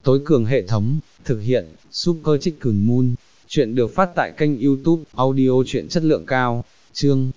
tối cường hệ thống, thực hiện, Super Chicken Moon. Chuyện được phát tại kênh YouTube, audio truyện chất lượng cao, chương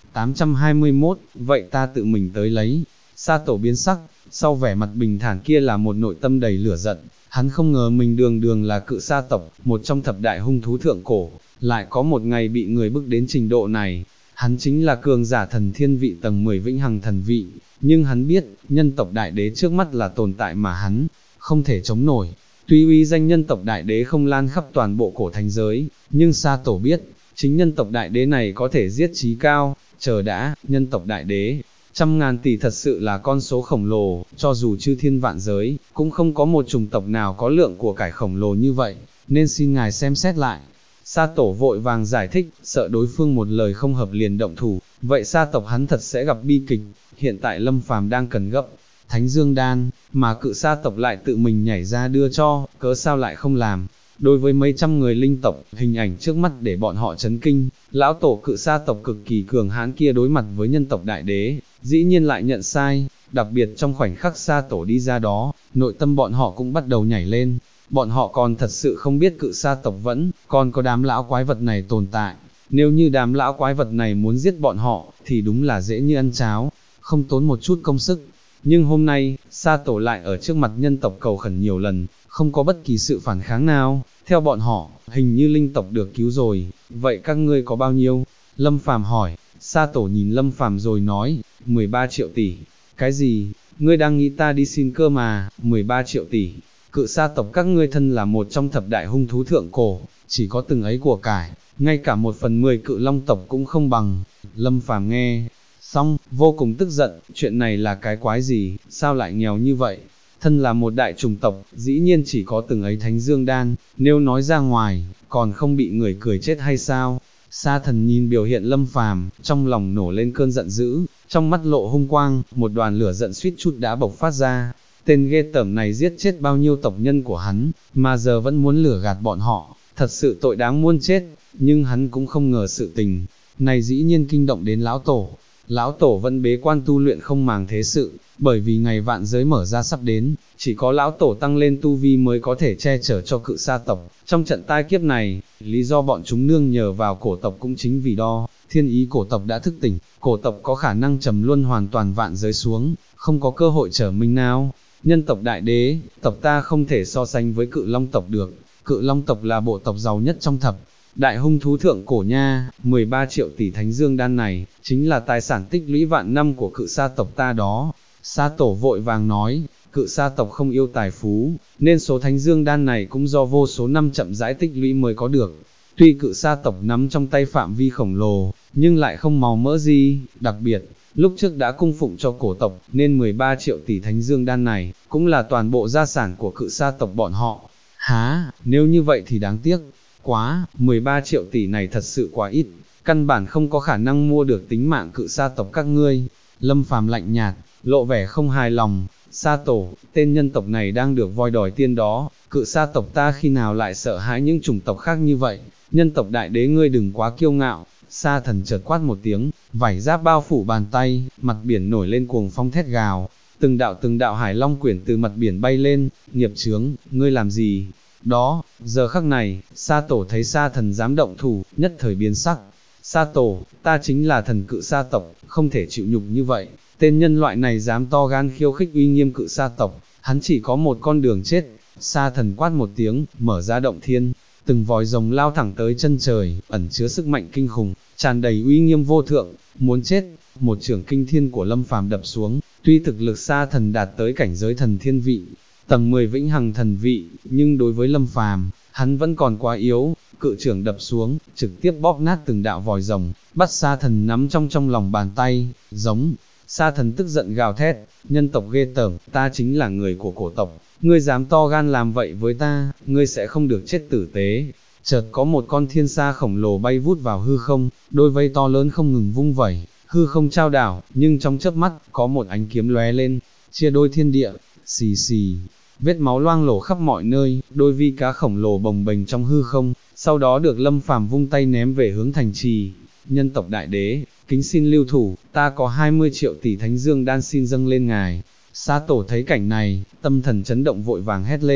821, vậy ta tự mình tới lấy. Sa Tổ biến sắc, sau vẻ mặt bình thản kia là một nội tâm đầy lửa giận, hắn không ngờ mình đường đường là cự sa tộc, một trong thập đại hung thú thượng cổ, lại có một ngày bị người bức đến trình độ này. Hắn chính là cường giả thần thiên vị tầng 10 vĩnh hằng thần vị, nhưng hắn biết, nhân tộc đại đế trước mắt là tồn tại mà hắn không thể chống nổi. Tuy uy danh nhân tộc đại đế không lan khắp toàn bộ cổ thánh giới, nhưng Sa Tổ biết, chính nhân tộc đại đế này có thể giết chí cao, chờ đã, nhân tộc đại đế, 100.000 tỷ thật sự là con số khổng lồ, cho dù chư thiên vạn giới, cũng không có một chủng tộc nào có lượng của cải khổng lồ như vậy, nên xin ngài xem xét lại. Sa Tổ vội vàng giải thích, sợ đối phương một lời không hợp liền động thủ, vậy Sa tộc hắn thật sẽ gặp bi kịch. Hiện tại Lâm Phàm đang cần gấp Thánh Dương Đan, mà cự Sa tộc lại tự mình nhảy ra đưa cho, cớ sao lại không làm. Đối với mấy trăm người linh tộc, hình ảnh trước mắt để bọn họ chấn kinh, lão tổ cự Sa tộc cực kỳ cường hãn kia đối mặt với nhân tộc đại đế, dĩ nhiên lại nhận sai, đặc biệt trong khoảnh khắc Sa Tổ đi ra đó, nội tâm bọn họ cũng bắt đầu nhảy lên. Bọn họ còn thật sự không biết cự sa tộc vẫn còn có đám lão quái vật này tồn tại. Nếu như đám lão quái vật này muốn giết bọn họ, thì đúng là dễ như ăn cháo, không tốn một chút công sức. Nhưng hôm nay, Sa Tổ lại ở trước mặt nhân tộc cầu khẩn nhiều lần, không có bất kỳ sự phản kháng nào. Theo bọn họ, hình như linh tộc được cứu rồi, vậy các ngươi có bao nhiêu? Lâm Phàm hỏi. Sa Tổ nhìn Lâm Phàm rồi nói, 13 triệu tỷ. Cái gì? Ngươi đang nghĩ ta đi xin cơ mà, 13 triệu tỷ. Cự sa tộc các ngươi thân là một trong thập đại hung thú thượng cổ, chỉ có từng ấy của cải, ngay cả 1/10 cự long tộc cũng không bằng. Lâm Phàm nghe xong, vô cùng tức giận, chuyện này là cái quái gì, sao lại nghèo như vậy? Thân là một đại chủng tộc, dĩ nhiên chỉ có từng ấy Thánh Dương Đan, nếu nói ra ngoài, còn không bị người cười chết hay sao? Sa Thần nhìn biểu hiện Lâm Phàm, trong lòng nổ lên cơn giận dữ, trong mắt lộ hung quang, một đoàn lửa giận suýt chút đã bộc phát ra. Tên ghê tởm này giết chết bao nhiêu tộc nhân của hắn, mà giờ vẫn muốn lừa gạt bọn họ, thật sự tội đáng muôn chết. Nhưng hắn cũng không ngờ sự tình này dĩ nhiên kinh động đến lão tổ. Lão tổ vẫn bế quan tu luyện không màng thế sự, bởi vì ngày vạn giới mở ra sắp đến, chỉ có lão tổ tăng lên tu vi mới có thể che chở cho cự sa tộc. Trong trận tai kiếp này, lý do bọn chúng nương nhờ vào cổ tộc cũng chính vì đó, thiên ý cổ tộc đã thức tỉnh, cổ tộc có khả năng trầm luân hoàn toàn vạn giới xuống, không có cơ hội trở mình nào. Nhân tộc đại đế, tộc ta không thể so sánh với cự long tộc được, cự long tộc là bộ tộc giàu nhất trong thập đại hung thú thượng cổ nha, 13 triệu tỷ Thánh Dương Đan này, chính là tài sản tích lũy vạn năm của cự sa tộc ta đó. Sa Tổ vội vàng nói, cự sa tộc không yêu tài phú, nên số Thánh Dương Đan này cũng do vô số năm chậm rãi tích lũy mới có được. Tuy cự sa tộc nắm trong tay phạm vi khổng lồ, nhưng lại không màu mỡ gì, đặc biệt, lúc trước đã cung phụng cho cổ tộc, nên 13 triệu tỷ Thánh Dương Đan này, cũng là toàn bộ gia sản của cự sa tộc bọn họ. Há, nếu như vậy thì đáng tiếc quá, 13 triệu tỷ này thật sự quá ít, căn bản không có khả năng mua được tính mạng cự sa tộc các ngươi. Lâm Phàm lạnh nhạt, lộ vẻ không hài lòng. Sa Tổ, tên nhân tộc này đang được voi đòi tiên đó, cự sa tộc ta khi nào lại sợ hãi những chủng tộc khác như vậy? Nhân tộc đại đế ngươi đừng quá kiêu ngạo. Sa Thần chợt quát một tiếng, vảy giáp bao phủ bàn tay, mặt biển nổi lên cuồng phong thét gào, từng đạo hải long quyển từ mặt biển bay lên. Nghiệp chướng, ngươi làm gì? Đó, giờ khắc này, Sa Tổ thấy Sa Thần dám động thủ, nhất thời biến sắc. Sa Tổ, ta chính là thần cự sa tộc, không thể chịu nhục như vậy. Tên nhân loại này dám to gan khiêu khích uy nghiêm cự sa tộc, hắn chỉ có một con đường chết. Sa Thần quát một tiếng, mở ra động thiên, từng vòi rồng lao thẳng tới chân trời, ẩn chứa sức mạnh kinh khủng, tràn đầy uy nghiêm vô thượng. Muốn chết, một chưởng kinh thiên của Lâm Phàm đập xuống. Tuy thực lực Sa Thần đạt tới cảnh giới thần thiên vị, tầng 10 vĩnh hằng thần vị, nhưng đối với Lâm Phàm, hắn vẫn còn quá yếu. Cự chưởng đập xuống, trực tiếp bóp nát từng đạo vòi rồng, bắt Sa Thần nắm trong lòng bàn tay. Giống, Sa Thần tức giận gào thét, nhân tộc ghê tởm, ta chính là người của cổ tộc, ngươi dám to gan làm vậy với ta, ngươi sẽ không được chết tử tế. Chợt có một con thiên sa khổng lồ bay vút vào hư không, đôi vây to lớn không ngừng vung vẩy, hư không trao đảo, nhưng trong chớp mắt, có một ánh kiếm lóe lên, chia đôi thiên địa. Xì xì, vết máu loang lổ khắp mọi nơi, đôi vi cá khổng lồ bồng bềnh trong hư không, sau đó được Lâm Phàm vung tay ném về hướng thành trì. Nhân tộc đại đế, kính xin lưu thủ, ta có 20 triệu tỷ Thánh Dương Đan xin dâng lên ngài. Sa Tổ thấy cảnh này, tâm thần chấn động vội vàng hét lên,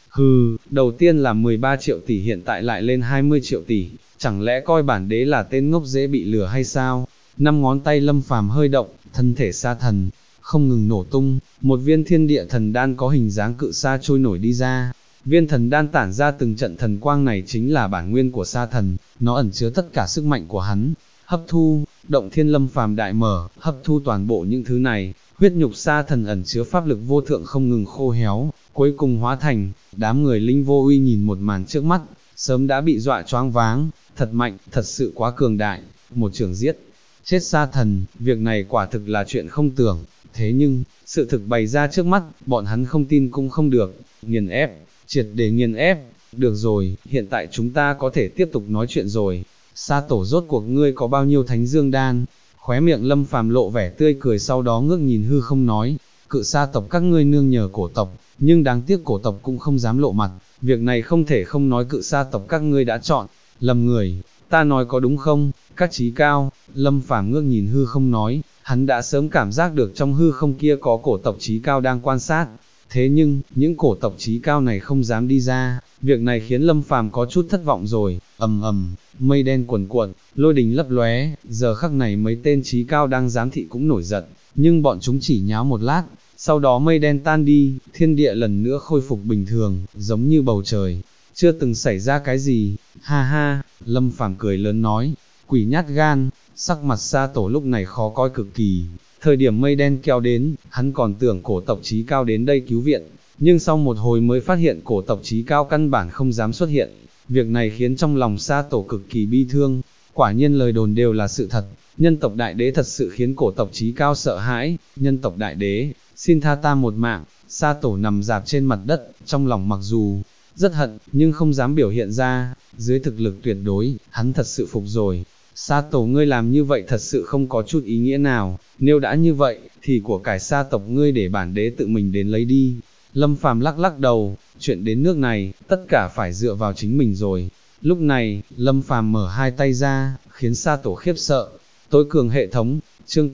Hừ, đầu tiên là 13 triệu tỷ hiện tại lại lên 20 triệu tỷ, chẳng lẽ coi bản đế là tên ngốc dễ bị lừa hay sao? Năm ngón tay Lâm Phàm hơi động, thân thể sa thần không ngừng nổ tung, một viên thiên địa thần đan có hình dáng cự sa trôi nổi đi ra. Viên thần đan tản ra từng trận thần quang này chính là bản nguyên của sa thần, nó ẩn chứa tất cả sức mạnh của hắn. Hấp thu, động thiên Lâm Phàm đại mở, hấp thu toàn bộ những thứ này, huyết nhục sa thần ẩn chứa pháp lực vô thượng không ngừng khô héo, cuối cùng hóa thành. Đám người Linh Vô Uy nhìn một màn trước mắt, sớm đã bị dọa choáng váng, thật mạnh, thật sự quá cường đại, một chưởng giết chết sa thần, việc này quả thực là chuyện không tưởng, thế nhưng, sự thực bày ra trước mắt, bọn hắn không tin cũng không được, nghiền ép, triệt để nghiền ép, được rồi, hiện tại chúng ta có thể tiếp tục nói chuyện rồi, Sa tổ rốt cuộc ngươi có bao nhiêu thánh dương đan, khóe miệng Lâm Phàm lộ vẻ tươi cười sau đó ngước nhìn hư không nói, cự sa tộc các ngươi nương nhờ cổ tộc, nhưng đáng tiếc cổ tộc cũng không dám lộ mặt, việc này không thể không nói cự sa tộc các ngươi đã chọn, lầm người, ta nói có đúng không, các trí cao, Lâm Phàm ngước nhìn hư không nói, hắn đã sớm cảm giác được trong hư không kia có cổ tộc trí cao đang quan sát, thế nhưng, những cổ tộc trí cao này không dám đi ra, việc này khiến Lâm Phàm có chút thất vọng rồi, mây đen cuồn cuộn, lôi đình lấp lóe, giờ khắc này mấy tên trí cao đang giám thị cũng nổi giận, nhưng bọn chúng chỉ nháo một lát, sau đó mây đen tan đi, thiên địa lần nữa khôi phục bình thường, giống như bầu trời, chưa từng xảy ra cái gì, ha ha, Lâm Phàm cười lớn nói, quỷ nhát gan, sắc mặt Sa tổ lúc này khó coi cực kỳ, thời điểm mây đen kéo đến, hắn còn tưởng cổ tộc trí cao đến đây cứu viện, nhưng sau một hồi mới phát hiện cổ tộc trí cao căn bản không dám xuất hiện, việc này khiến trong lòng Sa tổ cực kỳ bi thương, quả nhiên lời đồn đều là sự thật, nhân tộc đại đế thật sự khiến cổ tộc trí cao sợ hãi, nhân tộc đại đế, xin tha ta một mạng, Sa tổ nằm dạp trên mặt đất, trong lòng mặc dù rất hận, nhưng không dám biểu hiện ra, dưới thực lực tuyệt đối, hắn thật sự phục rồi. Sa tổ ngươi làm như vậy thật sự không có chút ý nghĩa nào, nếu đã như vậy, thì của cải sa tộc ngươi để bản đế tự mình đến lấy đi. Lâm Phàm lắc lắc đầu, chuyện đến nước này, tất cả phải dựa vào chính mình rồi. Lúc này, Lâm Phàm mở hai tay ra, khiến Sa tổ khiếp sợ. Tối cường hệ thống, chương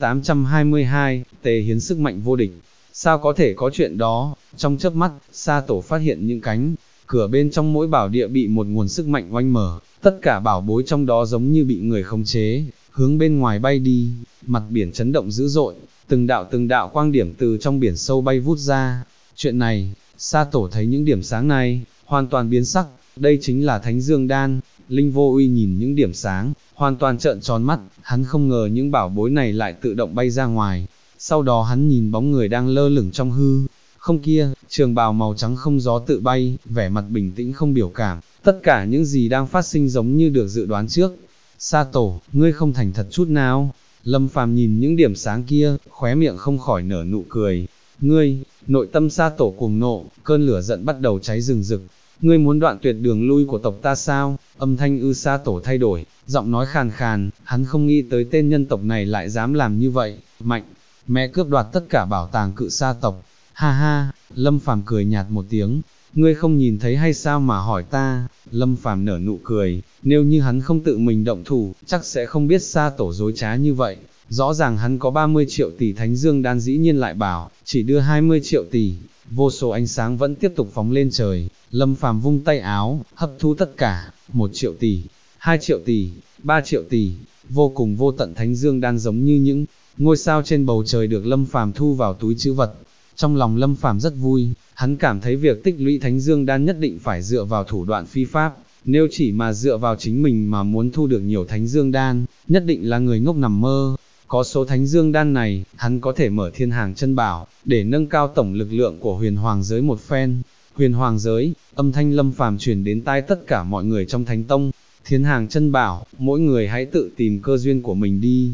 822, tề hiến sức mạnh vô địch. Sao có thể có chuyện đó, trong chớp mắt, Sa tổ phát hiện những cánh cửa bên trong mỗi bảo địa bị một nguồn sức mạnh oanh mở, tất cả bảo bối trong đó giống như bị người khống chế, hướng bên ngoài bay đi, mặt biển chấn động dữ dội, từng đạo quang điểm từ trong biển sâu bay vút ra. Chuyện này, Sa tổ thấy những điểm sáng này, hoàn toàn biến sắc, đây chính là Thánh Dương Đan. Linh Vô Uy nhìn những điểm sáng, hoàn toàn trợn tròn mắt, hắn không ngờ những bảo bối này lại tự động bay ra ngoài. Sau đó hắn nhìn bóng người đang lơ lửng trong hư không kia, trường bào màu trắng không gió tự bay, vẻ mặt bình tĩnh không biểu cảm, tất cả những gì đang phát sinh giống như được dự đoán trước. Sa tổ, ngươi không thành thật chút nào. Lâm Phàm nhìn những điểm sáng kia, khóe miệng không khỏi nở nụ cười. Ngươi, nội tâm Sa tổ cuồng nộ, cơn lửa giận bắt đầu cháy rừng rực. Ngươi muốn đoạn tuyệt đường lui của tộc ta sao? Âm thanh Sa tổ thay đổi, giọng nói khàn khàn, hắn không nghĩ tới tên nhân tộc này lại dám làm như vậy, mạnh mẽ cướp đoạt tất cả bảo tàng cự sa tộc. Ha ha, Lâm Phàm cười nhạt một tiếng, ngươi không nhìn thấy hay sao mà hỏi ta? Lâm Phàm nở nụ cười, nếu như hắn không tự mình động thủ, chắc sẽ không biết Sa tổ dối trá như vậy. Rõ ràng hắn có 30 triệu tỷ Thánh Dương Đan dĩ nhiên lại bảo, chỉ đưa 20 triệu tỷ, vô số ánh sáng vẫn tiếp tục phóng lên trời. Lâm Phàm vung tay áo, hấp thu tất cả, 1 triệu tỷ, 2 triệu tỷ, 3 triệu tỷ, vô cùng vô tận Thánh Dương Đan giống như những ngôi sao trên bầu trời được Lâm Phàm thu vào túi trữ vật. Trong lòng Lâm Phàm rất vui, hắn cảm thấy việc tích lũy Thánh Dương Đan nhất định phải dựa vào thủ đoạn phi pháp, nếu chỉ mà dựa vào chính mình mà muốn thu được nhiều Thánh Dương Đan, nhất định là người ngốc nằm mơ. Có số Thánh Dương Đan này, hắn có thể mở thiên hàng chân bảo, để nâng cao tổng lực lượng của huyền hoàng giới một phen. Huyền hoàng giới, âm thanh Lâm Phàm truyền đến tai tất cả mọi người trong Thánh Tông. Thiên hàng chân bảo, mỗi người hãy tự tìm cơ duyên của mình đi.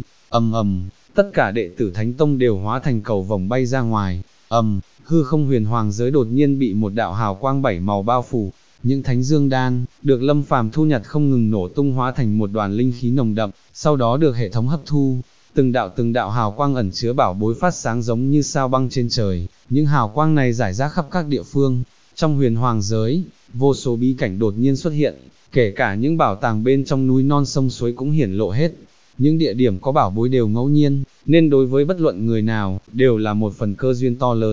Tất cả đệ tử Thánh Tông đều hóa thành cầu vồng bay ra ngoài. Hư không huyền hoàng giới đột nhiên bị một đạo hào quang 7 màu bao phủ. Những Thánh Dương Đan, được Lâm Phàm thu nhặt không ngừng nổ tung hóa thành một đoàn linh khí nồng đậm, sau đó được hệ thống hấp thu. Từng đạo hào quang ẩn chứa bảo bối phát sáng giống như sao băng trên trời, những hào quang này rải rác khắp các địa phương. Trong huyền hoàng giới, vô số bí cảnh đột nhiên xuất hiện, kể cả những bảo tàng bên trong núi non sông suối cũng hiển lộ hết. Những địa điểm có bảo bối đều ngẫu nhiên, nên đối với bất luận người nào, đều là một phần cơ duyên to lớn.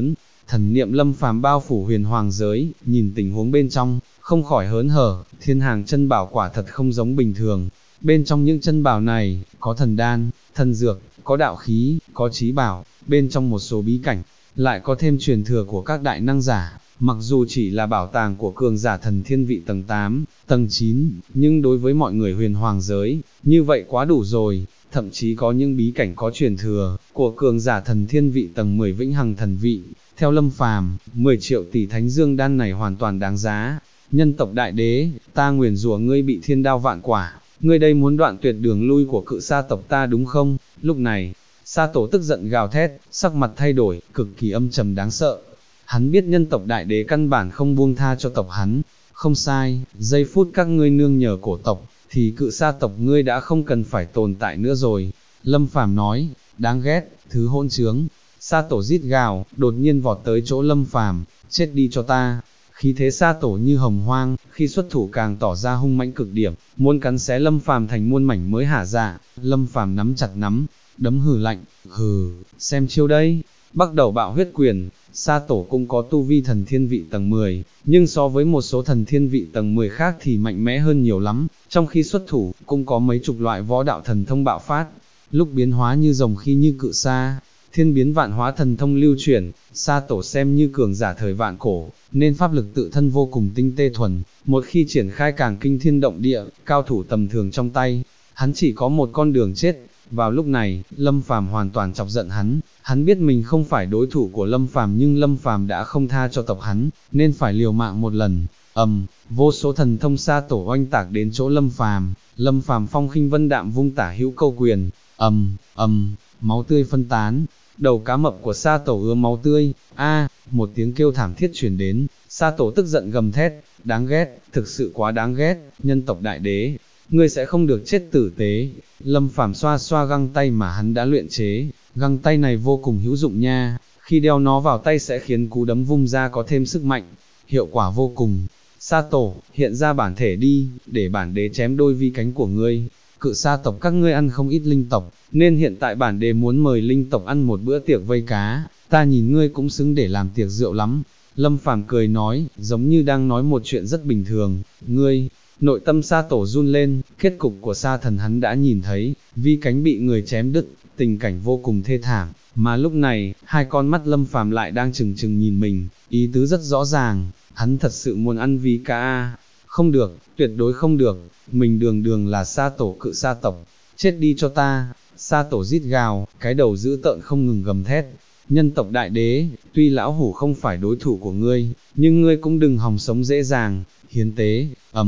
thần niệm Lâm Phàm bao phủ huyền hoàng giới, nhìn tình huống bên trong, không khỏi hớn hở, thiên hàng chân bảo quả thật không giống bình thường. Bên trong những chân bảo này, có thần đan, thần dược, có đạo khí, có trí bảo, bên trong một số bí cảnh, lại có thêm truyền thừa của các đại năng giả. Mặc dù chỉ là bảo tàng của cường giả thần thiên vị tầng 8, tầng 9, nhưng đối với mọi người huyền hoàng giới, như vậy quá đủ rồi. Thậm chí có những bí cảnh có truyền thừa của cường giả thần thiên vị tầng 10 vĩnh hằng thần vị. Theo Lâm Phàm, 10 triệu tỷ thánh dương đan này hoàn toàn đáng giá. Nhân tộc đại đế, ta nguyền rủa ngươi bị thiên đao vạn quả, ngươi đây muốn đoạn tuyệt đường lui của cự sa tộc ta đúng không? Lúc này, Sa Tổ tức giận gào thét, sắc mặt thay đổi, cực kỳ âm trầm đáng sợ. Hắn biết nhân tộc đại đế căn bản không buông tha cho tộc hắn. Không sai, giây phút các ngươi nương nhờ cổ tộc, thì cự sa tộc ngươi đã không cần phải tồn tại nữa rồi. Lâm Phàm nói, đáng ghét, thứ hỗn trướng. Sa Tổ rít gào, đột nhiên vọt tới chỗ Lâm Phàm, chết đi cho ta. Khí thế Sa Tổ như hồng hoang, khi xuất thủ càng tỏ ra hung mãnh cực điểm, muốn cắn xé Lâm Phàm thành muôn mảnh mới hả dạ. Lâm Phàm nắm chặt nắm, đấm hừ lạnh, hừ, xem chiêu đây. Bắt đầu bạo huyết quyền, Sa Tổ cũng có tu vi thần thiên vị tầng 10, nhưng so với một số thần thiên vị tầng 10 khác thì mạnh mẽ hơn nhiều lắm, trong khi xuất thủ, cũng có mấy chục loại võ đạo thần thông bạo phát, lúc biến hóa như rồng khi như cự sa, thiên biến vạn hóa thần thông lưu chuyển. Sa Tổ xem như cường giả thời vạn cổ, nên pháp lực tự thân vô cùng tinh tế thuần, một khi triển khai càng kinh thiên động địa, cao thủ tầm thường trong tay, hắn chỉ có một con đường chết. Vào lúc này, Lâm Phàm hoàn toàn chọc giận hắn biết mình không phải đối thủ của Lâm Phàm nhưng Lâm Phàm đã không tha cho tộc hắn, nên phải liều mạng một lần. Vô số thần thông Sa Tổ oanh tạc đến chỗ Lâm Phàm phong khinh vân đạm vung tả hữu câu quyền, máu tươi phân tán, đầu cá mập của Sa Tổ ứa máu tươi, một tiếng kêu thảm thiết truyền đến, Sa Tổ tức giận gầm thét, đáng ghét, thực sự quá đáng ghét, nhân tộc đại đế, ngươi sẽ không được chết tử tế. Lâm Phàm xoa xoa găng tay mà hắn đã luyện chế, găng tay này vô cùng hữu dụng nha, khi đeo nó vào tay sẽ khiến cú đấm vung ra có thêm sức mạnh, hiệu quả vô cùng. Sa Tổ, hiện ra bản thể đi, để bản đế chém đôi vi cánh của ngươi. Cự sa tộc các ngươi ăn không ít linh tộc, nên hiện tại bản đế muốn mời linh tộc ăn một bữa tiệc vây cá, ta nhìn ngươi cũng xứng để làm tiệc rượu lắm. Lâm Phàm cười nói, giống như đang nói một chuyện rất bình thường, ngươi. Nội tâm Sa Tổ run lên, kết cục của Sa Thần hắn đã nhìn thấy, vi cánh bị người chém đứt, tình cảnh vô cùng thê thảm, mà lúc này, hai con mắt Lâm Phàm lại đang trừng trừng nhìn mình, ý tứ rất rõ ràng, hắn thật sự muốn ăn vi cá. Không được, tuyệt đối không được, mình đường đường là Sa Tổ cự sa tộc, chết đi cho ta. Sa Tổ rít gào, cái đầu dữ tợn không ngừng gầm thét, nhân tộc đại đế, tuy lão hủ không phải đối thủ của ngươi, nhưng ngươi cũng đừng hòng sống dễ dàng. Hiến tế,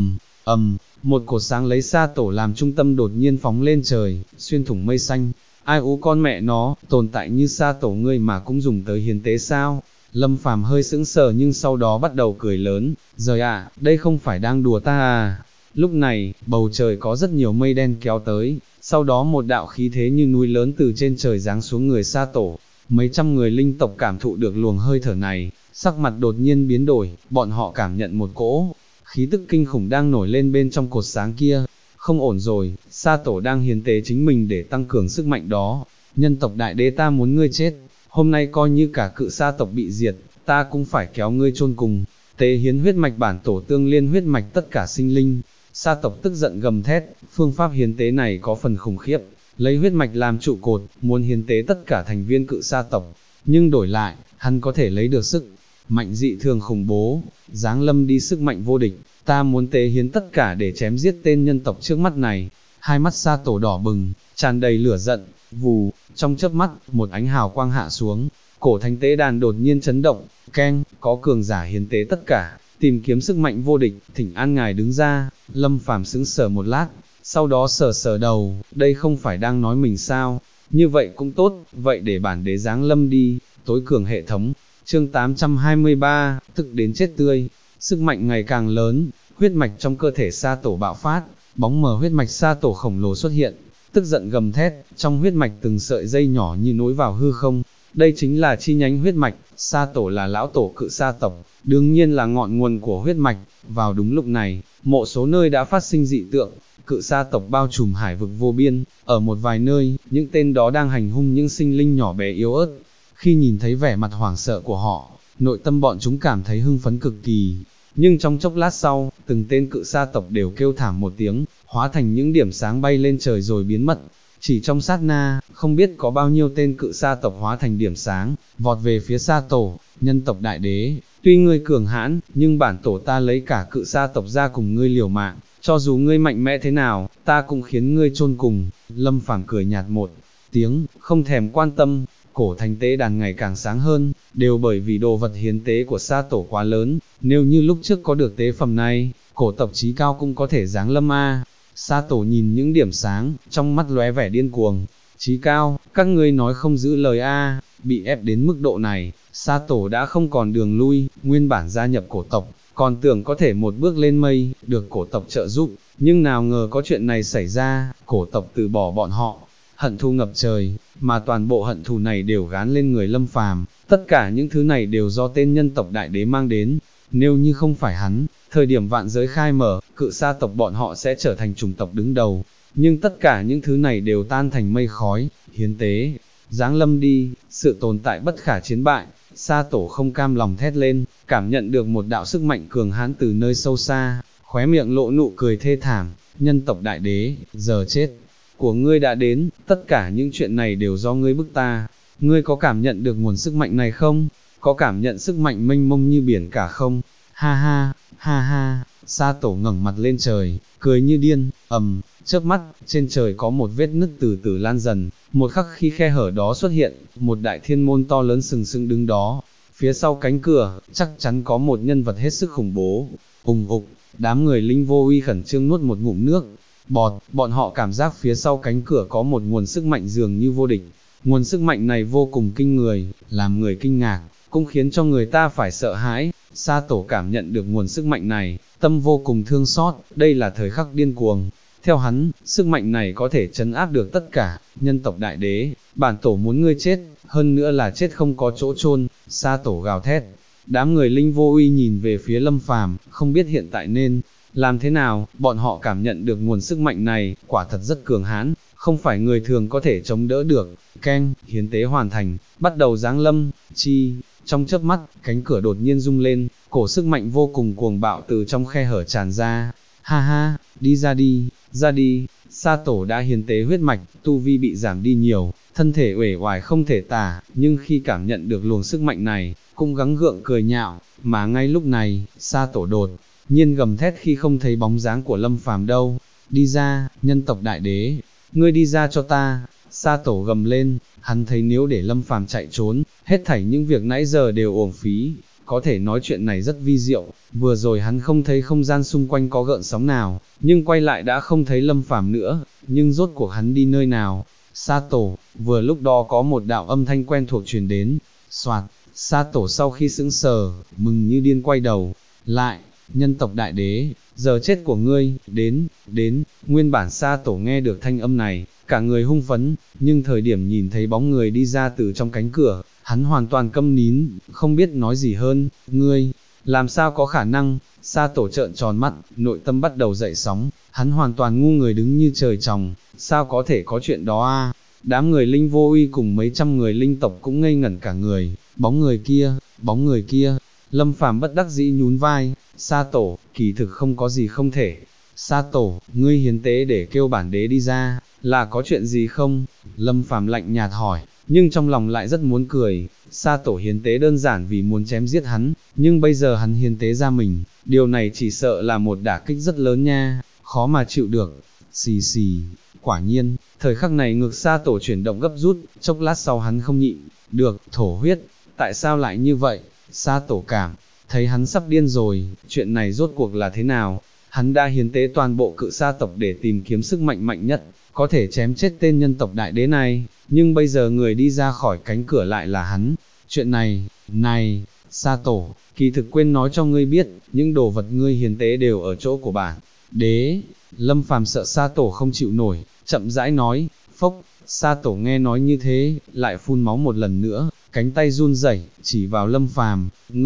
một cột sáng lấy Sa Tổ làm trung tâm đột nhiên phóng lên trời, xuyên thủng mây xanh. Ai ú con mẹ nó, tồn tại như Sa Tổ ngươi mà cũng dùng tới hiến tế sao? Lâm Phàm hơi sững sờ nhưng sau đó bắt đầu cười lớn, rồi đây không phải đang đùa ta à? Lúc này, bầu trời có rất nhiều mây đen kéo tới, sau đó một đạo khí thế như núi lớn từ trên trời giáng xuống người Sa Tổ. Mấy trăm người linh tộc cảm thụ được luồng hơi thở này, sắc mặt đột nhiên biến đổi, bọn họ cảm nhận một cỗ khí tức kinh khủng đang nổi lên bên trong cột sáng kia. Không ổn rồi, Sa Tổ đang hiến tế chính mình để tăng cường sức mạnh đó. Nhân tộc đại đế ta muốn ngươi chết, hôm nay coi như cả cự sa tộc bị diệt, ta cũng phải kéo ngươi chôn cùng. Tế hiến huyết mạch bản tổ tương liên huyết mạch tất cả sinh linh. Sa tộc tức giận gầm thét, phương pháp hiến tế này có phần khủng khiếp, lấy huyết mạch làm trụ cột, muốn hiến tế tất cả thành viên cự sa tộc, nhưng đổi lại, hắn có thể lấy được sức mạnh dị thường khủng bố, giáng lâm đi sức mạnh vô địch. Ta muốn tế hiến tất cả để chém giết tên nhân tộc trước mắt này. Hai mắt Sa Tổ đỏ bừng, tràn đầy lửa giận, vù, trong chớp mắt, một ánh hào quang hạ xuống, cổ thánh tế đàn đột nhiên chấn động, keng, có cường giả hiến tế tất cả, tìm kiếm sức mạnh vô địch, thỉnh an ngài đứng ra. Lâm Phàm sững sờ một lát, sau đó sờ sờ đầu, đây không phải đang nói mình sao? Như vậy cũng tốt, vậy để bản đế giáng lâm đi. Tối cường hệ thống, chương 823, tức đến chết tươi, sức mạnh ngày càng lớn, huyết mạch trong cơ thể Sa Tổ bạo phát, bóng mờ huyết mạch Sa Tổ khổng lồ xuất hiện, tức giận gầm thét, trong huyết mạch từng sợi dây nhỏ như nối vào hư không, đây chính là chi nhánh huyết mạch. Sa Tổ là lão tổ cự sa tộc, đương nhiên là ngọn nguồn của huyết mạch. Vào đúng lúc này, một số nơi đã phát sinh dị tượng, cự sa tộc bao trùm hải vực vô biên, ở một vài nơi, những tên đó đang hành hung những sinh linh nhỏ bé yếu ớt. Khi nhìn thấy vẻ mặt hoảng sợ của họ, nội tâm bọn chúng cảm thấy hưng phấn cực kỳ. Nhưng trong chốc lát sau, từng tên cự sa tộc đều kêu thảm một tiếng, hóa thành những điểm sáng bay lên trời rồi biến mất. Chỉ trong sát na, không biết có bao nhiêu tên cự sa tộc hóa thành điểm sáng, vọt về phía sa tổ, nhân tộc đại đế. Tuy ngươi cường hãn, nhưng bản tổ ta lấy cả cự sa tộc ra cùng ngươi liều mạng, cho dù ngươi mạnh mẽ thế nào, ta cũng khiến ngươi chôn cùng. Lâm Phàm cười nhạt một tiếng, không thèm quan tâm. Cổ thành tế đàn ngày càng sáng hơn, đều bởi vì đồ vật hiến tế của sa tổ quá lớn, nếu như lúc trước có được tế phẩm này, cổ tộc chí cao cũng có thể giáng lâm a. Sa tổ nhìn những điểm sáng, trong mắt lóe vẻ điên cuồng. Chí cao, các ngươi nói không giữ lời a. Bị ép đến mức độ này, sa tổ đã không còn đường lui, nguyên bản gia nhập cổ tộc, còn tưởng có thể một bước lên mây, được cổ tộc trợ giúp, nhưng nào ngờ có chuyện này xảy ra, cổ tộc từ bỏ bọn họ. Hận thù ngập trời, mà toàn bộ hận thù này đều gán lên người Lâm Phàm, tất cả những thứ này đều do tên nhân tộc đại đế mang đến. Nếu như không phải hắn, thời điểm vạn giới khai mở, cự sa tộc bọn họ sẽ trở thành chủng tộc đứng đầu. Nhưng tất cả những thứ này đều tan thành mây khói, hiến tế, giáng lâm đi, sự tồn tại bất khả chiến bại. Sa tổ không cam lòng thét lên, cảm nhận được một đạo sức mạnh cường hãn từ nơi sâu xa, khóe miệng lộ nụ cười thê thảm. Nhân tộc đại đế, giờ chết của ngươi đã đến, tất cả những chuyện này đều do ngươi bức ta. Ngươi có cảm nhận được nguồn sức mạnh này không? Có cảm nhận sức mạnh mênh mông như biển cả không? Ha ha, ha ha. Sa tổ ngẩng mặt lên trời, cười như điên. Chớp mắt, trên trời có một vết nứt từ từ lan dần. Một khắc khi khe hở đó xuất hiện, một đại thiên môn to lớn sừng sững đứng đó. Phía sau cánh cửa, chắc chắn có một nhân vật hết sức khủng bố. Ùng ục, đám người Linh Vô Uy khẩn trương nuốt một ngụm nước. Bọn họ cảm giác phía sau cánh cửa có một nguồn sức mạnh dường như vô địch. Nguồn sức mạnh này vô cùng kinh người, làm người kinh ngạc, cũng khiến cho người ta phải sợ hãi. Sa tổ cảm nhận được nguồn sức mạnh này, tâm vô cùng thương xót, đây là thời khắc điên cuồng. Theo hắn, sức mạnh này có thể trấn áp được tất cả. Nhân tộc đại đế, bản tổ muốn ngươi chết, hơn nữa là chết không có chỗ chôn. Sa tổ gào thét. Đám người Linh Vô Uy nhìn về phía Lâm Phàm, không biết hiện tại nên làm thế nào. Bọn họ cảm nhận được nguồn sức mạnh này, quả thật rất cường hãn, không phải người thường có thể chống đỡ được. Keng, hiến tế hoàn thành, bắt đầu giáng lâm. Chi, trong chớp mắt, cánh cửa đột nhiên rung lên, cổ sức mạnh vô cùng cuồng bạo từ trong khe hở tràn ra. Ha ha, đi ra đi, ra đi. Sa tổ đã hiến tế huyết mạch, tu vi bị giảm đi nhiều, thân thể uể oải không thể tả, nhưng khi cảm nhận được luồng sức mạnh này, cũng gắng gượng cười nhạo. Mà ngay lúc này, Sa tổ đột nhiên gầm thét khi không thấy bóng dáng của Lâm Phàm đâu. Đi ra, nhân tộc đại đế, ngươi đi ra cho ta. Sa tổ gầm lên, hắn thấy nếu để Lâm Phàm chạy trốn, hết thảy những việc nãy giờ đều uổng phí. Có thể nói chuyện này rất vi diệu, vừa rồi hắn không thấy không gian xung quanh có gợn sóng nào, nhưng quay lại đã không thấy Lâm Phàm nữa, nhưng rốt cuộc hắn đi nơi nào? Sa tổ, vừa lúc đó có một đạo âm thanh quen thuộc truyền đến. Soạt, Sa tổ sau khi sững sờ, mừng như điên quay đầu lại. Nhân tộc đại đế, giờ chết của ngươi, đến. Nguyên bản Sa tổ nghe được thanh âm này, cả người hung phấn, nhưng thời điểm nhìn thấy bóng người đi ra từ trong cánh cửa, hắn hoàn toàn câm nín, không biết nói gì hơn. Ngươi, làm sao có khả năng? Sa tổ trợn tròn mắt, nội tâm bắt đầu dậy sóng, hắn hoàn toàn ngu người đứng như trời trồng, sao có thể có chuyện đó a? Đám người Linh Vô Uy cùng mấy trăm người linh tộc cũng ngây ngẩn cả người. Bóng người kia. Lâm Phàm bất đắc dĩ nhún vai. Sa tổ, kỳ thực không có gì không thể. Sa tổ, ngươi hiến tế để kêu bản đế đi ra, là có chuyện gì không? Lâm Phàm lạnh nhạt hỏi, nhưng trong lòng lại rất muốn cười. Sa tổ hiến tế đơn giản vì muốn chém giết hắn, nhưng bây giờ hắn hiến tế ra mình, điều này chỉ sợ là một đả kích rất lớn nha, khó mà chịu được. Xì xì, quả nhiên, thời khắc này ngực Sa tổ chuyển động gấp rút, chốc lát sau hắn không nhịn được, thổ huyết. Tại sao lại như vậy? Sa tổ cảm thấy hắn sắp điên rồi, chuyện này rốt cuộc là thế nào? Hắn đã hiến tế toàn bộ cự sa tộc để tìm kiếm sức mạnh mạnh nhất, có thể chém chết tên nhân tộc đại đế này, nhưng bây giờ người đi ra khỏi cánh cửa lại là hắn. Chuyện này, Sa tổ, kỳ thực quên nói cho ngươi biết, những đồ vật ngươi hiến tế đều ở chỗ của bản đế. Lâm Phàm sợ Sa tổ không chịu nổi, chậm rãi nói. Phốc, Sa tổ nghe nói như thế, lại phun máu một lần nữa, cánh tay run rẩy, chỉ vào Lâm Phàm.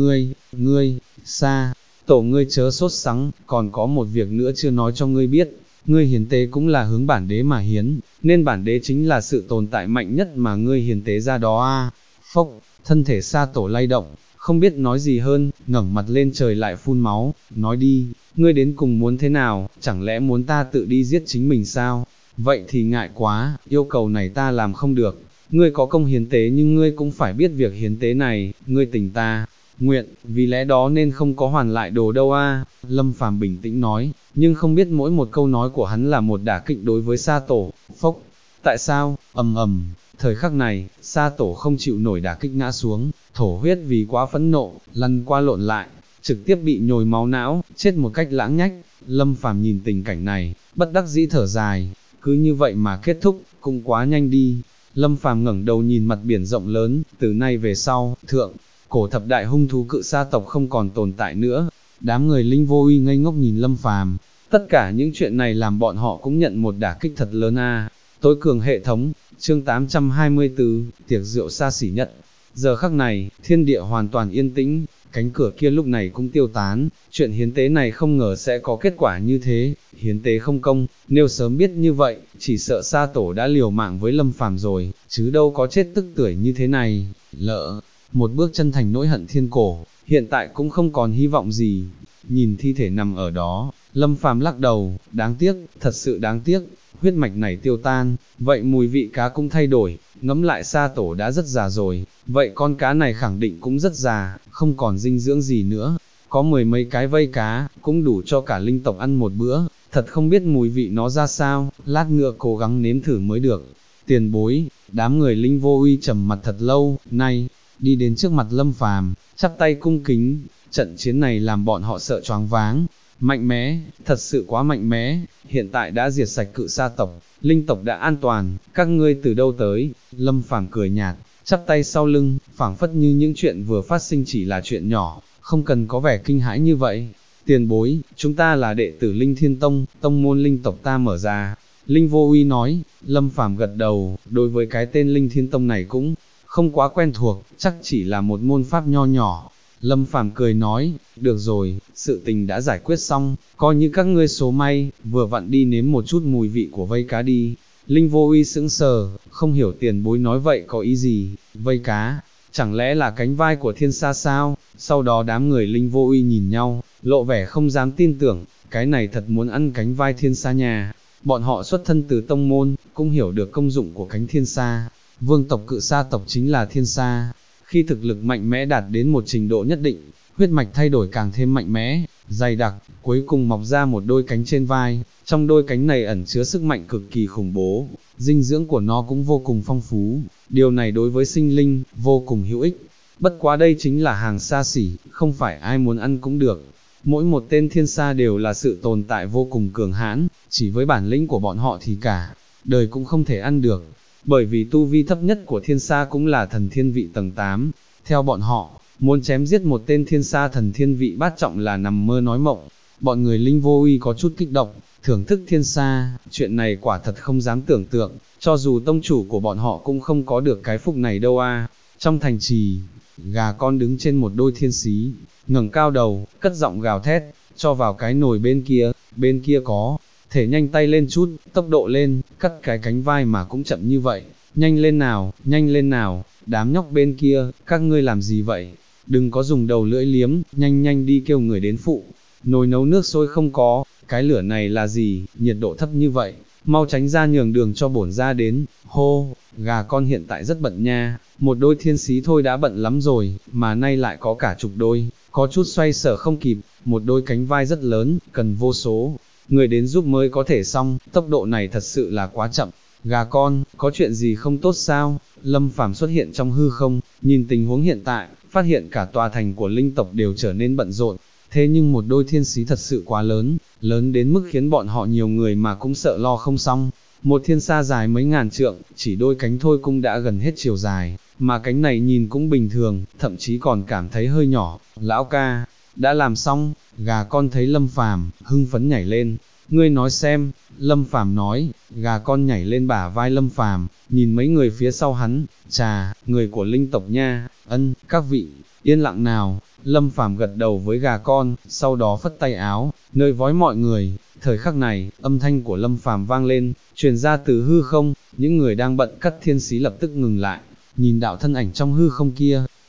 Ngươi, Sa tổ, ngươi chớ sốt sắng, còn có một việc nữa chưa nói cho ngươi biết, ngươi hiến tế cũng là hướng bản đế mà hiến, nên bản đế chính là sự tồn tại mạnh nhất mà ngươi hiến tế ra đó a. Phốc, thân thể Sa tổ lay động, không biết nói gì hơn, ngẩng mặt lên trời lại phun máu, nói đi, ngươi đến cùng muốn thế nào, chẳng lẽ muốn ta tự đi giết chính mình sao? Vậy thì ngại quá, yêu cầu này ta làm không được, ngươi có công hiến tế nhưng ngươi cũng phải biết việc hiến tế này, ngươi tình ta, nguyện, vì lẽ đó nên không có hoàn lại đồ đâu a. Lâm Phàm bình tĩnh nói, nhưng không biết mỗi một câu nói của hắn là một đả kích đối với Sa Tổ, phốc, tại sao, ầm ầm, thời khắc này, Sa Tổ không chịu nổi đả kích ngã xuống, thổ huyết vì quá phẫn nộ, lăn qua lộn lại, trực tiếp bị nhồi máu não, chết một cách lãng nhách. Lâm Phàm nhìn tình cảnh này, bất đắc dĩ thở dài, cứ như vậy mà kết thúc, cũng quá nhanh đi. Lâm Phàm ngẩng đầu nhìn mặt biển rộng lớn, từ nay về sau, thượng cổ thập đại hung thú cự sa tộc không còn tồn tại nữa. Đám người Linh Vô Uy ngây ngốc nhìn Lâm Phàm, tất cả những chuyện này làm bọn họ cũng nhận một đả kích thật lớn a. Tối cường hệ thống, chương 824, tiệc rượu xa xỉ nhất. Giờ khắc này, thiên địa hoàn toàn yên tĩnh, cánh cửa kia lúc này cũng tiêu tán, chuyện hiến tế này không ngờ sẽ có kết quả như thế, hiến tế không công, nếu sớm biết như vậy, chỉ sợ Sa Tổ đã liều mạng với Lâm Phàm rồi, chứ đâu có chết tức tưởi như thế này, lỡ, một bước chân thành nỗi hận thiên cổ, hiện tại cũng không còn hy vọng gì. Nhìn thi thể nằm ở đó, Lâm Phàm lắc đầu, đáng tiếc, thật sự đáng tiếc, huyết mạch này tiêu tan, vậy mùi vị cá cũng thay đổi, ngẫm lại Sa Tổ đã rất già rồi, vậy con cá này khẳng định cũng rất già, không còn dinh dưỡng gì nữa, có mười mấy cái vây cá, cũng đủ cho cả linh tộc ăn một bữa, thật không biết mùi vị nó ra sao, lát nữa cố gắng nếm thử mới được. Tiền bối, đám người Linh Vô Uy trầm mặt thật lâu, nay, đi đến trước mặt Lâm Phàm, chắp tay cung kính, trận chiến này làm bọn họ sợ choáng váng, mạnh mẽ, thật sự quá mạnh mẽ, hiện tại đã diệt sạch cự sa tộc, linh tộc đã an toàn, các ngươi từ đâu tới? Lâm Phàm cười nhạt, chắp tay sau lưng, phảng phất như những chuyện vừa phát sinh chỉ là chuyện nhỏ, không cần có vẻ kinh hãi như vậy. Tiền bối, chúng ta là đệ tử Linh Thiên Tông, tông môn linh tộc ta mở ra. Linh Vô Uy nói. Lâm Phàm gật đầu, đối với cái tên Linh Thiên Tông này cũng không quá quen thuộc, chắc chỉ là một môn pháp nho nhỏ. Lâm Phàm cười nói, được rồi, sự tình đã giải quyết xong, coi như các ngươi số may, vừa vặn đi nếm một chút mùi vị của vây cá đi. Linh Vô Uy sững sờ, không hiểu tiền bối nói vậy có ý gì, vây cá, chẳng lẽ là cánh vai của thiên sa sao? Sau đó đám người Linh Vô Uy nhìn nhau, lộ vẻ không dám tin tưởng, cái này thật muốn ăn cánh vai thiên sa nhà. Bọn họ xuất thân từ tông môn, cũng hiểu được công dụng của cánh thiên sa. Vương tộc cự sa tộc chính là thiên sa. Khi thực lực mạnh mẽ đạt đến một trình độ nhất định, huyết mạch thay đổi càng thêm mạnh mẽ, dày đặc, cuối cùng mọc ra một đôi cánh trên vai. Trong đôi cánh này ẩn chứa sức mạnh cực kỳ khủng bố, dinh dưỡng của nó cũng vô cùng phong phú. Điều này đối với sinh linh, vô cùng hữu ích. Bất quá đây chính là hàng xa xỉ, không phải ai muốn ăn cũng được. Mỗi một tên thiên sa đều là sự tồn tại vô cùng cường hãn, chỉ với bản lĩnh của bọn họ thì cả đời cũng không thể ăn được. Bởi vì tu vi thấp nhất của thiên sa cũng là thần thiên vị tầng 8. Theo bọn họ, muốn chém giết một tên thiên sa thần thiên vị bát trọng là nằm mơ nói mộng. Bọn người Linh Vô Uy có chút kích động, thưởng thức thiên sa, chuyện này quả thật không dám tưởng tượng, cho dù tông chủ của bọn họ cũng không có được cái phúc này đâu a. Trong thành trì, gà con đứng trên một đôi thiên xí, ngẩng cao đầu, cất giọng gào thét, cho vào cái nồi bên kia có, thể nhanh tay lên chút, tốc độ lên, cắt cái cánh vai mà cũng chậm như vậy, nhanh lên nào, đám nhóc bên kia, các ngươi làm gì vậy, đừng có dùng đầu lưỡi liếm, nhanh đi kêu người đến phụ, nồi nấu nước sôi không có, cái lửa này là gì, nhiệt độ thấp như vậy, mau tránh ra nhường đường cho bổn ra đến, hô, gà con hiện tại rất bận nha, một đôi thiên xí thôi đã bận lắm rồi, mà nay lại có cả chục đôi, có chút xoay sở không kịp, một đôi cánh vai rất lớn, cần vô số người đến giúp mới có thể xong, tốc độ này thật sự là quá chậm. Gà con, có chuyện gì không tốt sao? Lâm Phàm xuất hiện trong hư không, nhìn tình huống hiện tại, phát hiện cả tòa thành của linh tộc đều trở nên bận rộn. Thế nhưng một đôi thiên xí thật sự quá lớn, lớn đến mức khiến bọn họ nhiều người mà cũng sợ lo không xong. Một thiên sa dài mấy ngàn trượng, chỉ đôi cánh thôi cũng đã gần hết chiều dài, mà cánh này nhìn cũng bình thường, thậm chí còn cảm thấy hơi nhỏ. Lão ca, đã làm xong. Gà con thấy Lâm Phàm, hưng phấn nhảy lên. Ngươi nói xem, Lâm Phàm nói. Gà con nhảy lên bả vai Lâm Phàm, nhìn mấy người phía sau hắn, chà, người của linh tộc nha, các vị, yên lặng nào. Lâm Phàm gật đầu với gà con, sau đó phất tay áo, nơi vói mọi người. Thời khắc này, âm thanh của Lâm Phàm vang lên, truyền ra từ hư không, những người đang bận cắt thiên xí lập tức ngừng lại, nhìn đạo thân ảnh trong hư không kia,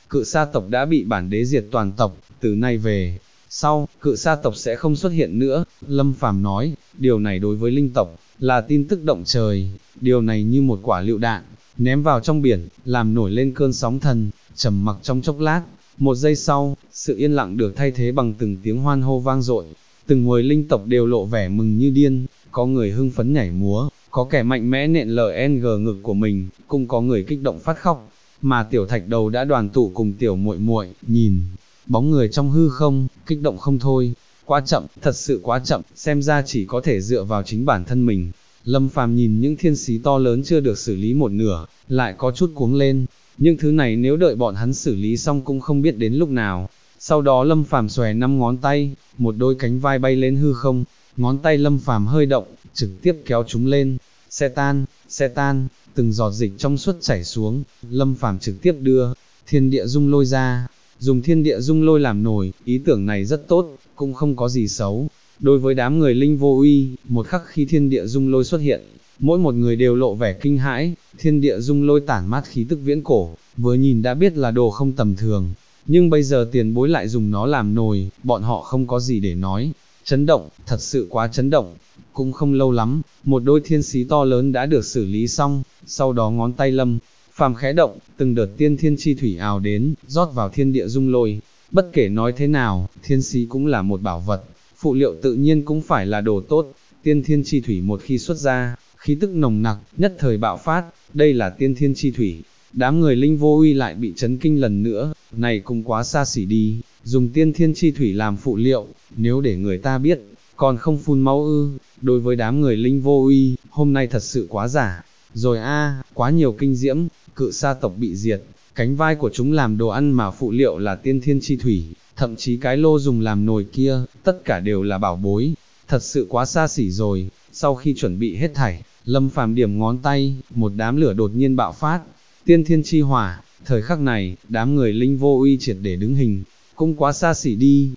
cự sa tộc đã bị bản đế diệt toàn tộc, từ nay về sau, cự sa tộc sẽ không xuất hiện nữa. Lâm Phàm nói, điều này đối với linh tộc, là tin tức động trời, điều này như một quả lựu đạn, ném vào trong biển, làm nổi lên cơn sóng thần, trầm mặc trong chốc lát, một giây sau, sự yên lặng được thay thế bằng từng tiếng hoan hô vang dội, từng người linh tộc đều lộ vẻ mừng như điên, có người hưng phấn nhảy múa, có kẻ mạnh mẽ nện LNG ngực của mình, cũng có người kích động phát khóc, mà tiểu thạch đầu đã đoàn tụ cùng tiểu muội muội, nhìn bóng người trong hư không, kích động không thôi. Quá chậm, thật sự quá chậm, xem ra chỉ có thể dựa vào chính bản thân mình. Lâm Phàm nhìn những thiên xí to lớn chưa được xử lý một nửa, lại có chút cuống lên. Nhưng thứ này nếu đợi bọn hắn xử lý xong cũng không biết đến lúc nào. Sau đó Lâm Phàm xòe 5 ngón tay, một đôi cánh vai bay lên hư không, ngón tay Lâm Phàm hơi động, trực tiếp kéo chúng lên. Xe tan, từng giọt dịch trong suốt chảy xuống, Lâm Phàm trực tiếp đưa thiên địa dung lôi ra. Dùng thiên địa dung lôi làm nồi, ý tưởng này rất tốt, cũng không có gì xấu. Đối với đám người linh vô uy, một khắc khi thiên địa dung lôi xuất hiện, mỗi một người đều lộ vẻ kinh hãi, thiên địa dung lôi tản mát khí tức viễn cổ, vừa nhìn đã biết là đồ không tầm thường. Nhưng bây giờ tiền bối lại dùng nó làm nồi, bọn họ không có gì để nói. Chấn động, thật sự quá chấn động. Cũng không lâu lắm, một đôi thiên xí to lớn đã được xử lý xong, sau đó ngón tay Lâm Phàm khẽ động, từng đợt tiên thiên chi thủy ào đến, rót vào thiên địa dung lôi. Bất kể nói thế nào, thiên xí cũng là một bảo vật, phụ liệu tự nhiên cũng phải là đồ tốt. Tiên thiên chi thủy một khi xuất ra, khí tức nồng nặc, nhất thời bạo phát, đây là tiên thiên chi thủy. Đám người linh vô uy lại bị chấn kinh lần nữa, này cũng quá xa xỉ đi, dùng tiên thiên chi thủy làm phụ liệu, nếu để người ta biết, còn không phun máu ư. Đối với đám người linh vô uy, hôm nay thật sự quá giả rồi quá nhiều kinh diễm. Cự sa tộc bị diệt, cánh vai của chúng làm đồ ăn mà phụ liệu là tiên thiên chi thủy, thậm chí cái lô dùng làm nồi kia, tất cả đều là bảo bối, thật sự quá xa xỉ rồi. Sau khi chuẩn bị hết thảy, Lâm Phàm điểm ngón tay, một đám lửa đột nhiên bạo phát, tiên thiên chi hỏa. Thời khắc này, đám người linh vô uy triệt để đứng hình, cũng quá xa xỉ đi.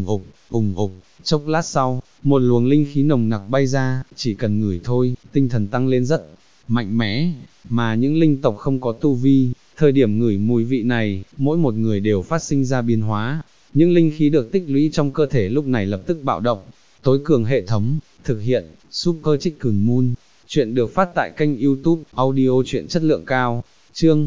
Ùng ục, chốc lát sau, một luồng linh khí nồng nặc bay ra, chỉ cần ngửi thôi, tinh thần tăng lên rất mạnh mẽ, mà những linh tộc không có tu vi, thời điểm ngửi mùi vị này, mỗi một người đều phát sinh ra biến hóa, những linh khí được tích lũy trong cơ thể lúc này lập tức bạo động. Tối cường hệ thống, thực hiện, Super Chicken Moon, chuyện được phát tại kênh YouTube, audio truyện chất lượng cao, chương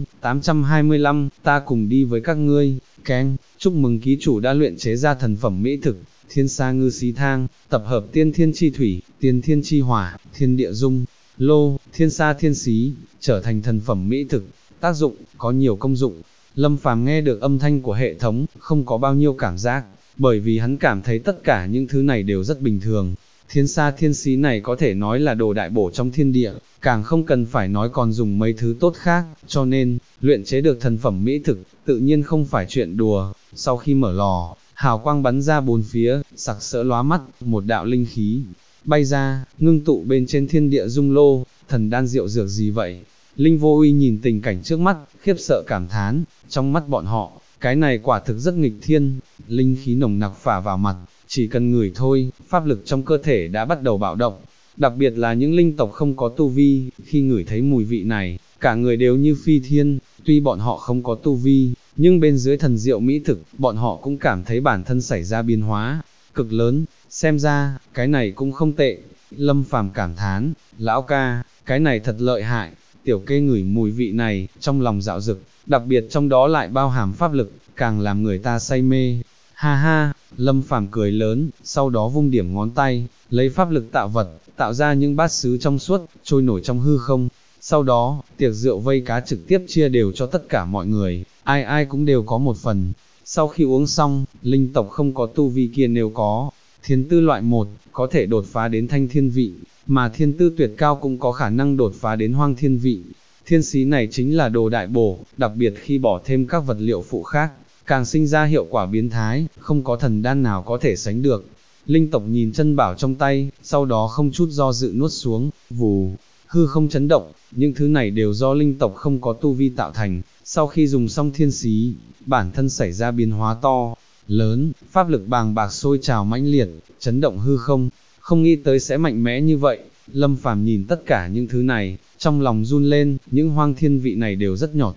825, ta cùng đi với các ngươi, keng, chúc mừng ký chủ đã luyện chế ra thần phẩm mỹ thực, Thiên Sa Ngư Xí Thang, tập hợp tiên thiên chi thủy, tiên thiên chi hỏa, thiên địa dung lô, thiên sa thiên xí, trở thành thần phẩm mỹ thực. Tác dụng, có nhiều công dụng. Lâm Phàm nghe được âm thanh của hệ thống, không có bao nhiêu cảm giác, bởi vì hắn cảm thấy tất cả những thứ này đều rất bình thường. Thiên sa thiên xí này có thể nói là đồ đại bổ trong thiên địa, càng không cần phải nói còn dùng mấy thứ tốt khác, cho nên, luyện chế được thần phẩm mỹ thực, tự nhiên không phải chuyện đùa. Sau khi mở lò, hào quang bắn ra bốn phía, sặc sỡ lóa mắt, một đạo linh khí bay ra, ngưng tụ bên trên thiên địa dung lô. Thần đan rượu dược gì vậy? Linh vô uy nhìn tình cảnh trước mắt, khiếp sợ cảm thán, trong mắt bọn họ, cái này quả thực rất nghịch thiên. Linh khí nồng nặc phả vào mặt, chỉ cần ngửi thôi, pháp lực trong cơ thể đã bắt đầu bạo động. Đặc biệt là những linh tộc không có tu vi, khi ngửi thấy mùi vị này, cả người đều như phi thiên. Tuy bọn họ không có tu vi, nhưng bên dưới thần diệu mỹ thực, bọn họ cũng cảm thấy bản thân xảy ra biến hóa cực lớn. Xem ra, cái này cũng không tệ. Lâm Phàm cảm thán, lão ca, cái này thật lợi hại. Tiểu kê ngửi mùi vị này, trong lòng dạo dực, đặc biệt trong đó lại bao hàm pháp lực, càng làm người ta say mê. Ha ha, Lâm Phàm cười lớn, sau đó vung điểm ngón tay, lấy pháp lực tạo vật, tạo ra những bát sứ trong suốt, trôi nổi trong hư không. Sau đó, tiệc rượu vây cá trực tiếp chia đều cho tất cả mọi người, ai ai cũng đều có một phần. Sau khi uống xong, linh tộc không có tu vi kia nếu có thiên tư loại 1, có thể đột phá đến thanh thiên vị, mà thiên tư tuyệt cao cũng có khả năng đột phá đến hoang thiên vị. Thiên xí này chính là đồ đại bổ, đặc biệt khi bỏ thêm các vật liệu phụ khác, càng sinh ra hiệu quả biến thái, không có thần đan nào có thể sánh được. Linh tộc nhìn chân bảo trong tay, sau đó không chút do dự nuốt xuống, vù, hư không chấn động, những thứ này đều do linh tộc không có tu vi tạo thành. Sau khi dùng xong thiên xí, bản thân xảy ra biến hóa to lớn, pháp lực bàng bạc sôi trào mãnh liệt, chấn động hư không, không nghĩ tới sẽ mạnh mẽ như vậy. Lâm Phàm nhìn tất cả những thứ này, trong lòng run lên, những hoang thiên vị này đều rất nhỏ tuổi,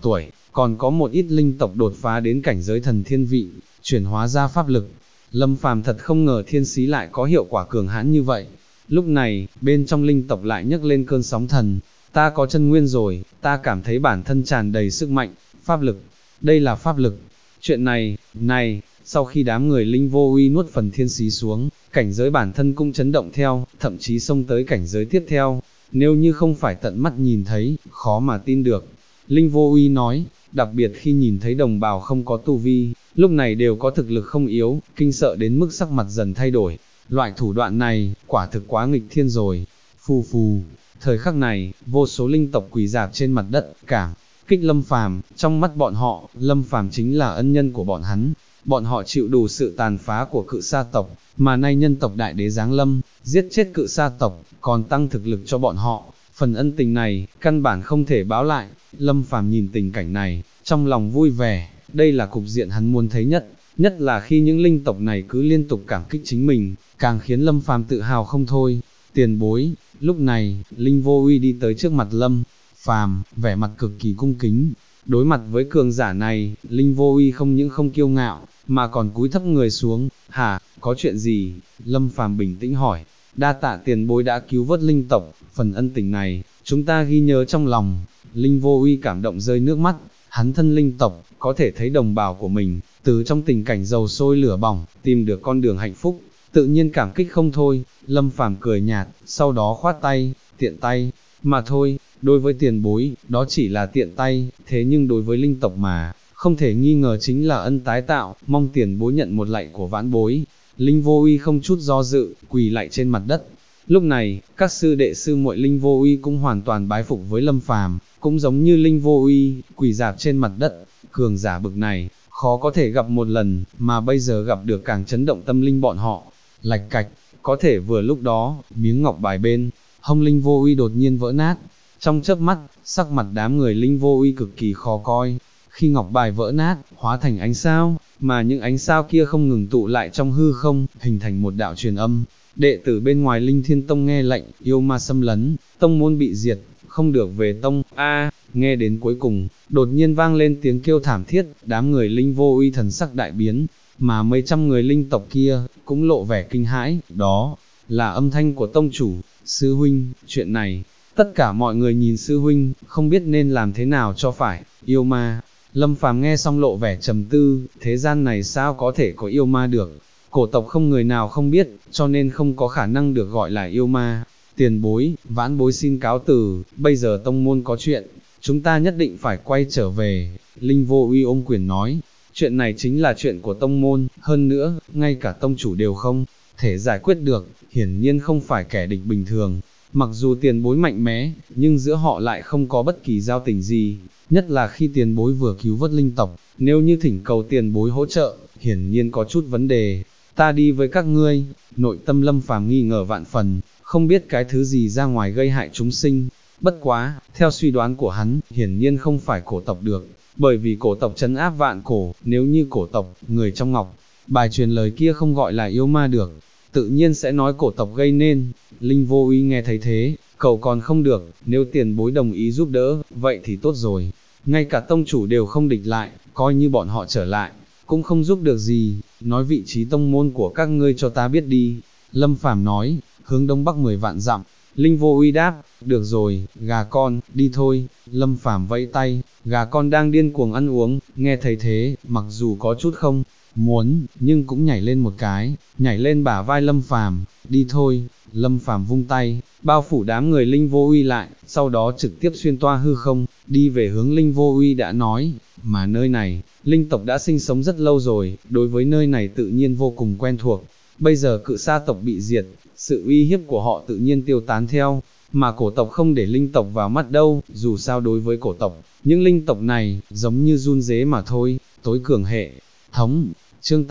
còn có một ít linh tộc đột phá đến cảnh giới thần thiên vị, chuyển hóa ra pháp lực. Lâm Phàm thật không ngờ thiên xí lại có hiệu quả cường hãn như vậy. Lúc này, bên trong linh tộc lại nhấc lên cơn sóng thần, ta có chân nguyên rồi, ta cảm thấy bản thân tràn đầy sức mạnh, pháp lực, đây là pháp lực. Chuyện này, sau khi đám người linh vô uy nuốt phần thiên xí xuống, cảnh giới bản thân cũng chấn động theo, thậm chí xông tới cảnh giới tiếp theo, nếu như không phải tận mắt nhìn thấy, khó mà tin được. Linh vô uy nói, đặc biệt khi nhìn thấy đồng bào không có tu vi, lúc này đều có thực lực không yếu, kinh sợ đến mức sắc mặt dần thay đổi. Loại thủ đoạn này, quả thực quá nghịch thiên rồi. Phù phù, thời khắc này, vô số linh tộc quỳ dạp trên mặt đất, cảm kích Lâm Phàm, trong mắt bọn họ, Lâm Phàm chính là ân nhân của bọn hắn. Bọn họ chịu đủ sự tàn phá của cự sa tộc, mà nay nhân tộc đại đế giáng lâm, giết chết cự sa tộc, còn tăng thực lực cho bọn họ. Phần ân tình này, căn bản không thể báo lại. Lâm Phàm nhìn tình cảnh này, trong lòng vui vẻ, đây là cục diện hắn muốn thấy nhất là khi những linh tộc này cứ liên tục cảm kích chính mình, càng khiến Lâm Phàm tự hào không thôi. Tiền bối, lúc này, Linh Vô Uy đi tới trước mặt Lâm Phàm, vẻ mặt cực kỳ cung kính. Đối mặt với cường giả này, Linh Vô Uy không những không kiêu ngạo, mà còn cúi thấp người xuống. Hả, có chuyện gì? Lâm Phàm bình tĩnh hỏi. Đa tạ tiền bối đã cứu vớt linh tộc, phần ân tình này, chúng ta ghi nhớ trong lòng. Linh Vô Uy cảm động rơi nước mắt, hắn thân linh tộc, có thể thấy đồng bào của mình, từ trong tình cảnh dầu sôi lửa bỏng, tìm được con đường hạnh phúc, tự nhiên cảm kích không thôi. Lâm Phàm cười nhạt, sau đó khoát tay, tiện tay, mà thôi, đối với tiền bối, đó chỉ là tiện tay, thế nhưng đối với linh tộc mà, không thể nghi ngờ chính là ân tái tạo, mong tiền bối nhận một lạy của vãn bối. Linh Vô Uy không chút do dự, quỳ lạy trên mặt đất. Lúc này, các sư đệ sư muội Linh Vô Uy cũng hoàn toàn bái phục với Lâm Phàm, cũng giống như Linh Vô Uy, quỳ dạp trên mặt đất. Cường giả bực này, khó có thể gặp một lần, mà bây giờ gặp được càng chấn động tâm linh bọn họ. Lạch cạch, có thể vừa lúc đó, miếng ngọc bài bên hông Linh Vô Uy đột nhiên vỡ nát. Trong chớp mắt, sắc mặt đám người Linh Vô Uy cực kỳ khó coi. Khi ngọc bài vỡ nát, hóa thành ánh sao, mà những ánh sao kia không ngừng tụ lại trong hư không, hình thành một đạo truyền âm. Đệ tử bên ngoài Linh Thiên Tông nghe lệnh, yêu ma xâm lấn, tông môn bị diệt, không được về tông. Nghe đến cuối cùng, đột nhiên vang lên tiếng kêu thảm thiết, đám người Linh Vô Uy thần sắc đại biến, mà mấy trăm người linh tộc kia, cũng lộ vẻ kinh hãi, đó là âm thanh của tông chủ. Sư huynh, chuyện này, tất cả mọi người nhìn sư huynh, không biết nên làm thế nào cho phải. Yêu ma. Lâm Phàm nghe xong lộ vẻ trầm tư, thế gian này sao có thể có yêu ma được, cổ tộc không người nào không biết, cho nên không có khả năng được gọi là yêu ma. Tiền bối, vãn bối xin cáo từ, bây giờ tông môn có chuyện, chúng ta nhất định phải quay trở về. Linh Vô Uy ôm quyền nói, chuyện này chính là chuyện của tông môn, hơn nữa, ngay cả tông chủ đều không thể giải quyết được, hiển nhiên không phải kẻ địch bình thường. Mặc dù tiền bối mạnh mẽ, nhưng giữa họ lại không có bất kỳ giao tình gì, nhất là khi tiền bối vừa cứu vớt linh tộc, nếu như thỉnh cầu tiền bối hỗ trợ, hiển nhiên có chút vấn đề. Ta đi với các ngươi. Nội tâm Lâm Phàm nghi ngờ vạn phần, không biết cái thứ gì ra ngoài gây hại chúng sinh. Bất quá, theo suy đoán của hắn, hiển nhiên không phải cổ tộc được, bởi vì cổ tộc trấn áp vạn cổ, nếu như cổ tộc, người trong ngọc bài truyền lời kia không gọi là yêu ma được, tự nhiên sẽ nói cổ tộc gây nên. Linh Vô Uy nghe thấy thế, cầu còn không được, nếu tiền bối đồng ý giúp đỡ, vậy thì tốt rồi. Ngay cả tông chủ đều không địch lại, coi như bọn họ trở lại, cũng không giúp được gì, nói vị trí tông môn của các ngươi cho ta biết đi. Lâm Phàm nói, hướng đông bắc 10 vạn dặm. Linh Vô Uy đáp, được rồi, gà con, đi thôi. Lâm Phàm vẫy tay, gà con đang điên cuồng ăn uống, nghe thấy thế, mặc dù có chút không muốn, nhưng cũng nhảy lên một cái, nhảy lên bả vai Lâm Phàm, đi thôi. Lâm Phàm vung tay, bao phủ đám người Linh Vô Uy lại, sau đó trực tiếp xuyên toa hư không, đi về hướng Linh Vô Uy đã nói, mà nơi này, linh tộc đã sinh sống rất lâu rồi, đối với nơi này tự nhiên vô cùng quen thuộc. Bây giờ cự sa tộc bị diệt, sự uy hiếp của họ tự nhiên tiêu tán theo, mà cổ tộc không để linh tộc vào mắt đâu, dù sao đối với cổ tộc, những linh tộc này, giống như run dế mà thôi. Tối cường hệ thống. Chương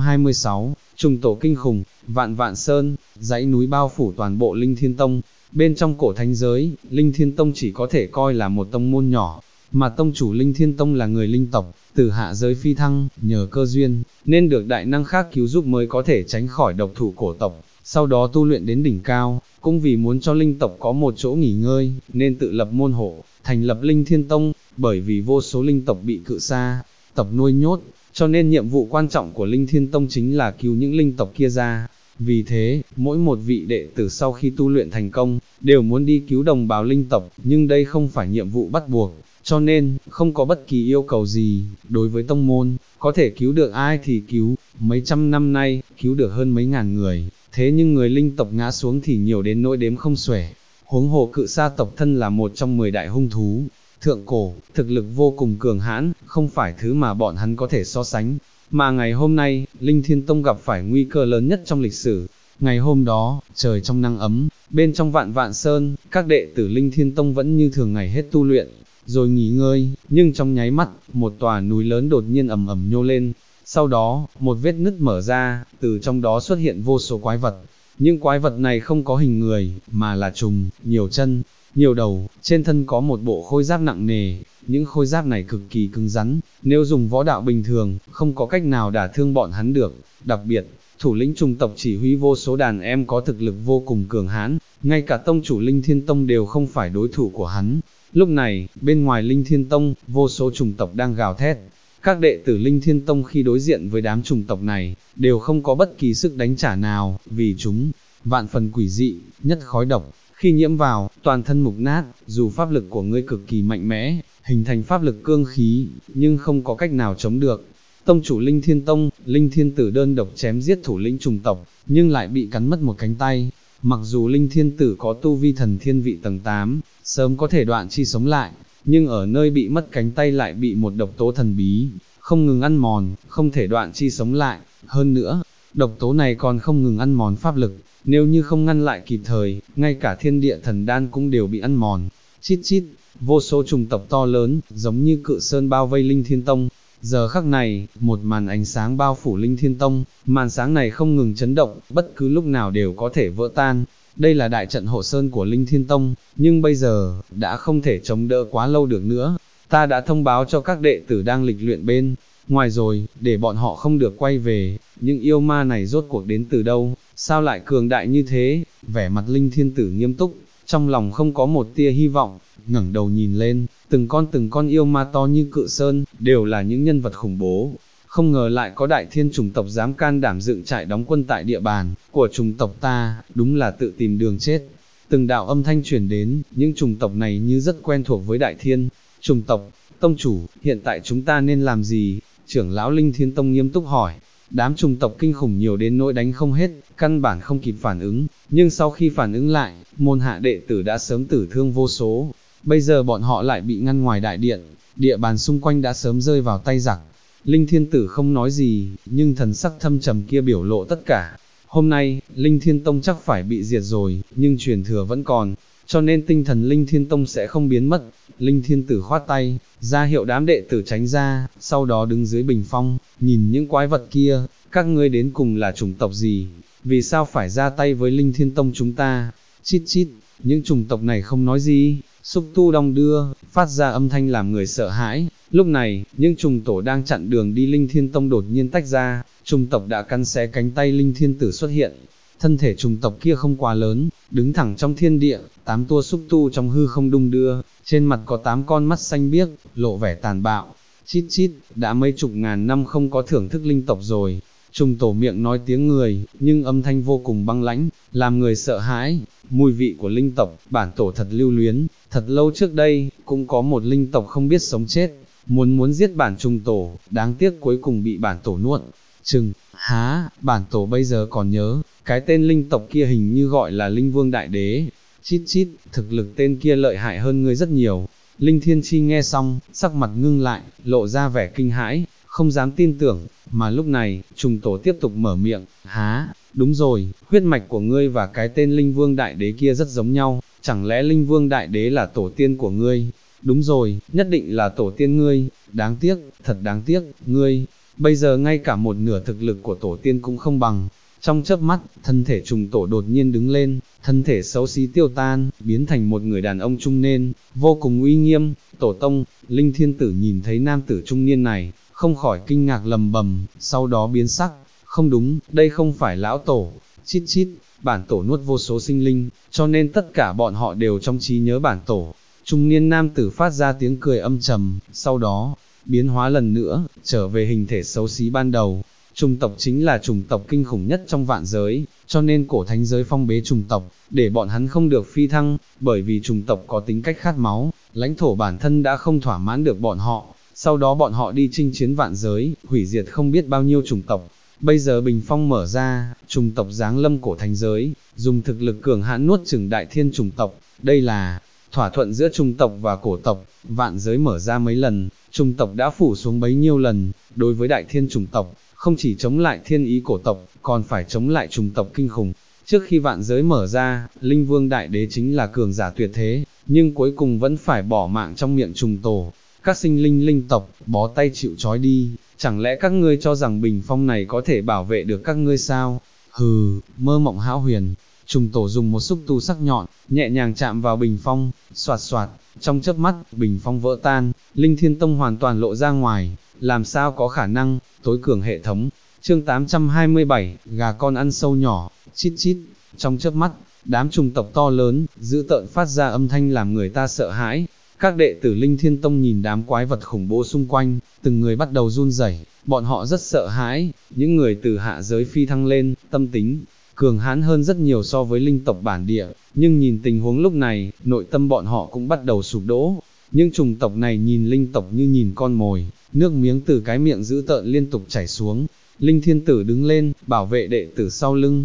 826, trùng tổ kinh khủng. Vạn Vạn Sơn, dãy núi bao phủ toàn bộ Linh Thiên Tông. Bên trong cổ thánh giới, Linh Thiên Tông chỉ có thể coi là một tông môn nhỏ, mà tông chủ Linh Thiên Tông là người linh tộc, từ hạ giới phi thăng, nhờ cơ duyên, nên được đại năng khác cứu giúp mới có thể tránh khỏi độc thủ cổ tộc. sau đó tu luyện đến đỉnh cao, cũng vì muốn cho linh tộc có một chỗ nghỉ ngơi, nên tự lập môn hộ, thành lập Linh Thiên Tông, bởi vì vô số linh tộc bị cự sa, tộc nuôi nhốt, cho nên nhiệm vụ quan trọng của Linh Thiên Tông chính là cứu những linh tộc kia ra. Vì thế, mỗi một vị đệ tử sau khi tu luyện thành công, đều muốn đi cứu đồng bào linh tộc, nhưng đây không phải nhiệm vụ bắt buộc, cho nên, không có bất kỳ yêu cầu gì, đối với tông môn, có thể cứu được ai thì cứu, mấy trăm năm nay, cứu được hơn mấy ngàn người, thế nhưng người linh tộc ngã xuống thì nhiều đến nỗi đếm không xuể. Huống hồ cự sa tộc thân là một trong 10 đại hung thú, thượng cổ, thực lực vô cùng cường hãn, không phải thứ mà bọn hắn có thể so sánh. Mà ngày hôm nay, Linh Thiên Tông gặp phải nguy cơ lớn nhất trong lịch sử. Ngày hôm đó, trời trong nắng ấm, bên trong vạn vạn sơn, các đệ tử Linh Thiên Tông vẫn như thường ngày hết tu luyện, rồi nghỉ ngơi, nhưng trong nháy mắt, một tòa núi lớn đột nhiên ầm ầm nhô lên. Sau đó, một vết nứt mở ra, từ trong đó xuất hiện vô số quái vật. Những quái vật này không có hình người, mà là trùng, nhiều chân, nhiều đầu, trên thân có một bộ khôi giáp nặng nề, những khôi giáp này cực kỳ cứng rắn, nếu dùng võ đạo bình thường, không có cách nào đả thương bọn hắn được. Đặc biệt, thủ lĩnh trùng tộc chỉ huy vô số đàn em có thực lực vô cùng cường hãn, ngay cả tông chủ Linh Thiên Tông đều không phải đối thủ của hắn. Lúc này, bên ngoài Linh Thiên Tông, vô số trùng tộc đang gào thét. Các đệ tử Linh Thiên Tông khi đối diện với đám trùng tộc này, đều không có bất kỳ sức đánh trả nào, vì chúng, vạn phần quỷ dị, nhất khói độc, khi nhiễm vào, toàn thân mục nát, dù pháp lực của ngươi cực kỳ mạnh mẽ, hình thành pháp lực cương khí, nhưng không có cách nào chống được. Tông chủ Linh Thiên Tông, Linh Thiên Tử đơn độc chém giết thủ lĩnh trùng tộc, nhưng lại bị cắn mất một cánh tay. Mặc dù Linh Thiên Tử có tu vi thần thiên vị tầng 8, sớm có thể đoạn chi sống lại, nhưng ở nơi bị mất cánh tay lại bị một độc tố thần bí, không ngừng ăn mòn, không thể đoạn chi sống lại. Hơn nữa, độc tố này còn không ngừng ăn mòn pháp lực, nếu như không ngăn lại kịp thời, ngay cả thiên địa thần đan cũng đều bị ăn mòn. Chít chít, vô số trùng tộc to lớn, giống như cự sơn bao vây Linh Thiên Tông. Giờ khắc này, một màn ánh sáng bao phủ Linh Thiên Tông, màn sáng này không ngừng chấn động, bất cứ lúc nào đều có thể vỡ tan. Đây là đại trận hộ sơn của Linh Thiên Tông, nhưng bây giờ, đã không thể chống đỡ quá lâu được nữa. Ta đã thông báo cho các đệ tử đang lịch luyện bên ngoài rồi, để bọn họ không được quay về. Những yêu ma này rốt cuộc đến từ đâu, sao lại cường đại như thế? Vẻ mặt Linh Thiên Tử nghiêm túc, trong lòng không có một tia hy vọng, ngẩng đầu nhìn lên, từng con yêu ma to như cự sơn, đều là những nhân vật khủng bố. Không ngờ lại có đại thiên chủng tộc dám can đảm dựng trại đóng quân tại địa bàn của chủng tộc ta, đúng là tự tìm đường chết. Từng đạo âm thanh truyền đến, những chủng tộc này như rất quen thuộc với đại thiên chủng tộc. Tông chủ, hiện tại chúng ta nên làm gì? Trưởng lão Linh Thiên Tông nghiêm túc hỏi. Đám chủng tộc kinh khủng nhiều đến nỗi đánh không hết, căn bản không kịp phản ứng, nhưng sau khi phản ứng lại, môn hạ đệ tử đã sớm tử thương vô số. Bây giờ bọn họ lại bị ngăn ngoài đại điện, địa bàn xung quanh đã sớm rơi vào tay giặc. Linh Thiên Tử không nói gì, nhưng thần sắc thâm trầm kia biểu lộ tất cả. Hôm nay, Linh Thiên Tông chắc phải bị diệt rồi, nhưng truyền thừa vẫn còn, cho nên tinh thần Linh Thiên Tông sẽ không biến mất. Linh Thiên Tử khoát tay, ra hiệu đám đệ tử tránh ra, sau đó đứng dưới bình phong, nhìn những quái vật kia, các ngươi đến cùng là chủng tộc gì, vì sao phải ra tay với Linh Thiên Tông chúng ta? Chít chít, những chủng tộc này không nói gì, xúc tu đong đưa, phát ra âm thanh làm người sợ hãi. Lúc này, những trùng tổ đang chặn đường đi Linh Thiên Tông đột nhiên tách ra, trùng tộc đã cắn xé cánh tay Linh Thiên Tử xuất hiện. Thân thể trùng tộc kia không quá lớn, đứng thẳng trong thiên địa, 8 tua xúc tu trong hư không đung đưa, trên mặt có 8 con mắt xanh biếc, lộ vẻ tàn bạo. Chít chít, đã mấy chục ngàn năm không có thưởng thức linh tộc rồi. Trùng tổ miệng nói tiếng người, nhưng âm thanh vô cùng băng lãnh, làm người sợ hãi. Mùi vị của linh tộc, bản tổ thật lưu luyến, thật lâu trước đây, cũng có một linh tộc không biết sống chết, muốn giết bản trùng tổ, đáng tiếc cuối cùng bị bản tổ nuốt chừng. Há, bản tổ bây giờ còn nhớ, cái tên linh tộc kia hình như gọi là Linh Vương Đại Đế. Chít chít, thực lực tên kia lợi hại hơn ngươi rất nhiều. Linh Thiên Chi nghe xong, sắc mặt ngưng lại, lộ ra vẻ kinh hãi, không dám tin tưởng, mà lúc này, trùng tổ tiếp tục mở miệng. Há, đúng rồi, huyết mạch của ngươi và cái tên Linh Vương Đại Đế kia rất giống nhau, chẳng lẽ Linh Vương Đại Đế là tổ tiên của ngươi? Đúng rồi, nhất định là tổ tiên ngươi, đáng tiếc, thật đáng tiếc, ngươi, bây giờ ngay cả một nửa thực lực của tổ tiên cũng không bằng. Trong chớp mắt, thân thể trùng tổ đột nhiên đứng lên, thân thể xấu xí tiêu tan, biến thành một người đàn ông trung niên, vô cùng uy nghiêm. Tổ tông, Linh Thiên Tử nhìn thấy nam tử trung niên này, không khỏi kinh ngạc lầm bầm, sau đó biến sắc. Không đúng, đây không phải lão tổ. Chít chít, bản tổ nuốt vô số sinh linh, cho nên tất cả bọn họ đều trong trí nhớ bản tổ. Trung niên nam tử phát ra tiếng cười âm trầm, sau đó, biến hóa lần nữa, trở về hình thể xấu xí ban đầu. Trùng tộc chính là chủng tộc kinh khủng nhất trong vạn giới, cho nên cổ thánh giới phong bế chủng tộc, để bọn hắn không được phi thăng, bởi vì chủng tộc có tính cách khát máu, lãnh thổ bản thân đã không thỏa mãn được bọn họ, sau đó bọn họ đi chinh chiến vạn giới, hủy diệt không biết bao nhiêu chủng tộc. Bây giờ bình phong mở ra, chủng tộc giáng lâm cổ thánh giới, dùng thực lực cường hãn nuốt chửng đại thiên chủng tộc, đây là thỏa thuận giữa chủng tộc và cổ tộc. Vạn giới mở ra mấy lần, chủng tộc đã phủ xuống bấy nhiêu lần, đối với đại thiên chủng tộc, không chỉ chống lại thiên ý cổ tộc, còn phải chống lại chủng tộc kinh khủng. Trước khi vạn giới mở ra, Linh Vương Đại Đế chính là cường giả tuyệt thế, nhưng cuối cùng vẫn phải bỏ mạng trong miệng trùng tổ. Các sinh linh linh tộc, bó tay chịu trói đi, chẳng lẽ các ngươi cho rằng bình phong này có thể bảo vệ được các ngươi sao? Hừ, mơ mộng hão huyền. Trùng tổ dùng một xúc tu sắc nhọn, nhẹ nhàng chạm vào bình phong, xoạt xoạt, trong chớp mắt, bình phong vỡ tan, Linh Thiên Tông hoàn toàn lộ ra ngoài, làm sao có khả năng, tối cường hệ thống. Chương 827, gà con ăn sâu nhỏ, chít chít, trong chớp mắt, đám trùng tộc to lớn, dữ tợn phát ra âm thanh làm người ta sợ hãi. Các đệ tử Linh Thiên Tông nhìn đám quái vật khủng bố xung quanh, từng người bắt đầu run rẩy, bọn họ rất sợ hãi, những người từ hạ giới phi thăng lên, tâm tính cường hãn hơn rất nhiều so với linh tộc bản địa, nhưng nhìn tình huống lúc này, nội tâm bọn họ cũng bắt đầu sụp đổ. Những chủng tộc này nhìn linh tộc như nhìn con mồi, nước miếng từ cái miệng dữ tợn liên tục chảy xuống. Linh Thiên Tử đứng lên, bảo vệ đệ tử sau lưng,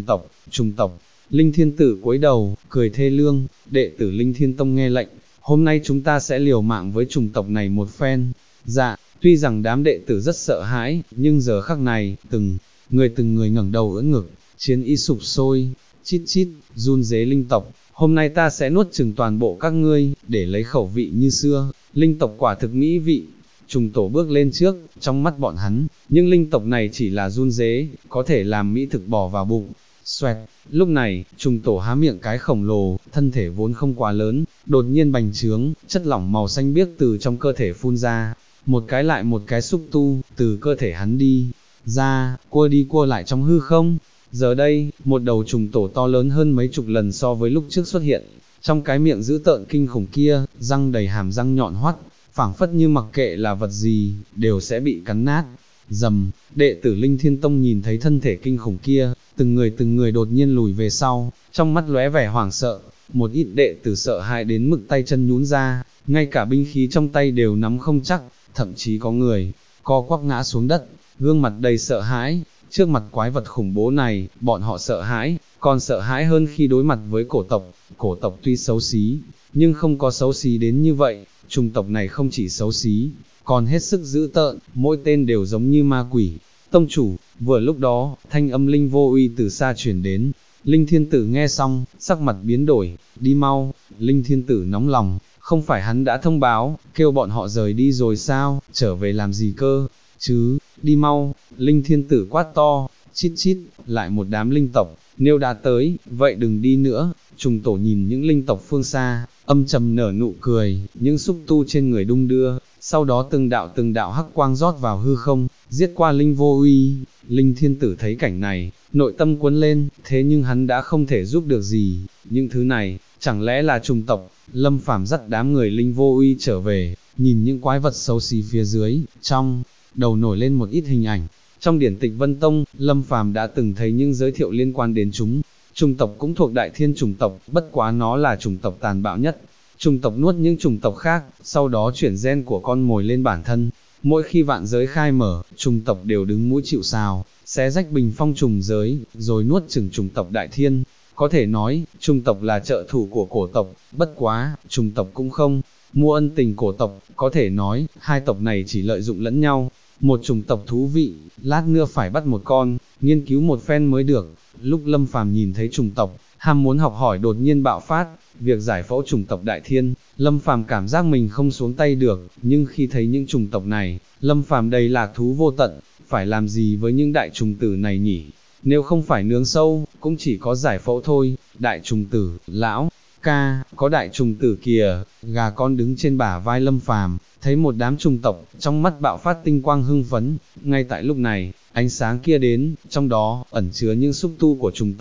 trùng tộc. Linh Thiên Tử cúi đầu, cười thê lương, đệ tử Linh Thiên Tông nghe lệnh, hôm nay chúng ta sẽ liều mạng với chủng tộc này một phen. Dạ, tuy rằng đám đệ tử rất sợ hãi, nhưng giờ khắc này, từng người ngẩng đầu ưỡn ngực, chiến ý sụp sôi, chít chít, run rế linh tộc, hôm nay ta sẽ nuốt chửng toàn bộ các ngươi, để lấy khẩu vị như xưa. Linh tộc quả thực mỹ vị. Trùng tổ bước lên trước, trong mắt bọn hắn, nhưng linh tộc này chỉ là run rế, có thể làm mỹ thực bỏ vào bụng. Xoẹt, lúc này, trùng tổ há miệng cái khổng lồ, thân thể vốn không quá lớn, đột nhiên bành trướng, chất lỏng màu xanh biếc từ trong cơ thể phun ra, một cái lại một cái xúc tu, từ cơ thể hắn đi ra, cua đi cua lại trong hư không. Giờ đây, một đầu trùng tổ to lớn hơn mấy chục lần so với lúc trước xuất hiện, trong cái miệng dữ tợn kinh khủng kia, răng đầy hàm răng nhọn hoắt, phảng phất như mặc kệ là vật gì, đều sẽ bị cắn nát. Dầm, đệ tử Linh Thiên Tông nhìn thấy thân thể kinh khủng kia, từng người đột nhiên lùi về sau, trong mắt lóe vẻ hoảng sợ, một ít đệ tử sợ hãi đến mức tay chân nhũn ra, ngay cả binh khí trong tay đều nắm không chắc, thậm chí có người co quắp ngã xuống đất, gương mặt đầy sợ hãi. Trước mặt quái vật khủng bố này, bọn họ sợ hãi, còn sợ hãi hơn khi đối mặt với cổ tộc. Cổ tộc tuy xấu xí, nhưng không có xấu xí đến như vậy. Chủng tộc này không chỉ xấu xí, còn hết sức dữ tợn, mỗi tên đều giống như ma quỷ. Tông chủ, vừa lúc đó, thanh âm Linh Vô Uy từ xa truyền đến. Linh Thiên Tử nghe xong, sắc mặt biến đổi, đi mau. Linh Thiên Tử nóng lòng, không phải hắn đã thông báo, kêu bọn họ rời đi rồi sao, trở về làm gì cơ, chứ, đi mau. Linh Thiên Tử quát to, chít chít, lại một đám linh tộc, nếu đã tới, vậy đừng đi nữa. Trùng tổ nhìn những linh tộc phương xa, âm trầm nở nụ cười, những xúc tu trên người đung đưa, sau đó từng đạo hắc quang rót vào hư không, giết qua Linh Vô Uy. Linh Thiên Tử thấy cảnh này, nội tâm cuốn lên, thế nhưng hắn đã không thể giúp được gì, những thứ này, chẳng lẽ là trùng tộc. Lâm Phàm dắt đám người Linh Vô Uy trở về, nhìn những quái vật xấu xí phía dưới, trong đầu nổi lên một ít hình ảnh. Trong điển tịch Vân Tông, Lâm Phàm đã từng thấy những giới thiệu liên quan đến chúng. Trùng tộc cũng thuộc đại thiên chủng tộc, bất quá nó là chủng tộc tàn bạo nhất. Trùng tộc nuốt những chủng tộc khác, sau đó chuyển gen của con mồi lên bản thân. Mỗi khi vạn giới khai mở, trùng tộc đều đứng mũi chịu sào, xé rách bình phong trùng giới, rồi nuốt chửng chủng tộc đại thiên. Có thể nói, trùng tộc là trợ thủ của cổ tộc, bất quá, trùng tộc cũng không mua ân tình cổ tộc, có thể nói, hai tộc này chỉ lợi dụng lẫn nhau. Một chủng tộc thú vị, lát nữa phải bắt một con, nghiên cứu một phen mới được. Lúc Lâm Phàm nhìn thấy chủng tộc, ham muốn học hỏi đột nhiên bạo phát, việc giải phẫu chủng tộc đại thiên, Lâm Phàm cảm giác mình không xuống tay được, nhưng khi thấy những chủng tộc này, Lâm Phàm đầy lạc thú vô tận, phải làm gì với những đại trùng tử này nhỉ? Nếu không phải nướng sâu, cũng chỉ có giải phẫu thôi. Đại trùng tử, lão ca, có đại trùng tử kìa. Gà con đứng trên bả vai Lâm Phàm, thấy một đám trùng tộc, trong mắt bạo phát tinh quang hưng phấn. Ngay tại lúc này, ánh sáng kia đến, trong đó ẩn chứa những xúc tu của trùng tộc.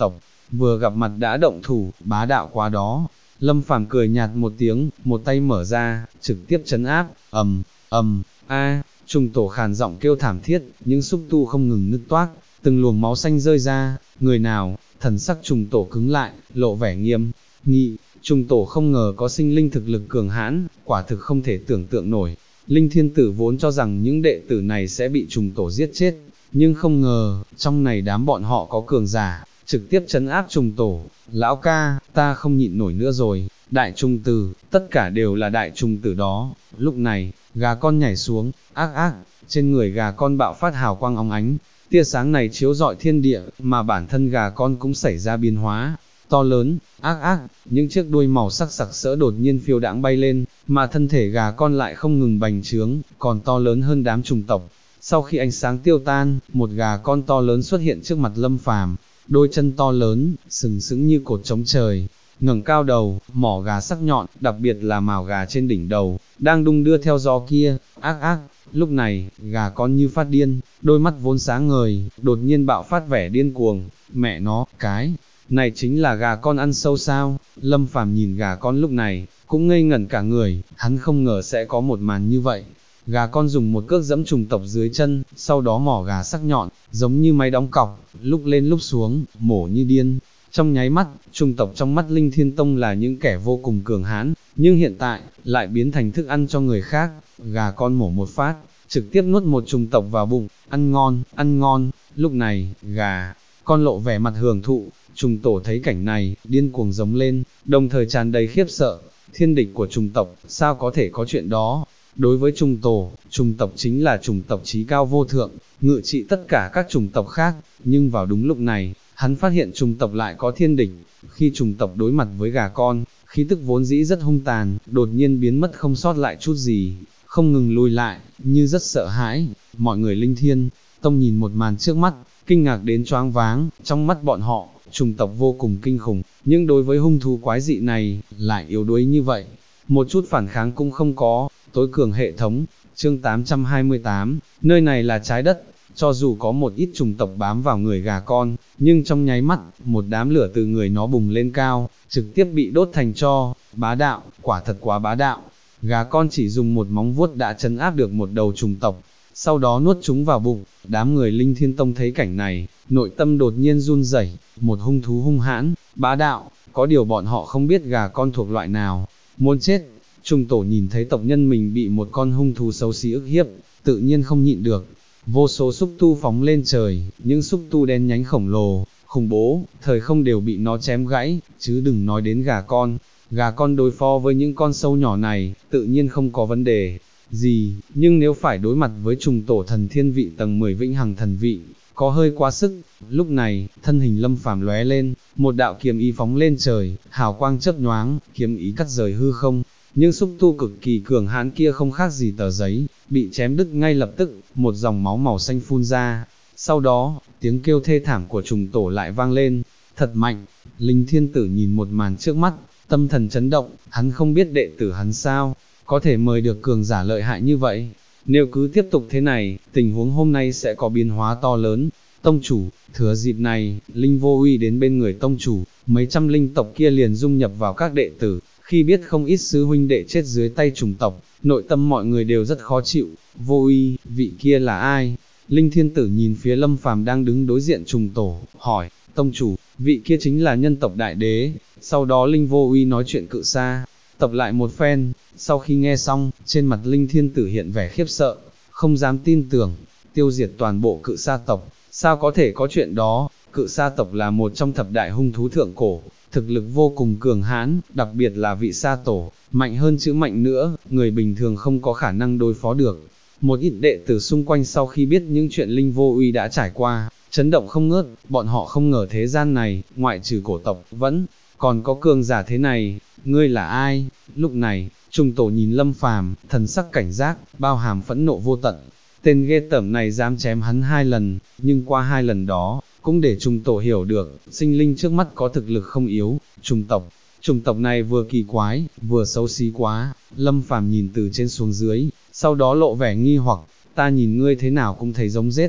vừa gặp mặt đã động thủ, bá đạo quá đó. Lâm Phàm cười nhạt một tiếng, một tay mở ra, trực tiếp trấn áp, trùng tổ khàn giọng kêu thảm thiết, những xúc tu không ngừng nứt toác, từng luồng máu xanh rơi ra, người nào, thần sắc trùng tổ cứng lại, lộ vẻ nghiêm nghị, trùng tổ không ngờ có sinh linh thực lực cường hãn, quả thực không thể tưởng tượng nổi. Linh Thiên Tử vốn cho rằng những đệ tử này sẽ bị trùng tổ giết chết, nhưng không ngờ, trong này đám bọn họ có cường giả, trực tiếp trấn áp trùng tổ. Lão ca, ta không nhịn nổi nữa rồi, đại trùng tử, tất cả đều là đại trùng tử đó. Lúc này, gà con nhảy xuống, trên người gà con bạo phát hào quang óng ánh, tia sáng này chiếu rọi thiên địa, mà bản thân gà con cũng xảy ra biến hóa, to lớn, những chiếc đuôi màu sắc sặc sỡ đột nhiên phiêu đãng bay lên, mà thân thể gà con lại không ngừng bành trướng, còn to lớn hơn đám trùng tộc. Sau khi ánh sáng tiêu tan, một gà con to lớn xuất hiện trước mặt Lâm Phàm, đôi chân to lớn, sừng sững như cột chống trời, ngẩng cao đầu, mỏ gà sắc nhọn, đặc biệt là mào gà trên đỉnh đầu, đang đung đưa theo gió kia, Lúc này, gà con như phát điên, đôi mắt vốn sáng ngời, đột nhiên bạo phát vẻ điên cuồng, mẹ nó, cái này chính là gà con ăn sâu sao? Lâm Phàm nhìn gà con lúc này, cũng ngây ngẩn cả người, hắn không ngờ sẽ có một màn như vậy. Gà con dùng một cước dẫm trùng tộc dưới chân, sau đó mỏ gà sắc nhọn, giống như máy đóng cọc, lúc lên lúc xuống, mổ như điên. Trong nháy mắt, trùng tộc trong mắt Linh Thiên Tông là những kẻ vô cùng cường hãn, nhưng hiện tại, lại biến thành thức ăn cho người khác. Gà con mổ một phát, trực tiếp nuốt một trùng tộc vào bụng, ăn ngon. Lúc này, gà con lộ vẻ mặt hưởng thụ, trùng tổ thấy cảnh này, điên cuồng giống lên, đồng thời tràn đầy khiếp sợ. Thiên địch của trùng tộc, sao có thể có chuyện đó? Đối với trùng tổ, trùng tộc chính là trùng tộc chí cao vô thượng, ngự trị tất cả các trùng tộc khác, nhưng vào đúng lúc này, hắn phát hiện trùng tộc lại có thiên địch. Khi trùng tộc đối mặt với gà con, khí tức vốn dĩ rất hung tàn, đột nhiên biến mất không sót lại chút gì, không ngừng lùi lại, như rất sợ hãi. Mọi người Linh Thiên Tông nhìn một màn trước mắt, kinh ngạc đến choáng váng, trong mắt bọn họ, trùng tộc vô cùng kinh khủng, nhưng đối với hung thú quái dị này, lại yếu đuối như vậy, một chút phản kháng cũng không có. Tối cường hệ thống, chương 828, nơi này là trái đất, cho dù có một ít trùng tộc bám vào người gà con, nhưng trong nháy mắt, một đám lửa từ người nó bùng lên cao, trực tiếp bị đốt thành tro. Bá đạo, quả thật quá bá đạo. Gà con chỉ dùng một móng vuốt đã trấn áp được một đầu trùng tộc, sau đó nuốt chúng vào bụng. Đám người Linh Thiên Tông thấy cảnh này, nội tâm đột nhiên run rẩy, một hung thú hung hãn, bá đạo, có điều bọn họ không biết gà con thuộc loại nào. Muốn chết. Trùng tổ nhìn thấy tộc nhân mình bị một con hung thú xấu xí ức hiếp, tự nhiên không nhịn được. Vô số xúc tu phóng lên trời, những xúc tu đen nhánh khổng lồ, khủng bố, thời không đều bị nó chém gãy, chứ đừng nói đến gà con. Gà con đối phó với những con sâu nhỏ này, tự nhiên không có vấn đề gì, nhưng nếu phải đối mặt với trùng tổ thần thiên vị tầng 10 vĩnh hằng thần vị, có hơi quá sức. Lúc này, thân hình Lâm Phàm lóe lên, một đạo kiếm ý phóng lên trời, hào quang chớp nhoáng, kiếm ý cắt rời hư không. Nhưng xúc tu cực kỳ cường hãn kia không khác gì tờ giấy, bị chém đứt ngay lập tức, một dòng máu màu xanh phun ra. Sau đó, tiếng kêu thê thảm của trùng tổ lại vang lên, thật mạnh. Linh Thiên Tử nhìn một màn trước mắt, tâm thần chấn động, hắn không biết đệ tử hắn sao, có thể mời được cường giả lợi hại như vậy. Nếu cứ tiếp tục thế này, tình huống hôm nay sẽ có biến hóa to lớn. Tông chủ, thừa dịp này, Linh Vô Uy đến bên người tông chủ, mấy trăm linh tộc kia liền dung nhập vào các đệ tử. Khi biết không ít sư huynh đệ chết dưới tay trùng tộc, nội tâm mọi người đều rất khó chịu. Vô Uy, vị kia là ai? Linh Thiên Tử nhìn phía Lâm Phàm đang đứng đối diện trùng tổ, hỏi, tông chủ, vị kia chính là nhân tộc đại đế. Sau đó Linh Vô Uy nói chuyện cự sa, tập lại một phen. Sau khi nghe xong, trên mặt Linh Thiên Tử hiện vẻ khiếp sợ, không dám tin tưởng, tiêu diệt toàn bộ cự sa tộc, sao có thể có chuyện đó? Cự sa tộc là một trong thập đại hung thú thượng cổ, thực lực vô cùng cường hãn, đặc biệt là vị sa tổ, mạnh hơn chữ mạnh nữa, người bình thường không có khả năng đối phó được. Một ít đệ tử xung quanh sau khi biết những chuyện Linh Vô Uy đã trải qua, chấn động không ngớt, bọn họ không ngờ thế gian này, ngoại trừ cổ tộc, vẫn còn có cường giả thế này. Ngươi là ai? Lúc này, trùng tổ nhìn Lâm Phàm, thần sắc cảnh giác, bao hàm phẫn nộ vô tận. Tên ghê tởm này dám chém hắn 2 lần, nhưng qua 2 lần đó, cũng để trùng tổ hiểu được, sinh linh trước mắt có thực lực không yếu. Trùng tộc này vừa kỳ quái, vừa xấu xí quá. Lâm Phàm nhìn từ trên xuống dưới, sau đó lộ vẻ nghi hoặc, ta nhìn ngươi thế nào cũng thấy giống rết.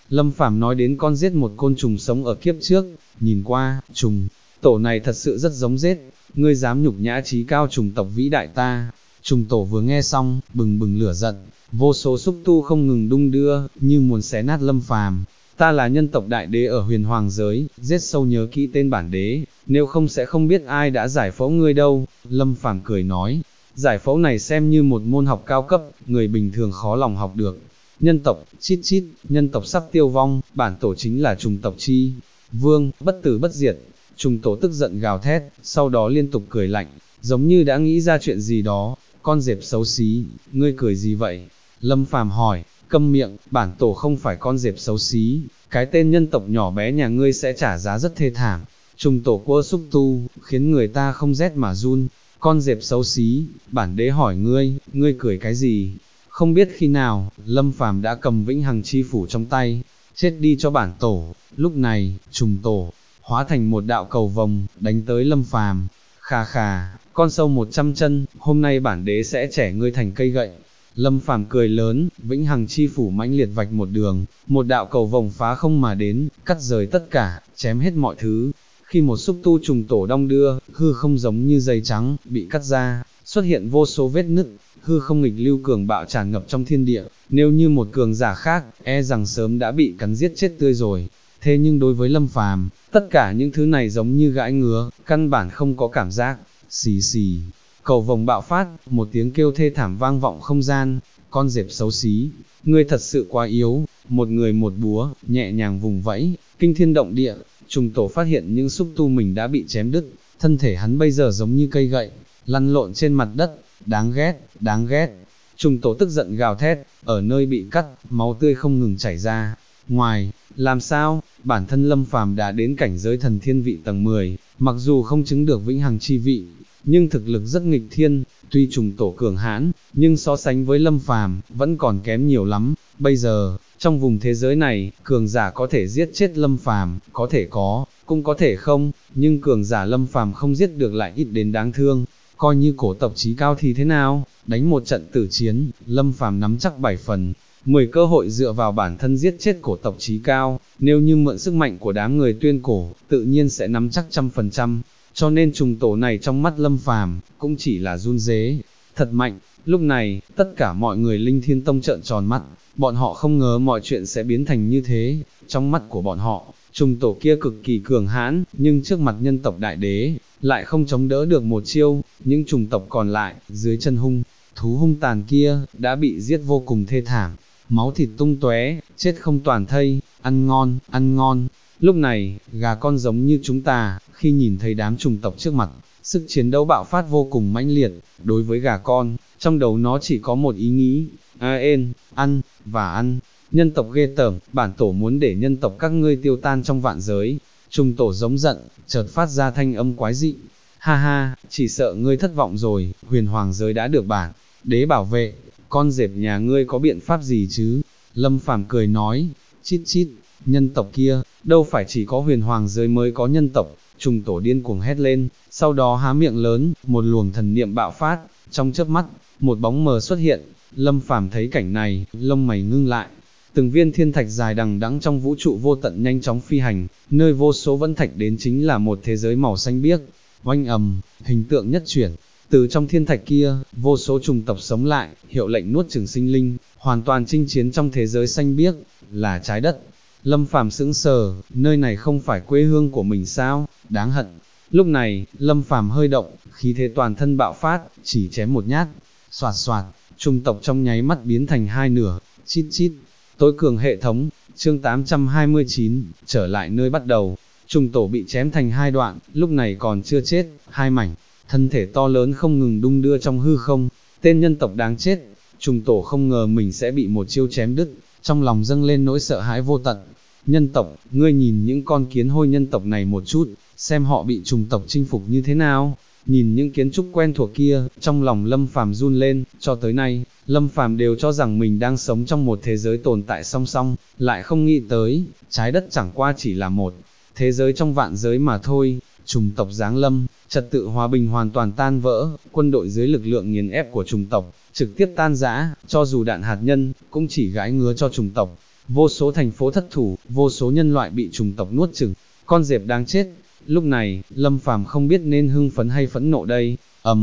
Lâm Phàm nói đến con giết một côn trùng sống ở kiếp trước, nhìn qua, trùng, tổ này thật sự rất giống giết, ngươi dám nhục nhã trí cao trùng tộc vĩ đại ta. Trùng tổ vừa nghe xong, bừng bừng lửa giận, vô số xúc tu không ngừng đung đưa, như muốn xé nát Lâm Phàm. Ta là nhân tộc đại đế ở huyền hoàng giới, giết sâu nhớ kỹ tên bản đế, nếu không sẽ không biết ai đã giải phẫu ngươi đâu. Lâm Phàm cười nói, giải phẫu này xem như một môn học cao cấp, người bình thường khó lòng học được. Nhân tộc, chít chít, nhân tộc sắp tiêu vong, bản tổ chính là trùng tộc chi vương, bất tử bất diệt. Trùng tổ tức giận gào thét, sau đó liên tục cười lạnh, giống như đã nghĩ ra chuyện gì đó. Con dẹp xấu xí, ngươi cười gì vậy? Lâm Phàm hỏi, câm miệng, bản tổ không phải con dẹp xấu xí, cái tên nhân tộc nhỏ bé nhà ngươi sẽ trả giá rất thê thảm. Trùng tổ quơ xúc tu, khiến người ta không rét mà run. Con dẹp xấu xí, bản đế hỏi ngươi cười cái gì? Không biết khi nào, Lâm Phàm đã cầm vĩnh hằng chi phủ trong tay, chết đi cho bản tổ. Lúc này, trùng tổ hóa thành một đạo cầu vồng, đánh tới Lâm Phàm. Khà khà, con sâu 100 chân, hôm nay bản đế sẽ chẻ ngươi thành cây gậy. Lâm Phàm cười lớn, vĩnh hằng chi phủ mãnh liệt vạch một đường, một đạo cầu vồng phá không mà đến, cắt rời tất cả, chém hết mọi thứ. Khi một xúc tu trùng tổ đong đưa, hư không giống như dây trắng, bị cắt ra, xuất hiện vô số vết nứt, hư không nghịch lưu cường bạo tràn ngập trong thiên địa, nếu như một cường giả khác, e rằng sớm đã bị cắn giết chết tươi rồi. Thế nhưng đối với Lâm Phàm, tất cả những thứ này giống như gãi ngứa, căn bản không có cảm giác. Xì xì, cầu vồng bạo phát, một tiếng kêu thê thảm vang vọng không gian. Con dẹp xấu xí, ngươi thật sự quá yếu. Một người một búa, nhẹ nhàng vùng vẫy, kinh thiên động địa. Trùng tổ phát hiện những xúc tu mình đã bị chém đứt, thân thể hắn bây giờ giống như cây gậy, lăn lộn trên mặt đất. Đáng ghét, đáng ghét. Trùng tổ tức giận gào thét, ở nơi bị cắt, máu tươi không ngừng chảy ra. Ngoài, làm sao, bản thân Lâm Phàm đã đến cảnh giới thần thiên vị tầng 10, mặc dù không chứng được vĩnh hằng chi vị, nhưng thực lực rất nghịch thiên. Tuy trùng tổ cường hãn, nhưng so sánh với Lâm Phàm vẫn còn kém nhiều lắm. Bây giờ, trong vùng thế giới này, cường giả có thể giết chết Lâm Phàm, có thể có, cũng có thể không, nhưng cường giả Lâm Phàm không giết được lại ít đến đáng thương. Coi như cổ tộc chí cao thì thế nào, đánh một trận tử chiến, Lâm Phàm nắm chắc 7 phần, 10 cơ hội dựa vào bản thân giết chết cổ tộc chí cao, nếu như mượn sức mạnh của đám người tuyên cổ, tự nhiên sẽ nắm chắc 100%, cho nên trùng tổ này trong mắt Lâm Phàm cũng chỉ là run rế, thật mạnh. Lúc này, tất cả mọi người Linh Thiên Tông trợn tròn mắt, bọn họ không ngờ mọi chuyện sẽ biến thành như thế. Trong mắt của bọn họ, trùng tổ kia cực kỳ cường hãn, nhưng trước mặt nhân tộc đại đế, lại không chống đỡ được một chiêu. Những trùng tộc còn lại, dưới chân thú hung tàn kia, đã bị giết vô cùng thê thảm, máu thịt tung tóe, chết không toàn thây. Ăn ngon, ăn ngon. Lúc này, gà con giống như chúng ta, khi nhìn thấy đám trùng tộc trước mặt, sức chiến đấu bạo phát vô cùng mãnh liệt. Đối với gà con, trong đầu nó chỉ có một ý nghĩ, ăn, và ăn. Nhân tộc ghê tởm, bản tổ muốn để nhân tộc các ngươi tiêu tan trong vạn giới. Trùng tổ giống giận, chợt phát ra thanh âm quái dị. Ha ha, chỉ sợ ngươi thất vọng rồi, huyền hoàng giới đã được bản đế bảo vệ, con dẹp nhà ngươi có biện pháp gì chứ? Lâm Phàm cười nói, chít chít, nhân tộc kia, đâu phải chỉ có huyền hoàng giới mới có nhân tộc. Trùng tổ điên cuồng hét lên, sau đó há miệng lớn, một luồng thần niệm bạo phát, trong chớp mắt, một bóng mờ xuất hiện. Lâm Phàm thấy cảnh này, lông mày ngưng lại. Từng viên thiên thạch dài đằng đẵng trong vũ trụ vô tận nhanh chóng phi hành, nơi vô số vân thạch đến chính là một thế giới màu xanh biếc. Oanh ầm, hình tượng nhất chuyển, từ trong thiên thạch kia, vô số trùng tộc sống lại, hiệu lệnh nuốt chửng sinh linh, hoàn toàn chinh chiến trong thế giới xanh biếc, là trái đất. Lâm Phàm sững sờ, nơi này không phải quê hương của mình sao, đáng hận. Lúc này, Lâm Phàm hơi động, khí thế toàn thân bạo phát, chỉ chém một nhát, xoạt xoạt, trùng tộc trong nháy mắt biến thành hai nửa. Chít chít, tối cường hệ thống, chương 829, trở lại nơi bắt đầu. Trùng tổ bị chém thành hai đoạn, lúc này còn chưa chết, hai mảnh, thân thể to lớn không ngừng đung đưa trong hư không. Tên nhân tộc đáng chết, trùng tổ không ngờ mình sẽ bị một chiêu chém đứt, trong lòng dâng lên nỗi sợ hãi vô tận. Nhân tộc, ngươi nhìn những con kiến hôi nhân tộc này một chút, xem họ bị trùng tộc chinh phục như thế nào. Nhìn những kiến trúc quen thuộc kia, trong lòng Lâm Phàm run lên. Cho tới nay, Lâm Phàm đều cho rằng mình đang sống trong một thế giới tồn tại song song, lại không nghĩ tới, trái đất chẳng qua chỉ là một thế giới trong vạn giới mà thôi. Trùng tộc giáng lâm, trật tự hòa bình hoàn toàn tan vỡ, quân đội dưới lực lượng nghiền ép của trùng tộc trực tiếp tan rã, cho dù đạn hạt nhân cũng chỉ gãi ngứa cho trùng tộc. vô số thành phố thất thủ, vô số nhân loại bị trùng tộc nuốt chửng, con dẹp đáng chết. Lúc này, Lâm Phàm không biết nên hưng phấn hay phẫn nộ đây.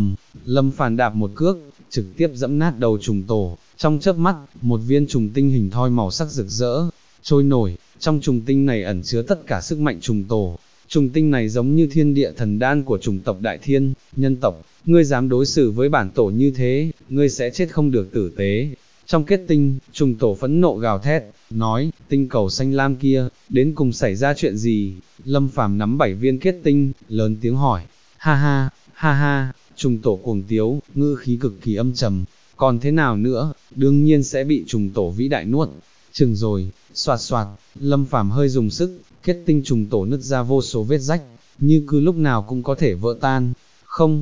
Lâm Phàm đạp một cước, trực tiếp dẫm nát đầu trùng tổ, trong chớp mắt, một viên trùng tinh hình thoi màu sắc rực rỡ, trôi nổi, trong trùng tinh này ẩn chứa tất cả sức mạnh trùng tổ. Trùng tinh này giống như thiên địa thần đan của chủng tộc Đại Thiên, nhân tộc, ngươi dám đối xử với bản tổ như thế, ngươi sẽ chết không được tử tế. Trong kết tinh, trùng tổ phẫn nộ gào thét, nói, tinh cầu xanh lam kia, đến cùng xảy ra chuyện gì? Lâm Phàm nắm 7 viên kết tinh, lớn tiếng hỏi, ha ha, trùng tổ cuồng tiếu, ngữ khí cực kỳ âm trầm, còn thế nào nữa, đương nhiên sẽ bị trùng tổ vĩ đại nuốt. Chừng rồi, soạt soạt, Lâm Phàm hơi dùng sức, kết tinh trùng tổ nứt ra vô số vết rách, như cứ lúc nào cũng có thể vỡ tan. Không,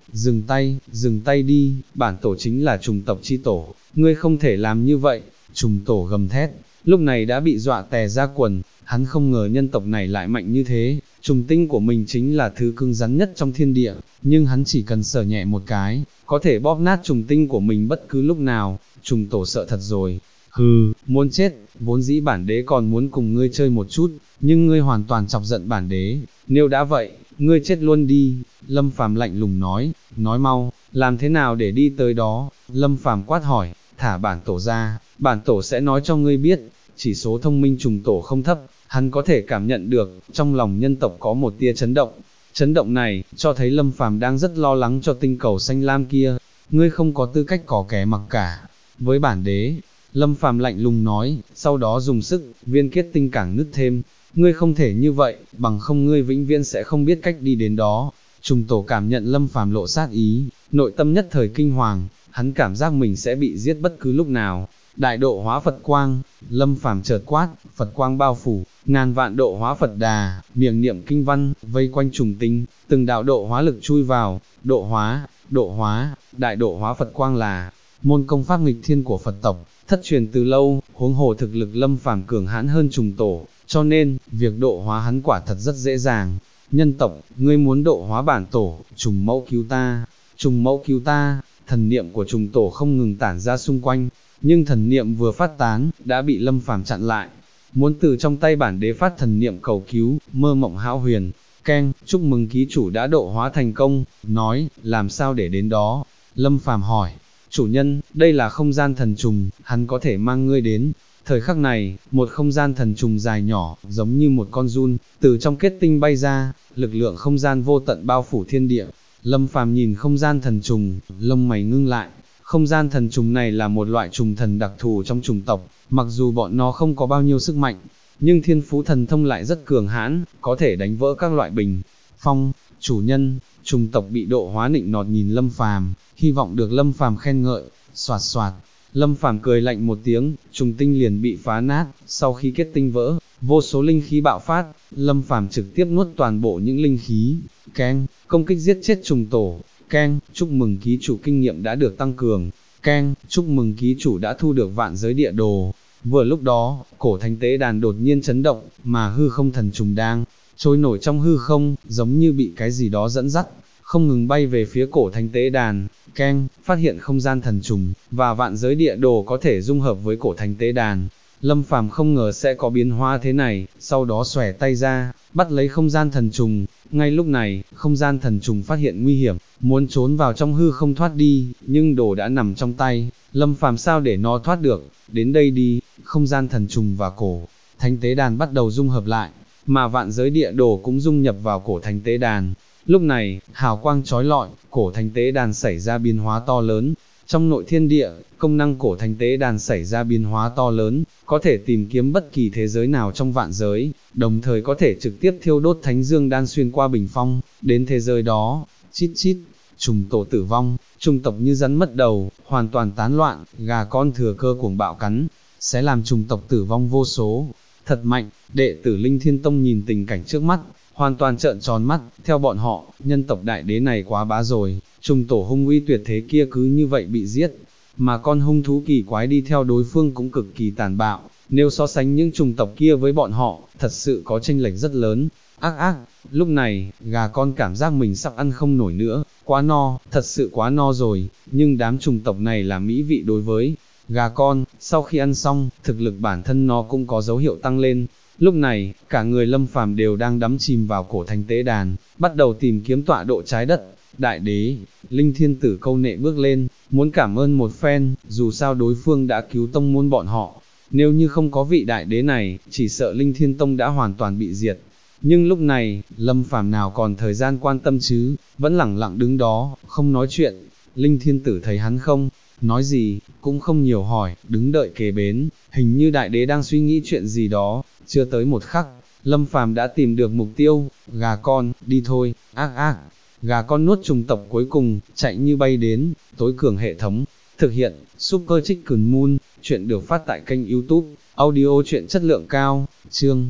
dừng tay đi, bản tổ chính là trùng tộc chi tổ, ngươi không thể làm như vậy. Trùng tổ gầm thét, lúc này đã bị dọa tè ra quần, hắn không ngờ nhân tộc này lại mạnh như thế, trùng tinh của mình chính là thứ cứng rắn nhất trong thiên địa, nhưng hắn chỉ cần sờ nhẹ một cái, có thể bóp nát trùng tinh của mình bất cứ lúc nào. Trùng tổ sợ thật rồi, hừ, muốn chết, vốn dĩ bản đế còn muốn cùng ngươi chơi một chút, nhưng ngươi hoàn toàn chọc giận bản đế, nếu đã vậy, ngươi chết luôn đi. Lâm Phàm lạnh lùng nói mau, làm thế nào để đi tới đó? Lâm Phàm quát hỏi, thả bản tổ ra, bản tổ sẽ nói cho ngươi biết. Chỉ số thông minh trùng tổ không thấp, hắn có thể cảm nhận được, trong lòng nhân tộc có một tia chấn động này, cho thấy Lâm Phàm đang rất lo lắng cho tinh cầu xanh lam kia. Ngươi không có tư cách có kẻ mặc cả với bản đế. Lâm Phàm lạnh lùng nói, sau đó dùng sức, viên kết tinh càng nứt thêm. Ngươi không thể như vậy, bằng không ngươi vĩnh viễn sẽ không biết cách đi đến đó. Trùng tổ cảm nhận Lâm Phàm lộ sát ý, nội tâm nhất thời kinh hoàng, hắn cảm giác mình sẽ bị giết bất cứ lúc nào. Đại độ hóa Phật quang, Lâm Phàm chợt quát, Phật quang bao phủ, ngàn vạn độ hóa Phật đà, miệng niệm kinh văn, vây quanh trùng tinh, từng đạo độ hóa lực chui vào. Độ hóa, đại độ hóa Phật quang là môn công pháp nghịch thiên của Phật tộc, thất truyền từ lâu, huống hồ thực lực Lâm Phàm cường hãn hơn trùng tổ, cho nên, việc độ hóa hắn quả thật rất dễ dàng. Nhân tộc, ngươi muốn độ hóa bản tổ, trùng mẫu cứu ta, thần niệm của trùng tổ không ngừng tản ra xung quanh, nhưng thần niệm vừa phát tán, đã bị Lâm Phàm chặn lại. Muốn từ trong tay bản đế phát thần niệm cầu cứu, mơ mộng hão huyền. Keng, chúc mừng ký chủ đã độ hóa thành công. Nói, làm sao để đến đó? Lâm Phàm hỏi, chủ nhân, đây là không gian thần trùng, hắn có thể mang ngươi đến. Thời khắc này, một không gian thần trùng dài nhỏ, giống như một con giun, từ trong kết tinh bay ra, lực lượng không gian vô tận bao phủ thiên địa. Lâm Phàm nhìn không gian thần trùng, lông mày ngưng lại. Không gian thần trùng này là một loại trùng thần đặc thù trong trùng tộc, mặc dù bọn nó không có bao nhiêu sức mạnh, nhưng thiên phú thần thông lại rất cường hãn, có thể đánh vỡ các loại bình phong. Chủ nhân, trùng tộc bị độ hóa nịnh nọt nhìn Lâm Phàm, hy vọng được Lâm Phàm khen ngợi. Soạt soạt, Lâm Phàm cười lạnh một tiếng, trùng tinh liền bị phá nát. Sau khi kết tinh vỡ, vô số linh khí bạo phát, Lâm Phàm trực tiếp nuốt toàn bộ những linh khí. Keng, công kích giết chết trùng tổ. Keng, chúc mừng ký chủ kinh nghiệm đã được tăng cường. Keng, chúc mừng ký chủ đã thu được vạn giới địa đồ. Vừa lúc đó, cổ thánh tế đàn đột nhiên chấn động, mà hư không thần trùng đang trôi nổi trong hư không, giống như bị cái gì đó dẫn dắt, không ngừng bay về phía cổ thánh tế đàn. Keng, phát hiện không gian thần trùng, và vạn giới địa đồ có thể dung hợp với cổ thánh tế đàn. Lâm Phàm không ngờ sẽ có biến hóa thế này, sau đó xòe tay ra, bắt lấy không gian thần trùng. Ngay lúc này, không gian thần trùng phát hiện nguy hiểm, muốn trốn vào trong hư không thoát đi, nhưng đồ đã nằm trong tay, Lâm Phàm sao để nó thoát được. Đến đây đi, không gian thần trùng và cổ thánh tế đàn bắt đầu dung hợp lại, mà vạn giới địa đồ cũng dung nhập vào cổ thánh tế đàn. Lúc này, hào quang chói lọi, cổ thánh tế đàn xảy ra biến hóa to lớn. Trong nội thiên địa, công năng cổ thánh tế đàn xảy ra biến hóa to lớn, có thể tìm kiếm bất kỳ thế giới nào trong vạn giới, đồng thời có thể trực tiếp thiêu đốt thánh dương đan xuyên qua bình phong, đến thế giới đó. Chít chít, trùng tổ tử vong, trùng tộc như rắn mất đầu, hoàn toàn tán loạn, gà con thừa cơ cuồng bạo cắn, sẽ làm trùng tộc tử vong vô số. Thật mạnh, đệ tử Linh Thiên Tông nhìn tình cảnh trước mắt, hoàn toàn trợn tròn mắt. Theo bọn họ, nhân tộc đại đế này quá bá rồi, trùng tổ hung uy tuyệt thế kia cứ như vậy bị giết, mà con hung thú kỳ quái đi theo đối phương cũng cực kỳ tàn bạo. Nếu so sánh những trùng tộc kia với bọn họ, thật sự có chênh lệch rất lớn. Ác ác, lúc này, gà con cảm giác mình sắp ăn không nổi nữa, quá no, thật sự quá no rồi, nhưng đám trùng tộc này là mỹ vị đối với gà con, sau khi ăn xong, thực lực bản thân nó cũng có dấu hiệu tăng lên. Lúc này, cả người Lâm Phàm đều đang đắm chìm vào cổ thánh tế đàn, bắt đầu tìm kiếm tọa độ trái đất. Đại đế, Linh Thiên Tử câu nệ bước lên, muốn cảm ơn một phen, dù sao đối phương đã cứu tông môn bọn họ. Nếu như không có vị đại đế này, chỉ sợ Linh Thiên Tông đã hoàn toàn bị diệt. Nhưng lúc này, Lâm Phàm nào còn thời gian quan tâm chứ, vẫn lẳng lặng đứng đó, không nói chuyện. Linh Thiên Tử thấy hắn không nói gì, cũng không nhiều hỏi, đứng đợi kế bến, hình như đại đế đang suy nghĩ chuyện gì đó. Chưa tới một khắc, Lâm Phàm đã tìm được mục tiêu, gà con, đi thôi, ác ác. Gà con nuốt trùng tộc cuối cùng, chạy như bay đến, tối cường hệ thống. Thực hiện, Super Chicken Moon, chuyện được phát tại kênh YouTube, audio chuyện chất lượng cao, chương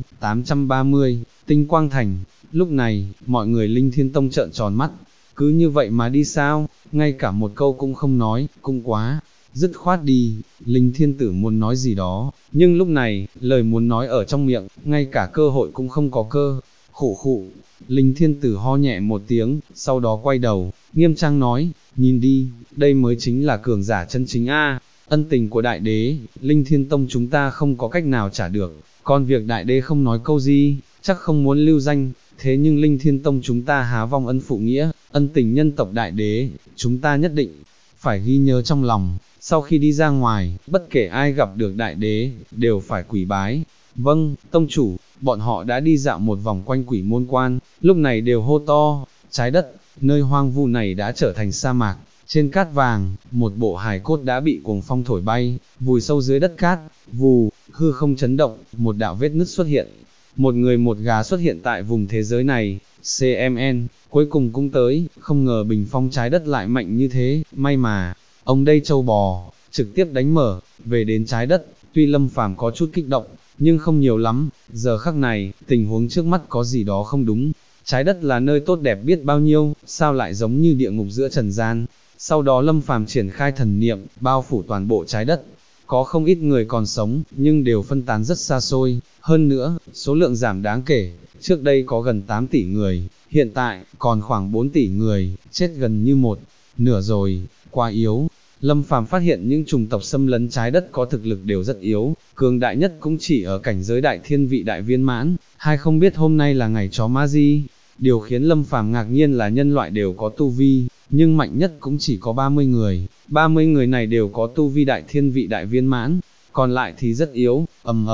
830, Tinh Quang Thành. Lúc này, mọi người Linh Thiên Tông trợn tròn mắt, cứ như vậy mà đi sao, ngay cả một câu cũng không nói, cũng quá, dứt khoát đi. Linh Thiên Tử muốn nói gì đó, nhưng lúc này, lời muốn nói ở trong miệng, ngay cả cơ hội cũng không có cơ. Khụ khụ, Linh Thiên Tử ho nhẹ một tiếng, sau đó quay đầu, nghiêm trang nói, nhìn đi, đây mới chính là cường giả chân chính a. Ân tình của đại đế, Linh Thiên Tông chúng ta không có cách nào trả được, còn việc đại đế không nói câu gì, chắc không muốn lưu danh, thế nhưng Linh Thiên Tông chúng ta há vong ân phụ nghĩa, ân tình nhân tộc đại đế, chúng ta nhất định phải ghi nhớ trong lòng, sau khi đi ra ngoài, bất kể ai gặp được đại đế, đều phải quỳ bái. Vâng, tông chủ, bọn họ đã đi dạo một vòng quanh quỷ môn quan, lúc này đều hô to, trái đất, nơi hoang vu này đã trở thành sa mạc, trên cát vàng, một bộ hài cốt đã bị cuồng phong thổi bay, vùi sâu dưới đất cát, vù, hư không chấn động, một đạo vết nứt xuất hiện. Một người một gà xuất hiện tại vùng thế giới này, CMN, cuối cùng cũng tới, không ngờ bình phong trái đất lại mạnh như thế, may mà, ông đây châu bò, trực tiếp đánh mở, về đến trái đất, tuy Lâm Phàm có chút kích động, nhưng không nhiều lắm, giờ khắc này, tình huống trước mắt có gì đó không đúng, trái đất là nơi tốt đẹp biết bao nhiêu, sao lại giống như địa ngục giữa trần gian. Sau đó Lâm Phàm triển khai thần niệm, bao phủ toàn bộ trái đất, có không ít người còn sống, nhưng đều phân tán rất xa xôi, hơn nữa, số lượng giảm đáng kể, trước đây có gần 8 tỷ người, hiện tại, còn khoảng 4 tỷ người, chết gần như một nửa rồi, quá yếu. Lâm Phàm phát hiện những chủng tộc xâm lấn trái đất có thực lực đều rất yếu, cường đại nhất cũng chỉ ở cảnh giới đại thiên vị đại viên mãn, hay không biết hôm nay là ngày chó ma gì. Điều khiến Lâm Phàm ngạc nhiên là nhân loại đều có tu vi, nhưng mạnh nhất cũng chỉ có 30 người, 30 người này đều có tu vi đại thiên vị đại viên mãn, còn lại thì rất yếu,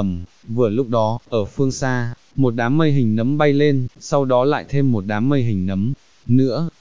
vừa lúc đó, ở phương xa, một đám mây hình nấm bay lên, sau đó lại thêm một đám mây hình nấm, nữa,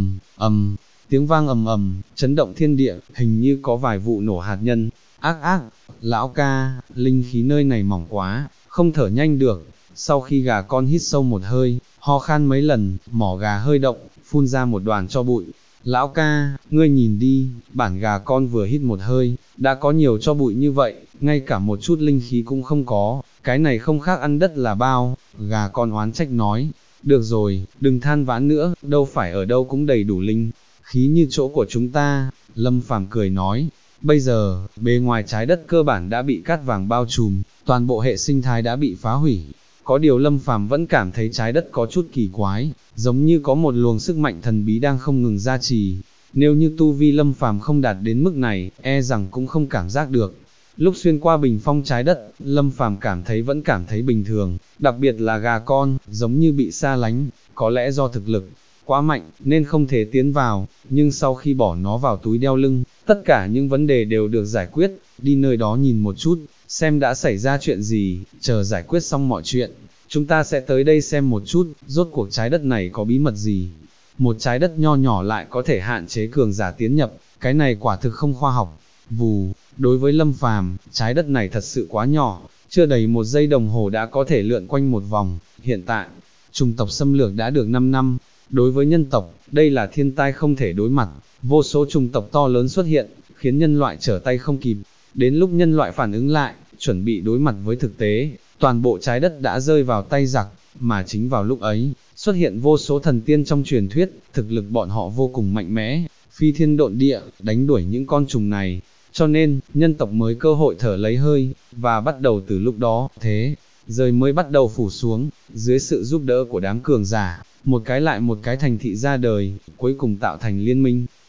tiếng vang chấn động thiên địa, hình như có vài vụ nổ hạt nhân, ác ác, lão ca, linh khí nơi này mỏng quá, không thở nhanh được. Sau khi gà con hít sâu một hơi, ho khan mấy lần, mỏ gà hơi động, phun ra một đoàn cho bụi. Lão ca, ngươi nhìn đi, bản gà con vừa hít một hơi, đã có nhiều cho bụi như vậy, ngay cả một chút linh khí cũng không có, cái này không khác ăn đất là bao. Gà con oán trách nói, được rồi, đừng than vãn nữa, đâu phải ở đâu cũng đầy đủ linh khí như chỗ của chúng ta. Lâm Phàm cười nói, bây giờ, bề ngoài trái đất cơ bản đã bị cát vàng bao trùm, toàn bộ hệ sinh thái đã bị phá hủy. Có điều Lâm Phàm vẫn cảm thấy trái đất có chút kỳ quái, giống như có một luồng sức mạnh thần bí đang không ngừng gia trì. Nếu như tu vi Lâm Phàm không đạt đến mức này, e rằng cũng không cảm giác được. Lúc xuyên qua bình phong trái đất, Lâm Phàm vẫn cảm thấy bình thường, đặc biệt là gà con, giống như bị xa lánh, có lẽ do thực lực quá mạnh, nên không thể tiến vào, nhưng sau khi bỏ nó vào túi đeo lưng, tất cả những vấn đề đều được giải quyết, đi nơi đó nhìn một chút, xem đã xảy ra chuyện gì, chờ giải quyết xong mọi chuyện, chúng ta sẽ tới đây xem một chút, rốt cuộc trái đất này có bí mật gì. Một trái đất nho nhỏ lại có thể hạn chế cường giả tiến nhập, cái này quả thực không khoa học. Vù, đối với Lâm Phàm, trái đất này thật sự quá nhỏ, chưa đầy một giây đồng hồ đã có thể lượn quanh một vòng. Hiện tại, chủng tộc xâm lược đã được 5 năm, đối với nhân tộc, đây là thiên tai không thể đối mặt, vô số chủng tộc to lớn xuất hiện, khiến nhân loại trở tay không kịp. Đến lúc nhân loại phản ứng lại, chuẩn bị đối mặt với thực tế, toàn bộ trái đất đã rơi vào tay giặc, mà chính vào lúc ấy, xuất hiện vô số thần tiên trong truyền thuyết, thực lực bọn họ vô cùng mạnh mẽ, phi thiên độn địa, đánh đuổi những con trùng này, cho nên, nhân tộc mới cơ hội thở lấy hơi, và bắt đầu từ lúc đó, thế, rơi mới bắt đầu phủ xuống, dưới sự giúp đỡ của đám cường giả, một cái lại một cái thành thị ra đời, cuối cùng tạo thành liên minh.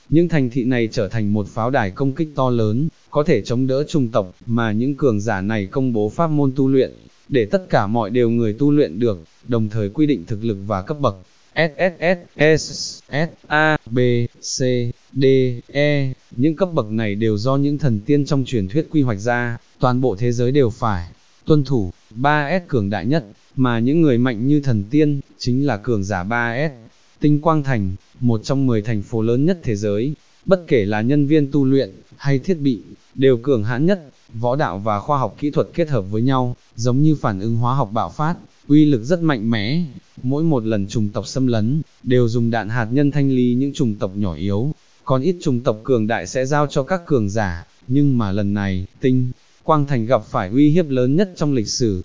những thành thị này trở thành một pháo đài công kích to lớn, có thể chống đỡ chủng tộc, mà những cường giả này công bố pháp môn tu luyện, để tất cả mọi đều người tu luyện được, đồng thời quy định thực lực và cấp bậc. SSS, S, A, B, C, D, E, những cấp bậc này đều do những thần tiên trong truyền thuyết quy hoạch ra, toàn bộ thế giới đều phải tuân thủ. 3S cường đại nhất, mà những người mạnh như thần tiên, chính là cường giả 3S. Tinh Quang Thành, một trong 10 thành phố lớn nhất thế giới, bất kể là nhân viên tu luyện, hay thiết bị, đều cường hãn nhất, võ đạo và khoa học kỹ thuật kết hợp với nhau, giống như phản ứng hóa học bạo phát, uy lực rất mạnh mẽ. Mỗi một lần chủng tộc xâm lấn, đều dùng đạn hạt nhân thanh lý những chủng tộc nhỏ yếu, còn ít chủng tộc cường đại sẽ giao cho các cường giả, nhưng mà lần này, Tinh Quang Thành gặp phải uy hiếp lớn nhất trong lịch sử.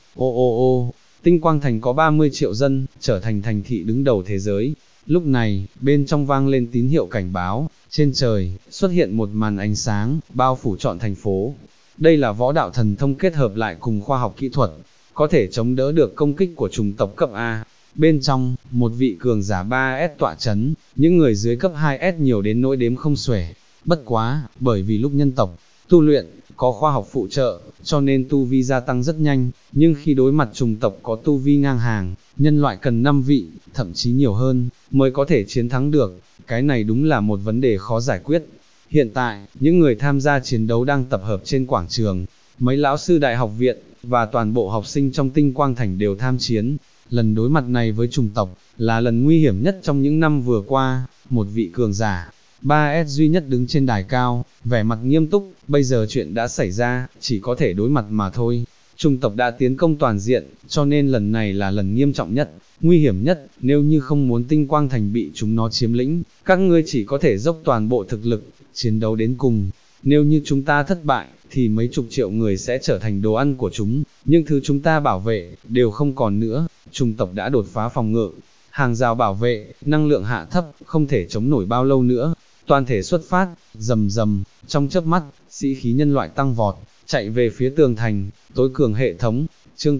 Tinh Quang Thành có 30 triệu dân, trở thành thành thị đứng đầu thế giới. Lúc này, bên trong vang lên tín hiệu cảnh báo, trên trời, xuất hiện một màn ánh sáng, bao phủ trọn thành phố. Đây là võ đạo thần thông kết hợp lại cùng khoa học kỹ thuật, có thể chống đỡ được công kích của chủng tộc cấp A. Bên trong, một vị cường giả 3S tọa chấn, những người dưới cấp 2S nhiều đến nỗi đếm không xuể. Bất quá, bởi vì lúc nhân tộc tu luyện, có khoa học phụ trợ, cho nên tu vi gia tăng rất nhanh, nhưng khi đối mặt chủng tộc có tu vi ngang hàng, nhân loại cần 5 vị, thậm chí nhiều hơn, mới có thể chiến thắng được. Cái này đúng là một vấn đề khó giải quyết. Hiện tại, những người tham gia chiến đấu đang tập hợp trên quảng trường, mấy lão sư đại học viện, và toàn bộ học sinh trong Tinh Quang Thành đều tham chiến. Lần đối mặt này với chủng tộc, là lần nguy hiểm nhất trong những năm vừa qua. Một vị cường giả 3S duy nhất đứng trên đài cao, vẻ mặt nghiêm túc, bây giờ chuyện đã xảy ra, chỉ có thể đối mặt mà thôi. Chủng tộc đã tiến công toàn diện, cho nên lần này là lần nghiêm trọng nhất, nguy hiểm nhất, nếu như không muốn Tinh Quang Thành bị chúng nó chiếm lĩnh, các ngươi chỉ có thể dốc toàn bộ thực lực, chiến đấu đến cùng. Nếu như chúng ta thất bại, thì mấy chục triệu người sẽ trở thành đồ ăn của chúng, nhưng thứ chúng ta bảo vệ, đều không còn nữa. Chủng tộc đã đột phá phòng ngự, hàng rào bảo vệ, năng lượng hạ thấp, không thể chống nổi bao lâu nữa. Toàn thể xuất phát, rầm rầm, trong chớp mắt, sĩ khí nhân loại tăng vọt, chạy về phía tường thành, tối cường hệ thống. Chương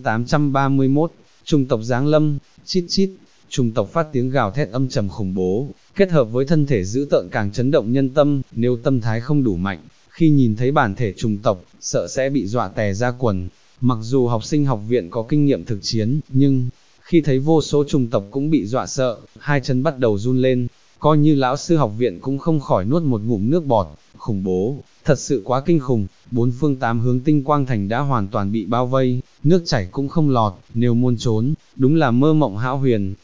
831, chủng tộc giáng lâm, chít chít, chủng tộc phát tiếng gào thét âm trầm khủng bố, kết hợp với thân thể dữ tợn càng chấn động nhân tâm. Nếu tâm thái không đủ mạnh, khi nhìn thấy bản thể chủng tộc, sợ sẽ bị dọa tè ra quần. Mặc dù học sinh học viện có kinh nghiệm thực chiến, nhưng khi thấy vô số chủng tộc cũng bị dọa sợ, hai chân bắt đầu run lên. Coi như lão sư học viện cũng không khỏi nuốt một ngụm nước bọt. Khủng bố, thật sự quá kinh khủng. Bốn phương tám hướng Tinh Quang Thành đã hoàn toàn bị bao vây, nước chảy cũng không lọt, nếu muốn trốn, đúng là mơ mộng hão huyền.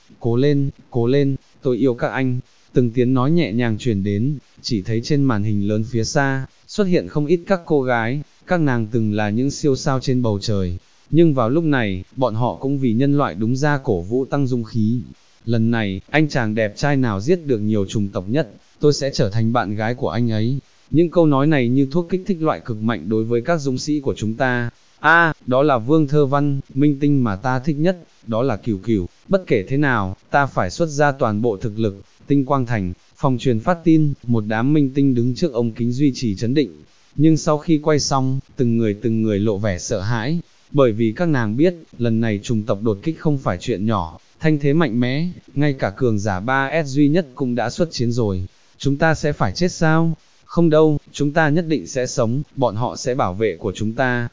Cố lên, tôi yêu các anh. Từng tiếng nói nhẹ nhàng truyền đến, chỉ thấy trên màn hình lớn phía xa, xuất hiện không ít các cô gái, các nàng từng là những siêu sao trên bầu trời. Nhưng vào lúc này, bọn họ cũng vì nhân loại đúng ra cổ vũ tăng dung khí. Lần này, anh chàng đẹp trai nào giết được nhiều chủng tộc nhất, tôi sẽ trở thành bạn gái của anh ấy. Những câu nói này như thuốc kích thích loại cực mạnh đối với các dũng sĩ của chúng ta. Đó là Vương Thơ Văn, minh tinh mà ta thích nhất, đó là Cửu Cửu. Bất kể thế nào, ta phải xuất ra toàn bộ thực lực. Tinh Quang Thành, phòng truyền phát tin, một đám minh tinh đứng trước ống kính duy trì trấn định. Nhưng sau khi quay xong, từng người lộ vẻ sợ hãi, bởi vì các nàng biết, lần này chủng tộc đột kích không phải chuyện nhỏ, thanh thế mạnh mẽ, ngay cả cường giả 3S duy nhất cũng đã xuất chiến rồi. Chúng ta sẽ phải chết sao? Không đâu, chúng ta nhất định sẽ sống, bọn họ sẽ bảo vệ của chúng ta.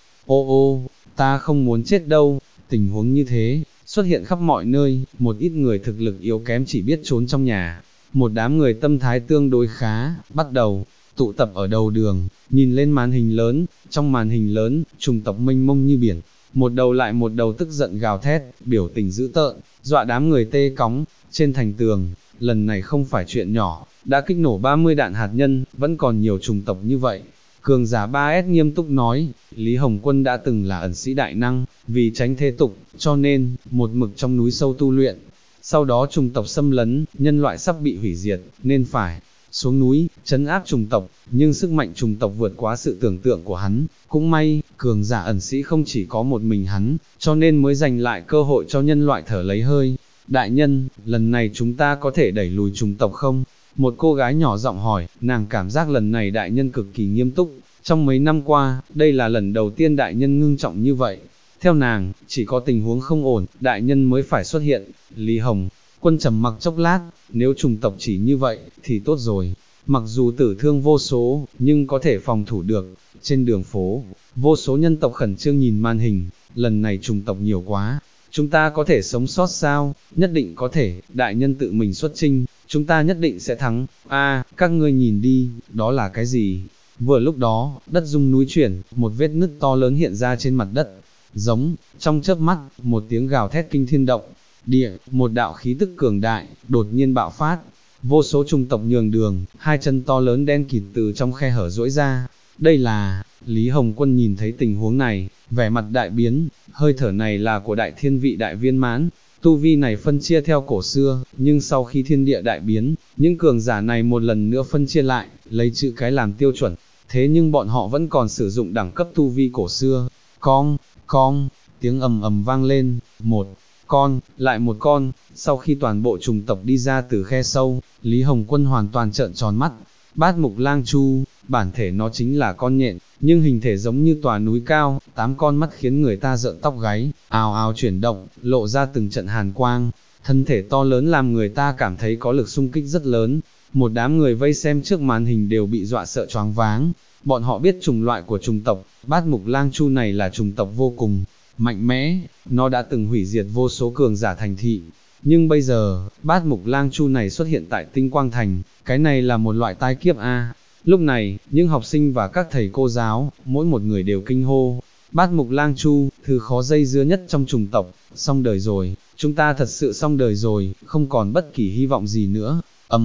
Ta không muốn chết đâu. Tình huống như thế, xuất hiện khắp mọi nơi, một ít người thực lực yếu kém chỉ biết trốn trong nhà. Một đám người tâm thái tương đối khá, bắt đầu tụ tập ở đầu đường, nhìn lên màn hình lớn. Trong màn hình lớn, chủng tộc mênh mông như biển, một đầu lại một đầu tức giận gào thét, biểu tình dữ tợn, dọa đám người tê cóng. Trên thành tường, lần này không phải chuyện nhỏ, đã kích nổ 30 đạn hạt nhân, vẫn còn nhiều chủng tộc như vậy. Cường giả 3S nghiêm túc nói, Lý Hồng Quân đã từng là ẩn sĩ đại năng, vì tránh thế tục, cho nên, một mực trong núi sâu tu luyện. Sau đó chủng tộc xâm lấn, nhân loại sắp bị hủy diệt, nên phải xuống núi, trấn áp chủng tộc, nhưng sức mạnh chủng tộc vượt quá sự tưởng tượng của hắn. Cũng may, cường giả ẩn sĩ không chỉ có một mình hắn, cho nên mới giành lại cơ hội cho nhân loại thở lấy hơi. Đại nhân, lần này chúng ta có thể đẩy lùi chủng tộc không? Một cô gái nhỏ giọng hỏi, nàng cảm giác lần này đại nhân cực kỳ nghiêm túc. Trong mấy năm qua, đây là lần đầu tiên đại nhân ngưng trọng như vậy. Theo nàng, chỉ có tình huống không ổn, đại nhân mới phải xuất hiện. Lý Hồng Quân trầm mặc chốc lát, nếu chủng tộc chỉ như vậy, thì tốt rồi. mặc dù tử thương vô số, nhưng có thể phòng thủ được. Trên đường phố, vô số nhân tộc khẩn trương nhìn màn hình, lần này chủng tộc nhiều quá, chúng ta có thể sống sót sao? Nhất định có thể, đại nhân tự mình xuất chinh, chúng ta nhất định sẽ thắng. Các ngươi nhìn đi, đó là cái gì? Vừa lúc đó, đất rung núi chuyển, một vết nứt to lớn hiện ra trên mặt đất, giống, trong chớp mắt, một tiếng gào thét kinh thiên động địa, một đạo khí tức cường đại, đột nhiên bạo phát, vô số chủng tộc nhường đường, hai chân to lớn đen kịt từ trong khe hở duỗi ra. Đây là, Lý Hồng Quân nhìn thấy tình huống này, vẻ mặt đại biến, hơi thở này là của đại thiên vị đại viên mãn, tu vi này phân chia theo cổ xưa, nhưng sau khi thiên địa đại biến, những cường giả này một lần nữa phân chia lại, lấy chữ cái làm tiêu chuẩn, thế nhưng bọn họ vẫn còn sử dụng đẳng cấp tu vi cổ xưa. Con, tiếng ầm ầm vang lên, một con, lại một con, sau khi toàn bộ chủng tộc đi ra từ khe sâu, Lý Hồng Quân hoàn toàn trợn tròn mắt. Bát mục lang chu, bản thể nó chính là con nhện, nhưng hình thể giống như tòa núi cao, 8 con mắt khiến người ta rợn tóc gáy, ào ào chuyển động, lộ ra từng trận hàn quang, thân thể to lớn làm người ta cảm thấy có lực xung kích rất lớn. Một đám người vây xem trước màn hình đều bị dọa sợ choáng váng, bọn họ biết chủng loại của chủng tộc, bát mục lang chu này là chủng tộc vô cùng mạnh mẽ, nó đã từng hủy diệt vô số cường giả thành thị. Nhưng bây giờ, bát mục lang chu này xuất hiện tại Tinh Quang Thành, cái này là một loại tai kiếp a. Lúc này, những học sinh và các thầy cô giáo, mỗi một người đều kinh hô, bát mục lang chu, thứ khó dây dưa nhất trong chủng tộc, xong đời rồi, chúng ta thật sự xong đời rồi, không còn bất kỳ hy vọng gì nữa.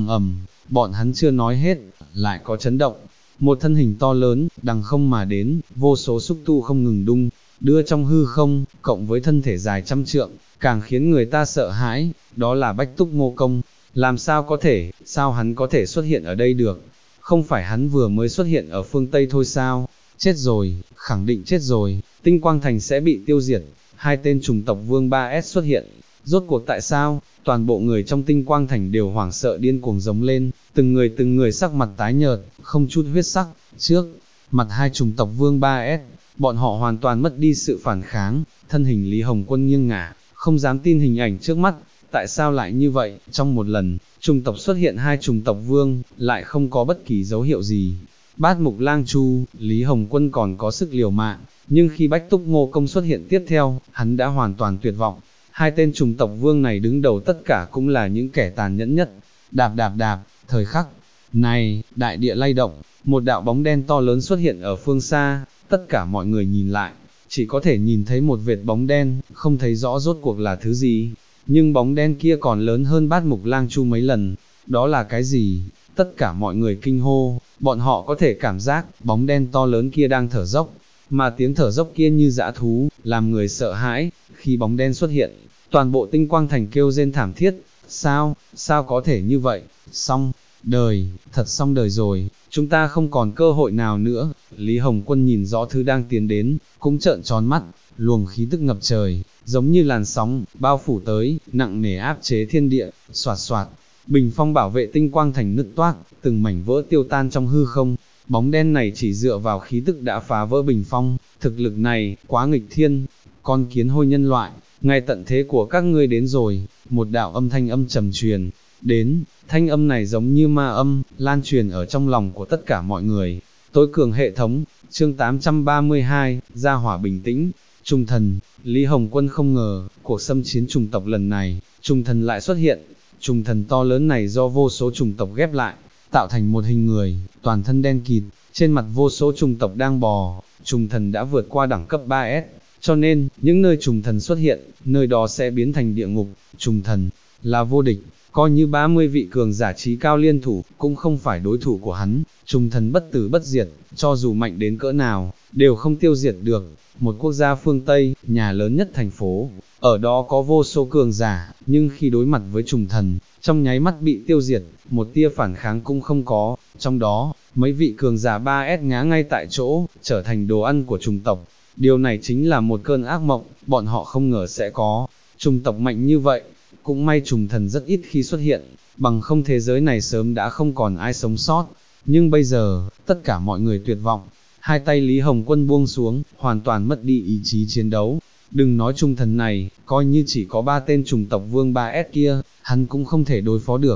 Bọn hắn chưa nói hết, lại có chấn động. Một thân hình to lớn, đằng không mà đến, vô số xúc tu không ngừng đung đưa trong hư không, cộng với thân thể dài trăm trượng, càng khiến người ta sợ hãi, đó là Bách Túc Ngô Công. Làm sao có thể, sao hắn có thể xuất hiện ở đây được? Không phải hắn vừa mới xuất hiện ở phương Tây thôi sao? Chết rồi, khẳng định chết rồi, Tinh Quang Thành sẽ bị tiêu diệt. Hai tên chủng tộc vương 3S xuất hiện, rốt cuộc tại sao? Toàn bộ người trong Tinh Quang Thành đều hoảng sợ điên cuồng giống lên, từng người sắc mặt tái nhợt, không chút huyết sắc. Trước mặt hai chủng tộc vương 3S, bọn họ hoàn toàn mất đi sự phản kháng, thân hình Lý Hồng Quân nghiêng ngả, không dám tin hình ảnh trước mắt. Tại sao lại như vậy? Trong một lần, chủng tộc xuất hiện hai chủng tộc vương, lại không có bất kỳ dấu hiệu gì. Bát mục lang chu, Lý Hồng Quân còn có sức liều mạng, nhưng khi Bách Túc Ngô Công xuất hiện tiếp theo, hắn đã hoàn toàn tuyệt vọng. Hai tên chủng tộc vương này đứng đầu tất cả cũng là những kẻ tàn nhẫn nhất. Đạp, thời khắc này, đại địa lay động, một đạo bóng đen to lớn xuất hiện ở phương xa, tất cả mọi người nhìn lại, chỉ có thể nhìn thấy một vệt bóng đen, không thấy rõ rốt cuộc là thứ gì. Nhưng bóng đen kia còn lớn hơn bát mục lang chu mấy lần, đó là cái gì? Tất cả mọi người kinh hô, bọn họ có thể cảm giác, bóng đen to lớn kia đang thở dốc, mà tiếng thở dốc kia như dã thú, làm người sợ hãi. Khi bóng đen xuất hiện, toàn bộ Tinh Quang Thành kêu rên thảm thiết. Sao có thể như vậy? Xong đời, thật xong đời rồi, chúng ta không còn cơ hội nào nữa. Lý Hồng Quân nhìn rõ thứ đang tiến đến, cũng trợn tròn mắt, luồng khí tức ngập trời, giống như làn sóng, bao phủ tới, nặng nề áp chế thiên địa. Xoạt, bình phong bảo vệ Tinh Quang Thành nứt toác, từng mảnh vỡ tiêu tan trong hư không. Bóng đen này chỉ dựa vào khí tức đã phá vỡ bình phong, thực lực này, quá nghịch thiên. Con kiến hôi nhân loại, ngày tận thế của các ngươi đến rồi. Một đạo âm thanh âm trầm truyền đến, thanh âm này giống như ma âm, lan truyền ở trong lòng của tất cả mọi người. Tối cường hệ thống, chương 832, gia hỏa bình tĩnh. Trùng thần, Lý Hồng Quân không ngờ, cuộc xâm chiến chủng tộc lần này, trùng thần lại xuất hiện. Trùng thần to lớn này do vô số chủng tộc ghép lại, tạo thành một hình người, toàn thân đen kịt, trên mặt vô số chủng tộc đang bò. Trùng thần đã vượt qua đẳng cấp 3S, cho nên, những nơi trùng thần xuất hiện, nơi đó sẽ biến thành địa ngục. Trùng thần là vô địch, coi như 30 vị cường giả trí cao liên thủ, cũng không phải đối thủ của hắn. Trùng thần bất tử bất diệt, cho dù mạnh đến cỡ nào, đều không tiêu diệt được. Một quốc gia phương Tây, nhà lớn nhất thành phố, ở đó có vô số cường giả, nhưng khi đối mặt với trùng thần, trong nháy mắt bị tiêu diệt, một tia phản kháng cũng không có. Trong đó, mấy vị cường giả 3S ngã ngay tại chỗ, trở thành đồ ăn của trùng tộc. Điều này chính là một cơn ác mộng, bọn họ không ngờ sẽ có trùng tộc mạnh như vậy. Cũng may trùng thần rất ít khi xuất hiện, bằng không thế giới này sớm đã không còn ai sống sót. Nhưng bây giờ, tất cả mọi người tuyệt vọng. Hai tay Lý Hồng Quân buông xuống, hoàn toàn mất đi ý chí chiến đấu. Đừng nói trùng thần này, coi như chỉ có 3 tên trùng tộc vương 3S kia, hắn cũng không thể đối phó được.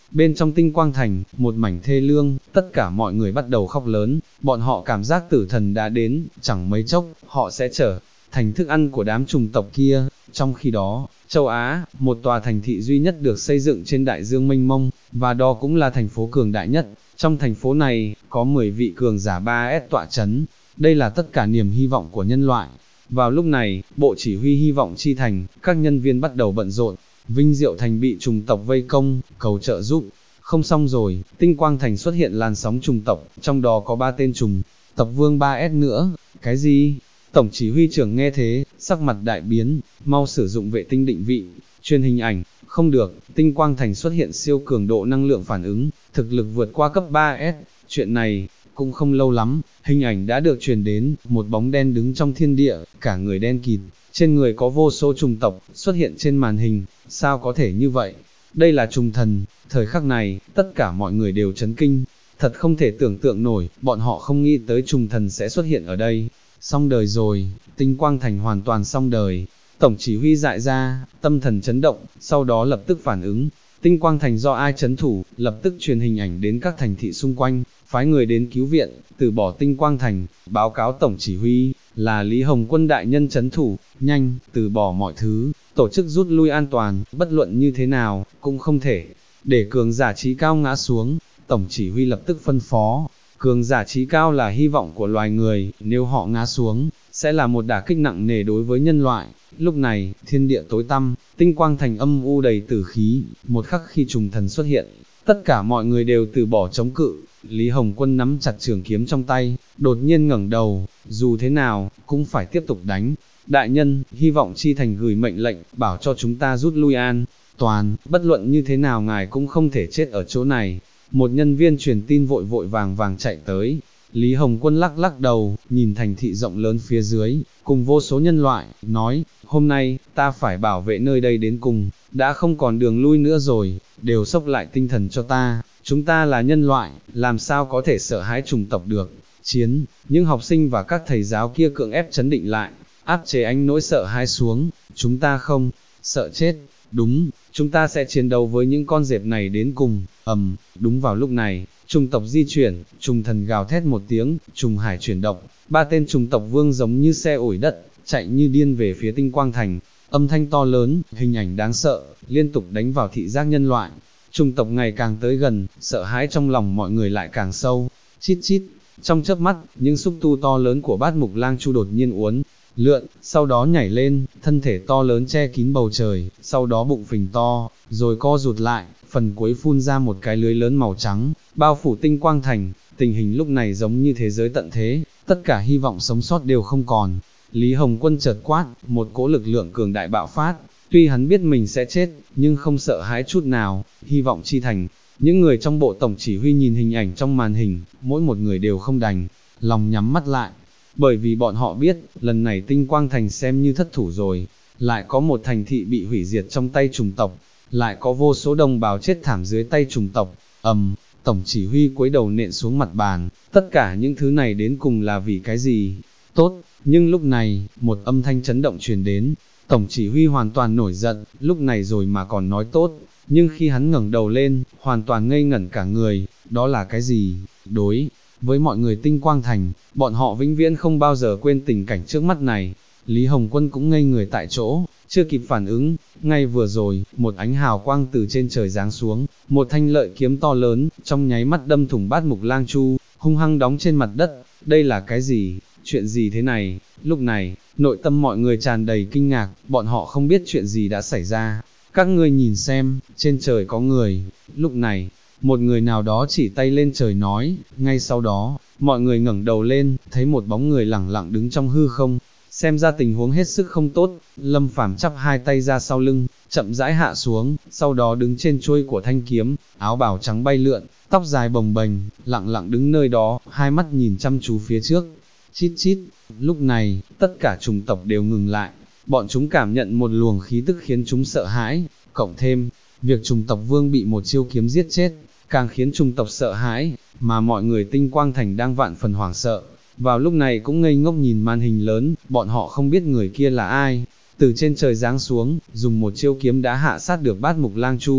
bên trong tinh quang thành, một mảnh thê lương, tất cả mọi người bắt đầu khóc lớn, bọn họ cảm giác tử thần đã đến, chẳng mấy chốc, họ sẽ trở thành thức ăn của đám trùng tộc kia. Trong khi đó, châu Á, một tòa thành thị duy nhất được xây dựng trên đại dương mênh mông, và đó cũng là thành phố cường đại nhất. Trong thành phố này, có 10 vị cường giả 3S tọa chấn, đây là tất cả niềm hy vọng của nhân loại. Vào lúc này, bộ chỉ huy hy vọng chi thành, các nhân viên bắt đầu bận rộn, Vinh Diệu thành bị trùng tộc vây công, cầu trợ giúp. Không xong rồi, tinh quang thành xuất hiện làn sóng trùng tộc, trong đó có 3 tên trùng tộc vương 3S nữa. Cái gì? Tổng chỉ huy trưởng nghe thế, sắc mặt đại biến, mau sử dụng vệ tinh định vị, truyền hình ảnh. Không được, tinh quang thành xuất hiện siêu cường độ năng lượng phản ứng, thực lực vượt qua cấp 3S. Chuyện này cũng không lâu lắm, hình ảnh đã được truyền đến, một bóng đen đứng trong thiên địa, cả người đen kịt, trên người có vô số trùng tộc, xuất hiện trên màn hình. Sao có thể như vậy? Đây là trùng thần. Thời khắc này, tất cả mọi người đều chấn kinh, thật không thể tưởng tượng nổi, bọn họ không nghĩ tới trùng thần sẽ xuất hiện ở đây. Xong đời rồi, tinh quang thành hoàn toàn xong đời. Tổng chỉ huy dại ra, tâm thần chấn động, sau đó lập tức phản ứng. Tinh quang thành do ai trấn thủ, lập tức truyền hình ảnh đến các thành thị xung quanh, phái người đến cứu viện, từ bỏ tinh quang thành, báo cáo tổng chỉ huy, là Lý Hồng Quân đại nhân trấn thủ, nhanh, từ bỏ mọi thứ, tổ chức rút lui an toàn, bất luận như thế nào, cũng không thể, để cường giả trí cao ngã xuống. Tổng chỉ huy lập tức phân phó, cường giả trí cao là hy vọng của loài người, nếu họ ngã xuống, sẽ là một đả kích nặng nề đối với nhân loại. Lúc này, thiên địa tối tăm, tinh quang thành âm u đầy tử khí, một khắc khi trùng thần xuất hiện, tất cả mọi người đều từ bỏ chống cự. Lý Hồng Quân nắm chặt trường kiếm trong tay, đột nhiên ngẩng đầu, dù thế nào, cũng phải tiếp tục đánh. Đại nhân, hy vọng chi thành gửi mệnh lệnh, bảo cho chúng ta rút lui an toàn, bất luận như thế nào ngài cũng không thể chết ở chỗ này. Một nhân viên truyền tin vội vội vàng vàng chạy tới. Lý Hồng Quân lắc lắc đầu, nhìn thành thị rộng lớn phía dưới, cùng vô số nhân loại, nói, hôm nay, ta phải bảo vệ nơi đây đến cùng, đã không còn đường lui nữa rồi, đều xốc lại tinh thần cho ta, chúng ta là nhân loại, làm sao có thể sợ hãi chủng tộc được. Chiến, những học sinh và các thầy giáo kia cưỡng ép trấn định lại, áp chế ánh nỗi sợ hãi xuống, chúng ta không sợ chết, đúng, chúng ta sẽ chiến đấu với những con dẹp này đến cùng. Đúng vào lúc này, trùng tộc di chuyển, trùng thần gào thét một tiếng, trùng hải chuyển động, 3 tên trùng tộc vương giống như xe ủi đất, chạy như điên về phía tinh quang thành, âm thanh to lớn, hình ảnh đáng sợ, liên tục đánh vào thị giác nhân loại. Trùng tộc ngày càng tới gần, sợ hãi trong lòng mọi người lại càng sâu, chít chít, trong chớp mắt, những xúc tu to lớn của bát mục lang chu đột nhiên uốn lượn, sau đó nhảy lên, thân thể to lớn che kín bầu trời, sau đó bụng phình to, rồi co rụt lại, phần cuối phun ra một cái lưới lớn màu trắng, bao phủ tinh quang thành. Tình hình lúc này giống như thế giới tận thế, tất cả hy vọng sống sót đều không còn. Lý Hồng Quân chợt quát, một cỗ lực lượng cường đại bạo phát, tuy hắn biết mình sẽ chết, nhưng không sợ hãi chút nào. Hy vọng chi thành. Những người trong bộ tổng chỉ huy nhìn hình ảnh trong màn hình, mỗi một người đều không đành lòng nhắm mắt lại, bởi vì bọn họ biết, lần này tinh quang thành xem như thất thủ rồi, lại có một thành thị bị hủy diệt trong tay trùng tộc, lại có vô số đồng bào chết thảm dưới tay trùng tộc. Tổng chỉ huy cúi đầu nện xuống mặt bàn, tất cả những thứ này đến cùng là vì cái gì? Tốt, nhưng lúc này, một âm thanh chấn động truyền đến, tổng chỉ huy hoàn toàn nổi giận, lúc này rồi mà còn nói tốt, nhưng khi hắn ngẩng đầu lên, hoàn toàn ngây ngẩn cả người, đó là cái gì? Đối với mọi người tinh quang thành, bọn họ vĩnh viễn không bao giờ quên tình cảnh trước mắt này. Lý Hồng Quân cũng ngây người tại chỗ, chưa kịp phản ứng, ngay vừa rồi, một ánh hào quang từ trên trời giáng xuống, một thanh lợi kiếm to lớn, trong nháy mắt đâm thủng bát mục lang chu, hung hăng đóng trên mặt đất. Đây là cái gì? Chuyện gì thế này? Lúc này, nội tâm mọi người tràn đầy kinh ngạc, bọn họ không biết chuyện gì đã xảy ra. Các ngươi nhìn xem, trên trời có người. Lúc này, một người nào đó chỉ tay lên trời nói, ngay sau đó, mọi người ngẩng đầu lên, thấy một bóng người lẳng lặng đứng trong hư không. Xem ra tình huống hết sức không tốt, Lâm Phàm chắp hai tay ra sau lưng, chậm rãi hạ xuống, sau đó đứng trên chuôi của thanh kiếm, áo bào trắng bay lượn, tóc dài bồng bềnh, lặng lặng đứng nơi đó, hai mắt nhìn chăm chú phía trước. Chít chít, lúc này, tất cả trùng tộc đều ngừng lại, bọn chúng cảm nhận một luồng khí tức khiến chúng sợ hãi, cộng thêm, việc trùng tộc vương bị một chiêu kiếm giết chết, càng khiến trùng tộc sợ hãi, mà mọi người tinh quang thành đang vạn phần hoảng sợ. Vào lúc này cũng ngây ngốc nhìn màn hình lớn, bọn họ không biết người kia là ai, từ trên trời giáng xuống, dùng một chiêu kiếm đã hạ sát được bát mục lang chu,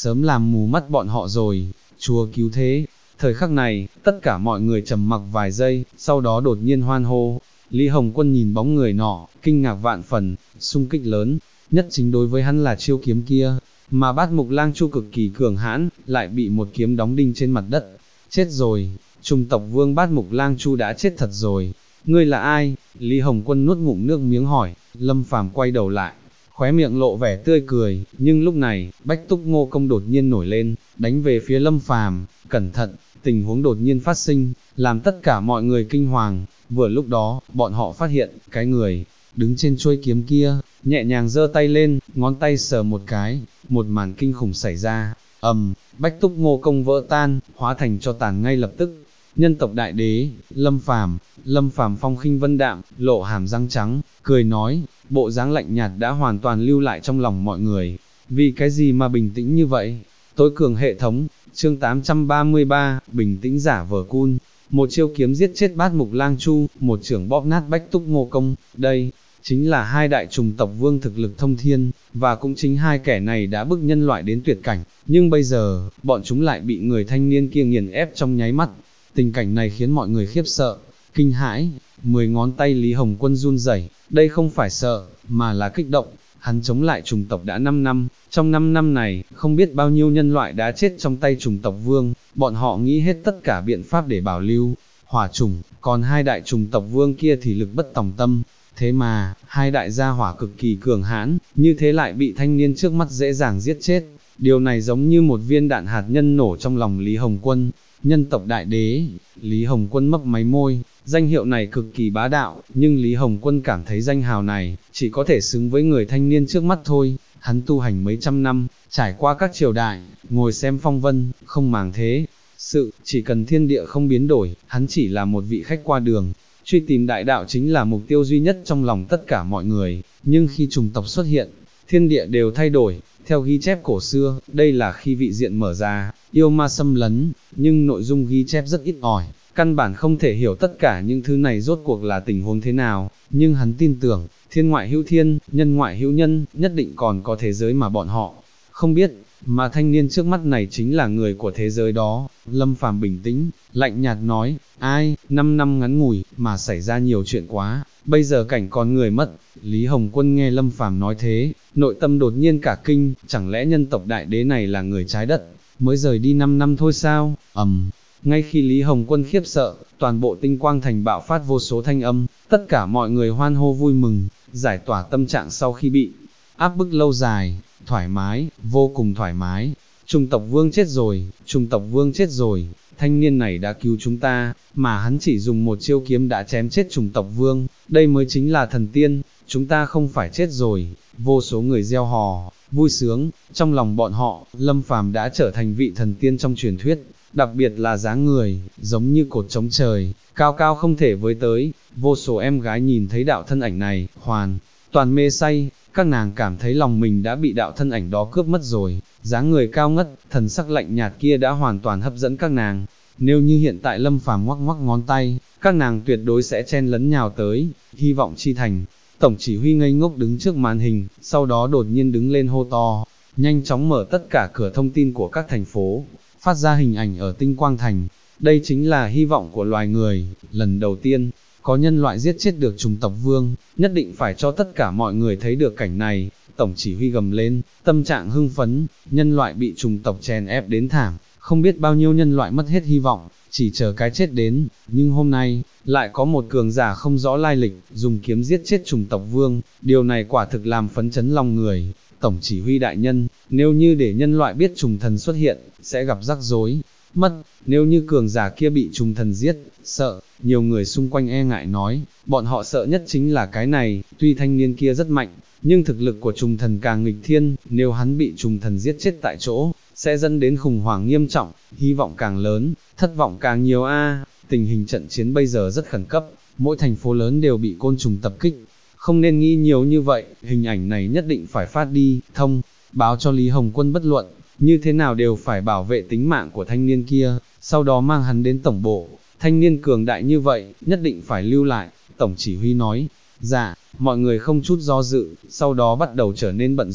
sớm làm mù mắt bọn họ rồi, Chúa cứu thế. Thời khắc này, tất cả mọi người trầm mặc vài giây, sau đó đột nhiên hoan hô. Lý Hồng Quân nhìn bóng người nọ, kinh ngạc vạn phần, xung kích lớn, nhất chính đối với hắn là chiêu kiếm kia, mà Bát Mục Lang Chu cực kỳ cường hãn, lại bị một kiếm đóng đinh trên mặt đất. Chết rồi, Trùng tộc vương Bát Mục Lang Chu đã chết thật rồi. Ngươi là ai? Lý Hồng Quân nuốt ngụm nước miếng hỏi. Lâm Phàm quay đầu lại, khóe miệng lộ vẻ tươi cười, nhưng lúc này, Bách Túc Ngô Công đột nhiên nổi lên, đánh về phía Lâm Phàm. Cẩn thận, tình huống đột nhiên phát sinh, làm tất cả mọi người kinh hoàng. Vừa lúc đó, bọn họ phát hiện, cái người đứng trên chuôi kiếm kia, nhẹ nhàng giơ tay lên, ngón tay sờ một cái, một màn kinh khủng xảy ra. Bách Túc Ngô Công vỡ tan, hóa thành cho tàn ngay lập tức. Nhân tộc đại đế, Lâm Phàm phong khinh vân đạm, lộ hàm răng trắng, cười nói, bộ dáng lạnh nhạt đã hoàn toàn lưu lại trong lòng mọi người. Vì cái gì mà bình tĩnh như vậy? Tối cường hệ thống, chương 833, bình tĩnh giả vờ cun. Một chiêu kiếm giết chết Bát Mục Lang Chu, một chưởng bóp nát Bách Túc Ngô Công. Đây chính là hai đại trùng tộc vương thực lực thông thiên, và cũng chính hai kẻ này đã bức nhân loại đến tuyệt cảnh, nhưng bây giờ, bọn chúng lại bị người thanh niên kia nghiền ép trong nháy mắt. Tình cảnh này khiến mọi người khiếp sợ, kinh hãi, 10 ngón tay Lý Hồng Quân run rẩy, đây không phải sợ, mà là kích động. Hắn chống lại trùng tộc đã 5 năm, trong 5 năm này, không biết bao nhiêu nhân loại đã chết trong tay trùng tộc vương, bọn họ nghĩ hết tất cả biện pháp để bảo lưu hỏa trùng, còn hai đại trùng tộc vương kia thì lực bất tòng tâm. Thế mà, hai đại gia hỏa cực kỳ cường hãn, như thế lại bị thanh niên trước mắt dễ dàng giết chết. Điều này giống như một viên đạn hạt nhân nổ trong lòng Lý Hồng Quân. Nhân tộc đại đế, Lý Hồng Quân mấp máy môi, danh hiệu này cực kỳ bá đạo, nhưng Lý Hồng Quân cảm thấy danh hào này, chỉ có thể xứng với người thanh niên trước mắt thôi. Hắn tu hành mấy trăm năm, trải qua các triều đại, ngồi xem phong vân, không màng thế sự, chỉ cần thiên địa không biến đổi, hắn chỉ là một vị khách qua đường. Truy tìm đại đạo chính là mục tiêu duy nhất trong lòng tất cả mọi người, nhưng khi trùng tộc xuất hiện, thiên địa đều thay đổi. Theo ghi chép cổ xưa, đây là khi vị diện mở ra, yêu ma xâm lấn, nhưng nội dung ghi chép rất ít ỏi, căn bản không thể hiểu tất cả những thứ này rốt cuộc là tình huống thế nào, nhưng hắn tin tưởng, thiên ngoại hữu thiên, nhân ngoại hữu nhân, nhất định còn có thế giới mà bọn họ không biết, mà thanh niên trước mắt này chính là người của thế giới đó. Lâm Phàm bình tĩnh, lạnh nhạt nói, ai, 5 năm ngắn ngủi, mà xảy ra nhiều chuyện quá, bây giờ cảnh còn người mất. Lý Hồng Quân nghe Lâm Phàm nói thế, nội tâm đột nhiên cả kinh, chẳng lẽ nhân tộc đại đế này là người trái đất, mới rời đi 5 năm thôi sao? Ngay khi Lý Hồng Quân khiếp sợ, toàn bộ tinh quang thành bạo phát vô số thanh âm, tất cả mọi người hoan hô vui mừng, giải tỏa tâm trạng sau khi bị áp bức lâu dài, thoải mái, vô cùng thoải mái. Trùng tộc vương chết rồi, trùng tộc vương chết rồi, thanh niên này đã cứu chúng ta, mà hắn chỉ dùng một chiêu kiếm đã chém chết trùng tộc vương, đây mới chính là thần tiên, chúng ta không phải chết rồi. Vô số người reo hò, vui sướng, trong lòng bọn họ, Lâm Phàm đã trở thành vị thần tiên trong truyền thuyết, đặc biệt là dáng người, giống như cột trống trời, cao cao không thể với tới. Vô số em gái nhìn thấy đạo thân ảnh này, hoàn toàn mê say, các nàng cảm thấy lòng mình đã bị đạo thân ảnh đó cướp mất rồi, dáng người cao ngất, thần sắc lạnh nhạt kia đã hoàn toàn hấp dẫn các nàng. Nếu như hiện tại Lâm Phàm ngoắc ngoắc ngón tay, các nàng tuyệt đối sẽ chen lấn nhào tới. Hy vọng chi thành, tổng chỉ huy ngây ngốc đứng trước màn hình, sau đó đột nhiên đứng lên hô to, nhanh chóng mở tất cả cửa thông tin của các thành phố, phát ra hình ảnh ở tinh quang thành. Đây chính là hy vọng của loài người, lần đầu tiên, có nhân loại giết chết được trùng tộc vương, nhất định phải cho tất cả mọi người thấy được cảnh này. Tổng chỉ huy gầm lên, tâm trạng hưng phấn, nhân loại bị trùng tộc chèn ép đến thảm, không biết bao nhiêu nhân loại mất hết hy vọng, chỉ chờ cái chết đến, nhưng hôm nay, lại có một cường giả không rõ lai lịch, dùng kiếm giết chết trùng tộc vương, điều này quả thực làm phấn chấn lòng người. Tổng chỉ huy đại nhân, nếu như để nhân loại biết trùng thần xuất hiện, sẽ gặp rắc rối mất, nếu như cường giả kia bị trùng thần giết, sợ. Nhiều người xung quanh e ngại nói, bọn họ sợ nhất chính là cái này, tuy thanh niên kia rất mạnh, nhưng thực lực của trùng thần càng nghịch thiên, nếu hắn bị trùng thần giết chết tại chỗ, sẽ dẫn đến khủng hoảng nghiêm trọng, hy vọng càng lớn, thất vọng càng nhiều a. Tình hình trận chiến bây giờ rất khẩn cấp, mỗi thành phố lớn đều bị côn trùng tập kích, không nên nghĩ nhiều như vậy, hình ảnh này nhất định phải phát đi, thông báo cho Lý Hồng Quân bất luận như thế nào đều phải bảo vệ tính mạng của thanh niên kia, sau đó mang hắn đến tổng bộ. Thanh niên cường đại như vậy, nhất định phải lưu lại. Tổng chỉ huy nói, dạ, mọi người không chút do dự, sau đó bắt đầu trở nên bận rộn.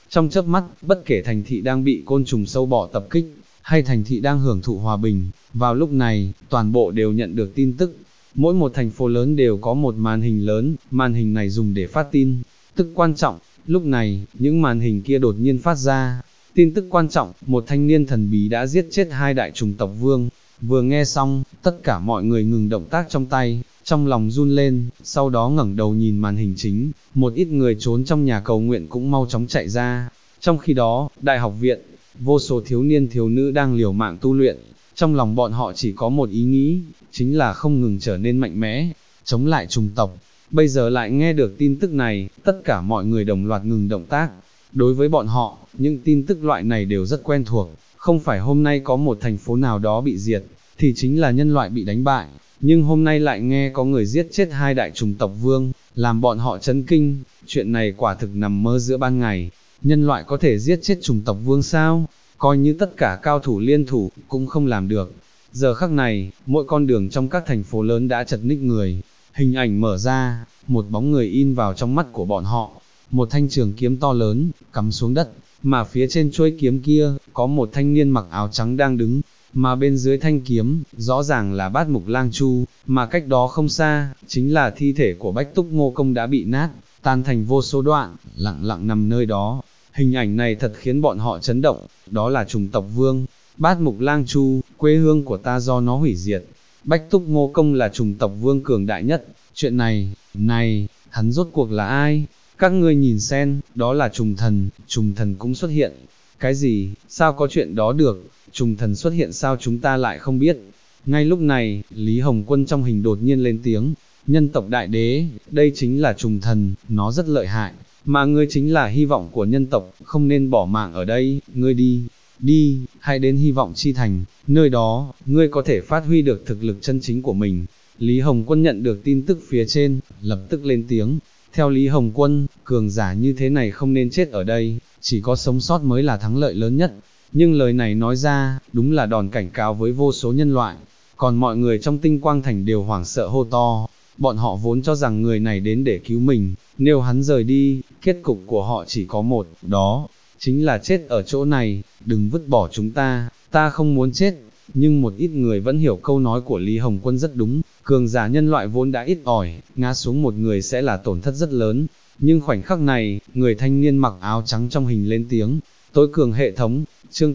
Trong chớp mắt, bất kể thành thị đang bị côn trùng sâu bọ tập kích, hay thành thị đang hưởng thụ hòa bình, vào lúc này, toàn bộ đều nhận được tin tức. Mỗi một thành phố lớn đều có một màn hình lớn, màn hình này dùng để phát tin tức quan trọng. Lúc này, những màn hình kia đột nhiên phát ra tin tức quan trọng, một thanh niên thần bí đã giết chết 2 đại trùng tộc vương. Vừa nghe xong, tất cả mọi người ngừng động tác trong tay, trong lòng run lên, sau đó ngẩng đầu nhìn màn hình chính, một ít người trốn trong nhà cầu nguyện cũng mau chóng chạy ra. Trong khi đó, đại học viện, vô số thiếu niên thiếu nữ đang liều mạng tu luyện, trong lòng bọn họ chỉ có một ý nghĩ, chính là không ngừng trở nên mạnh mẽ, chống lại trùng tộc. Bây giờ lại nghe được tin tức này, tất cả mọi người đồng loạt ngừng động tác. Đối với bọn họ, những tin tức loại này đều rất quen thuộc, không phải hôm nay có một thành phố nào đó bị diệt, thì chính là nhân loại bị đánh bại, nhưng hôm nay lại nghe có người giết chết 2 đại trùng tộc vương, làm bọn họ chấn kinh, chuyện này quả thực nằm mơ giữa ban ngày, nhân loại có thể giết chết trùng tộc vương sao, coi như tất cả cao thủ liên thủ, cũng không làm được. Giờ khắc này, mỗi con đường trong các thành phố lớn đã chật ních người, hình ảnh mở ra, một bóng người in vào trong mắt của bọn họ, một thanh trường kiếm to lớn, cắm xuống đất, mà phía trên chuôi kiếm kia, có một thanh niên mặc áo trắng đang đứng, mà bên dưới thanh kiếm, rõ ràng là Bát Mục Lang Chu, mà cách đó không xa, chính là thi thể của Bách Túc Ngô Công đã bị nát, tan thành vô số đoạn, lặng lặng nằm nơi đó. Hình ảnh này thật khiến bọn họ chấn động, đó là trùng tộc vương, Bát Mục Lang Chu, quê hương của ta do nó hủy diệt. Bách Túc Ngô Công là trùng tộc vương cường đại nhất, chuyện này, hắn rốt cuộc là ai? Các ngươi nhìn xem, đó là trùng thần cũng xuất hiện. Cái gì, sao có chuyện đó được, trùng thần xuất hiện sao chúng ta lại không biết? Ngay lúc này, Lý Hồng Quân trong hình đột nhiên lên tiếng, nhân tộc đại đế, đây chính là trùng thần, nó rất lợi hại, mà ngươi chính là hy vọng của nhân tộc, không nên bỏ mạng ở đây, ngươi đi, hãy đến hy vọng chi thành, nơi đó, ngươi có thể phát huy được thực lực chân chính của mình. Lý Hồng Quân nhận được tin tức phía trên, lập tức lên tiếng, theo Lý Hồng Quân, cường giả như thế này không nên chết ở đây, chỉ có sống sót mới là thắng lợi lớn nhất. Nhưng lời này nói ra, đúng là đòn cảnh cáo với vô số nhân loại, còn mọi người trong Tinh Quang Thành đều hoảng sợ hô to, bọn họ vốn cho rằng người này đến để cứu mình, nếu hắn rời đi, kết cục của họ chỉ có một, đó chính là chết ở chỗ này, đừng vứt bỏ chúng ta không muốn chết. Nhưng một ít người vẫn hiểu câu nói của Lý Hồng Quân rất đúng, cường giả nhân loại vốn đã ít ỏi, ngã xuống một người sẽ là tổn thất rất lớn. Nhưng khoảnh khắc này, người thanh niên mặc áo trắng trong hình lên tiếng, tối cường hệ thống, chương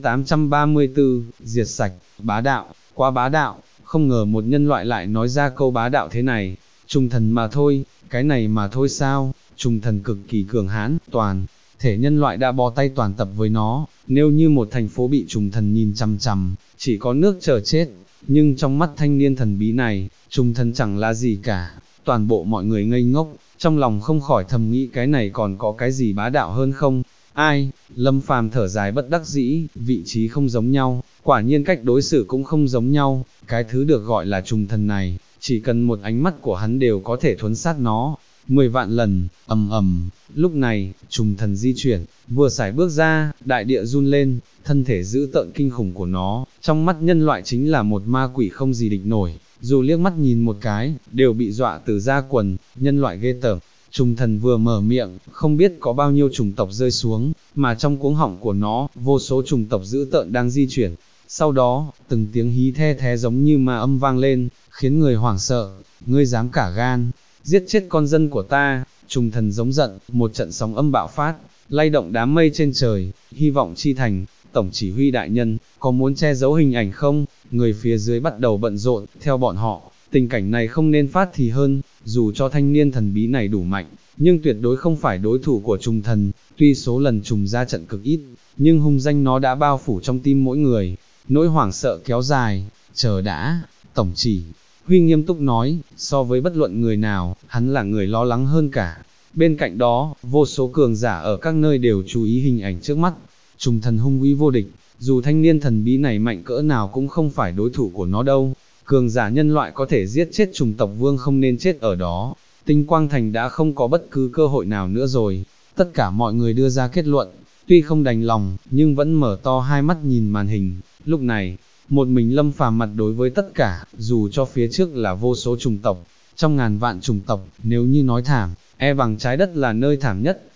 834, diệt sạch, bá đạo, quá bá đạo, không ngờ một nhân loại lại nói ra câu bá đạo thế này, trùng thần mà thôi, cái này mà thôi sao, trùng thần cực kỳ cường hãn, toàn thể nhân loại đã bó tay toàn tập với nó, nếu như một thành phố bị trùng thần nhìn chằm chằm, chỉ có nước chờ chết, nhưng trong mắt thanh niên thần bí này, trùng thần chẳng là gì cả, toàn bộ mọi người ngây ngốc, trong lòng không khỏi thầm nghĩ cái này còn có cái gì bá đạo hơn không, ai, Lâm Phàm thở dài bất đắc dĩ, vị trí không giống nhau, quả nhiên cách đối xử cũng không giống nhau, cái thứ được gọi là trùng thần này, chỉ cần một ánh mắt của hắn đều có thể thuấn sát nó, 10 vạn lần, ầm, lúc này, trùng thần di chuyển, vừa sải bước ra, đại địa run lên, thân thể dữ tợn kinh khủng của nó, trong mắt nhân loại chính là một ma quỷ không gì địch nổi, dù liếc mắt nhìn một cái, đều bị dọa từ da quần, nhân loại ghê tởm. Trùng thần vừa mở miệng, không biết có bao nhiêu trùng tộc rơi xuống, mà trong cuống họng của nó, vô số trùng tộc dữ tợn đang di chuyển. Sau đó, từng tiếng hí the thé giống như ma âm vang lên, khiến người hoảng sợ, ngươi dám cả gan, giết chết con dân của ta, trùng thần giống giận, một trận sóng âm bạo phát, lay động đám mây trên trời, hy vọng chi thành, tổng chỉ huy đại nhân, có muốn che giấu hình ảnh không, người phía dưới bắt đầu bận rộn, theo bọn họ, tình cảnh này không nên phát thì hơn, dù cho thanh niên thần bí này đủ mạnh, nhưng tuyệt đối không phải đối thủ của trùng thần, tuy số lần trùng ra trận cực ít, nhưng hung danh nó đã bao phủ trong tim mỗi người, nỗi hoảng sợ kéo dài, chờ đã, tổng chỉ huy nghiêm túc nói, so với bất luận người nào, hắn là người lo lắng hơn cả. Bên cạnh đó, vô số cường giả ở các nơi đều chú ý hình ảnh trước mắt, trùng thần hung uy vô địch, dù thanh niên thần bí này mạnh cỡ nào cũng không phải đối thủ của nó đâu. Cường giả nhân loại có thể giết chết trùng tộc vương không nên chết ở đó. Tinh Quang Thành đã không có bất cứ cơ hội nào nữa rồi. Tất cả mọi người đưa ra kết luận, tuy không đành lòng, nhưng vẫn mở to hai mắt nhìn màn hình. Lúc này, một mình Lâm Phàm mặt đối với tất cả, dù cho phía trước là vô số trùng tộc, trong ngàn vạn trùng tộc, nếu như nói thảm, e bằng trái đất là nơi thảm nhất,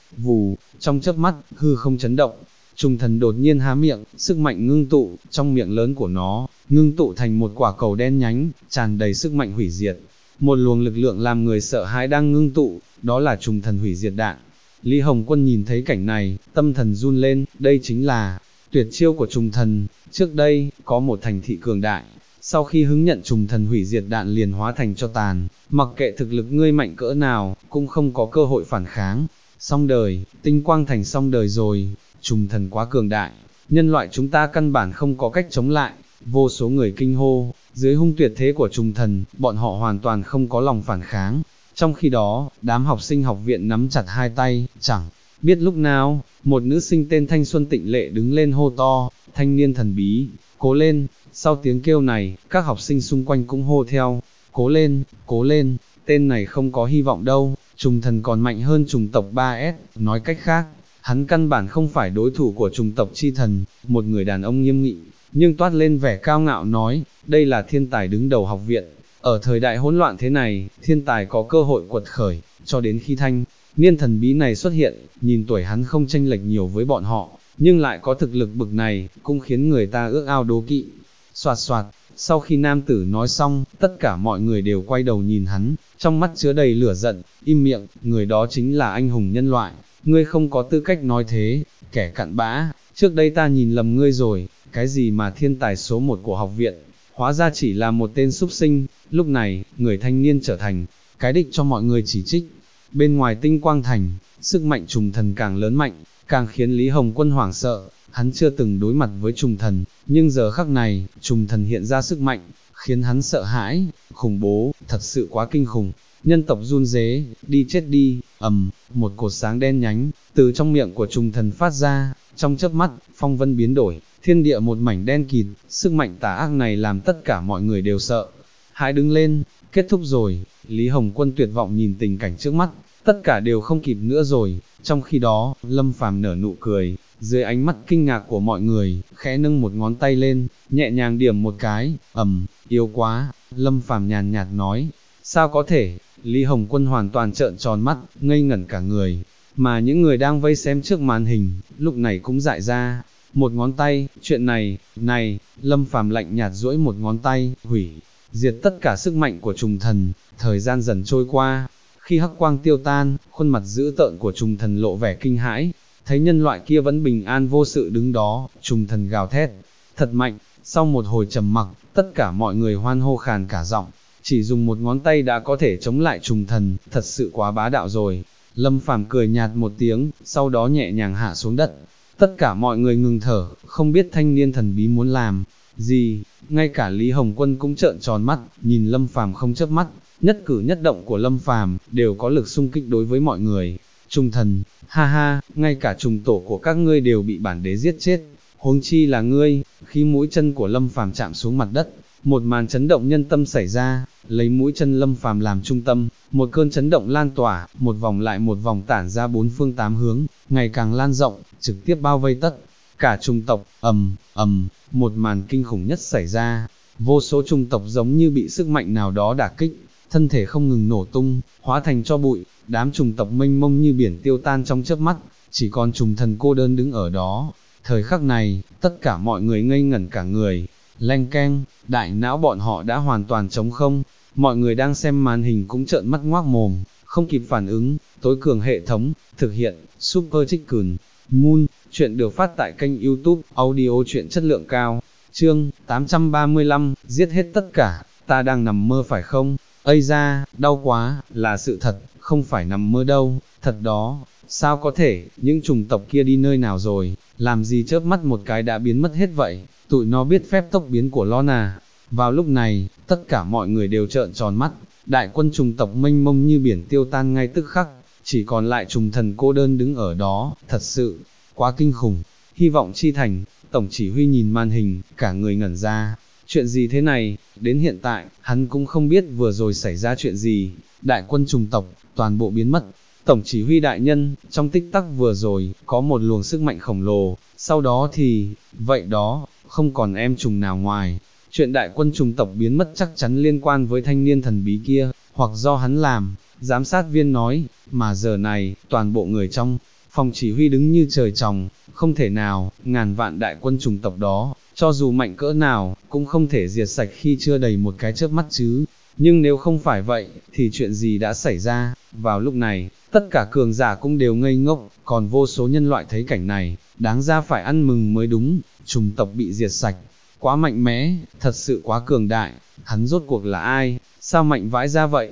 vù, trong chớp mắt, hư không chấn động. Trùng thần đột nhiên há miệng, sức mạnh ngưng tụ, trong miệng lớn của nó, ngưng tụ thành một quả cầu đen nhánh, tràn đầy sức mạnh hủy diệt. Một luồng lực lượng làm người sợ hãi đang ngưng tụ, đó là trùng thần hủy diệt đạn. Lý Hồng Quân nhìn thấy cảnh này, tâm thần run lên, đây chính là tuyệt chiêu của trùng thần. Trước đây, có một thành thị cường đại, sau khi hứng nhận trùng thần hủy diệt đạn liền hóa thành cho tàn, mặc kệ thực lực ngươi mạnh cỡ nào, cũng không có cơ hội phản kháng. Xong đời, Tinh Quang Thành xong đời rồi, trùng thần quá cường đại, nhân loại chúng ta căn bản không có cách chống lại. Vô số người kinh hô, dưới hung tuyệt thế của trùng thần, bọn họ hoàn toàn không có lòng phản kháng. Trong khi đó, đám học sinh học viện nắm chặt hai tay, chẳng biết lúc nào, một nữ sinh tên Thanh Xuân Tịnh Lệ đứng lên hô to, thanh niên thần bí, cố lên. Sau tiếng kêu này, các học sinh xung quanh cũng hô theo, cố lên, tên này không có hy vọng đâu, trùng thần còn mạnh hơn trùng tộc 3S, nói cách khác, hắn căn bản không phải đối thủ của trùng tộc chi thần. Một người đàn ông nghiêm nghị, nhưng toát lên vẻ cao ngạo nói, đây là thiên tài đứng đầu học viện, ở thời đại hỗn loạn thế này, thiên tài có cơ hội quật khởi, cho đến khi thanh niên thần bí này xuất hiện, nhìn tuổi hắn không chênh lệch nhiều với bọn họ, nhưng lại có thực lực bực này, cũng khiến người ta ước ao đố kỵ. Soạt soạt, sau khi nam tử nói xong, tất cả mọi người đều quay đầu nhìn hắn, trong mắt chứa đầy lửa giận, im miệng, người đó chính là anh hùng nhân loại, ngươi không có tư cách nói thế, kẻ cặn bã, trước đây ta nhìn lầm ngươi rồi, cái gì mà thiên tài số 1 của học viện, hóa ra chỉ là một tên súc sinh. Lúc này, người thanh niên trở thành cái đích cho mọi người chỉ trích. Bên ngoài Tinh Quang Thành, sức mạnh trùng thần càng lớn mạnh, càng khiến Lý Hồng Quân hoảng sợ. Hắn chưa từng đối mặt với trùng thần, nhưng giờ khắc này, trùng thần hiện ra sức mạnh, khiến hắn sợ hãi, khủng bố, thật sự quá kinh khủng. Nhân tộc run rế, đi chết đi, một cột sáng đen nhánh, từ trong miệng của trùng thần phát ra, trong chớp mắt, phong vân biến đổi, thiên địa một mảnh đen kịt, sức mạnh tà ác này làm tất cả mọi người đều sợ. Hãy đứng lên, kết thúc rồi. Lý Hồng Quân tuyệt vọng nhìn tình cảnh trước mắt, tất cả đều không kịp nữa rồi. Trong khi đó, Lâm Phàm nở nụ cười, dưới ánh mắt kinh ngạc của mọi người, khẽ nâng một ngón tay lên, nhẹ nhàng điểm một cái, yếu quá. Lâm Phàm nhàn nhạt nói, sao có thể? Lý Hồng Quân hoàn toàn trợn tròn mắt, ngây ngẩn cả người, mà những người đang vây xem trước màn hình, lúc này cũng dại ra. Một ngón tay, chuyện này, Lâm Phàm lạnh nhạt duỗi một ngón tay, hủy diệt tất cả sức mạnh của trùng thần. Thời gian dần trôi qua, khi hắc quang tiêu tan, khuôn mặt dữ tợn của trùng thần lộ vẻ kinh hãi, thấy nhân loại kia vẫn bình an vô sự đứng đó, trùng thần gào thét, thật mạnh. Sau một hồi trầm mặc, tất cả mọi người hoan hô khàn cả giọng, chỉ dùng một ngón tay đã có thể chống lại trùng thần, thật sự quá bá đạo rồi. Lâm Phàm cười nhạt một tiếng, sau đó nhẹ nhàng hạ xuống đất. Tất cả mọi người ngừng thở, không biết thanh niên thần bí muốn làm gì. Ngay cả Lý Hồng Quân cũng trợn tròn mắt, nhìn Lâm Phàm không chớp mắt. Nhất cử nhất động của Lâm Phàm đều có lực xung kích đối với mọi người. Trùng thần, ha ha, ngay cả trùng tổ của các ngươi đều bị bản đế giết chết, huống chi là ngươi. Khi mũi chân của Lâm Phàm chạm xuống mặt đất, một màn chấn động nhân tâm xảy ra. Lấy mũi chân Lâm Phàm làm trung tâm, một cơn chấn động lan tỏa, một vòng lại một vòng tản ra bốn phương tám hướng, ngày càng lan rộng, trực tiếp bao vây tất cả trùng tộc. Một màn kinh khủng nhất xảy ra, vô số trùng tộc giống như bị sức mạnh nào đó đả kích, thân thể không ngừng nổ tung, hóa thành tro bụi. Đám trùng tộc mênh mông như biển tiêu tan trong chớp mắt, chỉ còn trùng thần cô đơn đứng ở đó. Thời khắc này, tất cả mọi người ngây ngẩn cả người, leng keng, đại não bọn họ đã hoàn toàn trống không. Mọi người đang xem màn hình cũng trợn mắt ngoác mồm, không kịp phản ứng. Tối cường hệ thống, thực hiện, Super Chicken Moon. Chuyện được phát tại kênh YouTube, audio truyện chất lượng cao. Chương 835, giết hết tất cả, ta đang nằm mơ phải không? Ây da, đau quá, là sự thật, không phải nằm mơ đâu, thật đó. Sao có thể, những chủng tộc kia đi nơi nào rồi, làm gì chớp mắt một cái đã biến mất hết vậy, tụi nó biết phép tốc biến của Lorna. Vào lúc này, tất cả mọi người đều trợn tròn mắt, đại quân trùng tộc mênh mông như biển tiêu tan ngay tức khắc, chỉ còn lại trùng thần cô đơn đứng ở đó, thật sự, quá kinh khủng. Hy vọng chi thành, tổng chỉ huy nhìn màn hình, cả người ngẩn ra. Chuyện gì thế này? Đến hiện tại, hắn cũng không biết vừa rồi xảy ra chuyện gì. Đại quân trùng tộc, toàn bộ biến mất. Tổng chỉ huy đại nhân, trong tích tắc vừa rồi, có một luồng sức mạnh khổng lồ, sau đó thì, vậy đó, không còn em trùng nào ngoài. Chuyện đại quân trùng tộc biến mất chắc chắn liên quan với thanh niên thần bí kia, hoặc do hắn làm, giám sát viên nói, mà giờ này, toàn bộ người trong phòng chỉ huy đứng như trời trồng, không thể nào, ngàn vạn đại quân chủng tộc đó, cho dù mạnh cỡ nào, cũng không thể diệt sạch khi chưa đầy một cái chớp mắt chứ. Nhưng nếu không phải vậy, thì chuyện gì đã xảy ra? Vào lúc này, tất cả cường giả cũng đều ngây ngốc, còn vô số nhân loại thấy cảnh này, đáng ra phải ăn mừng mới đúng, chủng tộc bị diệt sạch. Quá mạnh mẽ, thật sự quá cường đại, hắn rốt cuộc là ai, sao mạnh vãi ra vậy?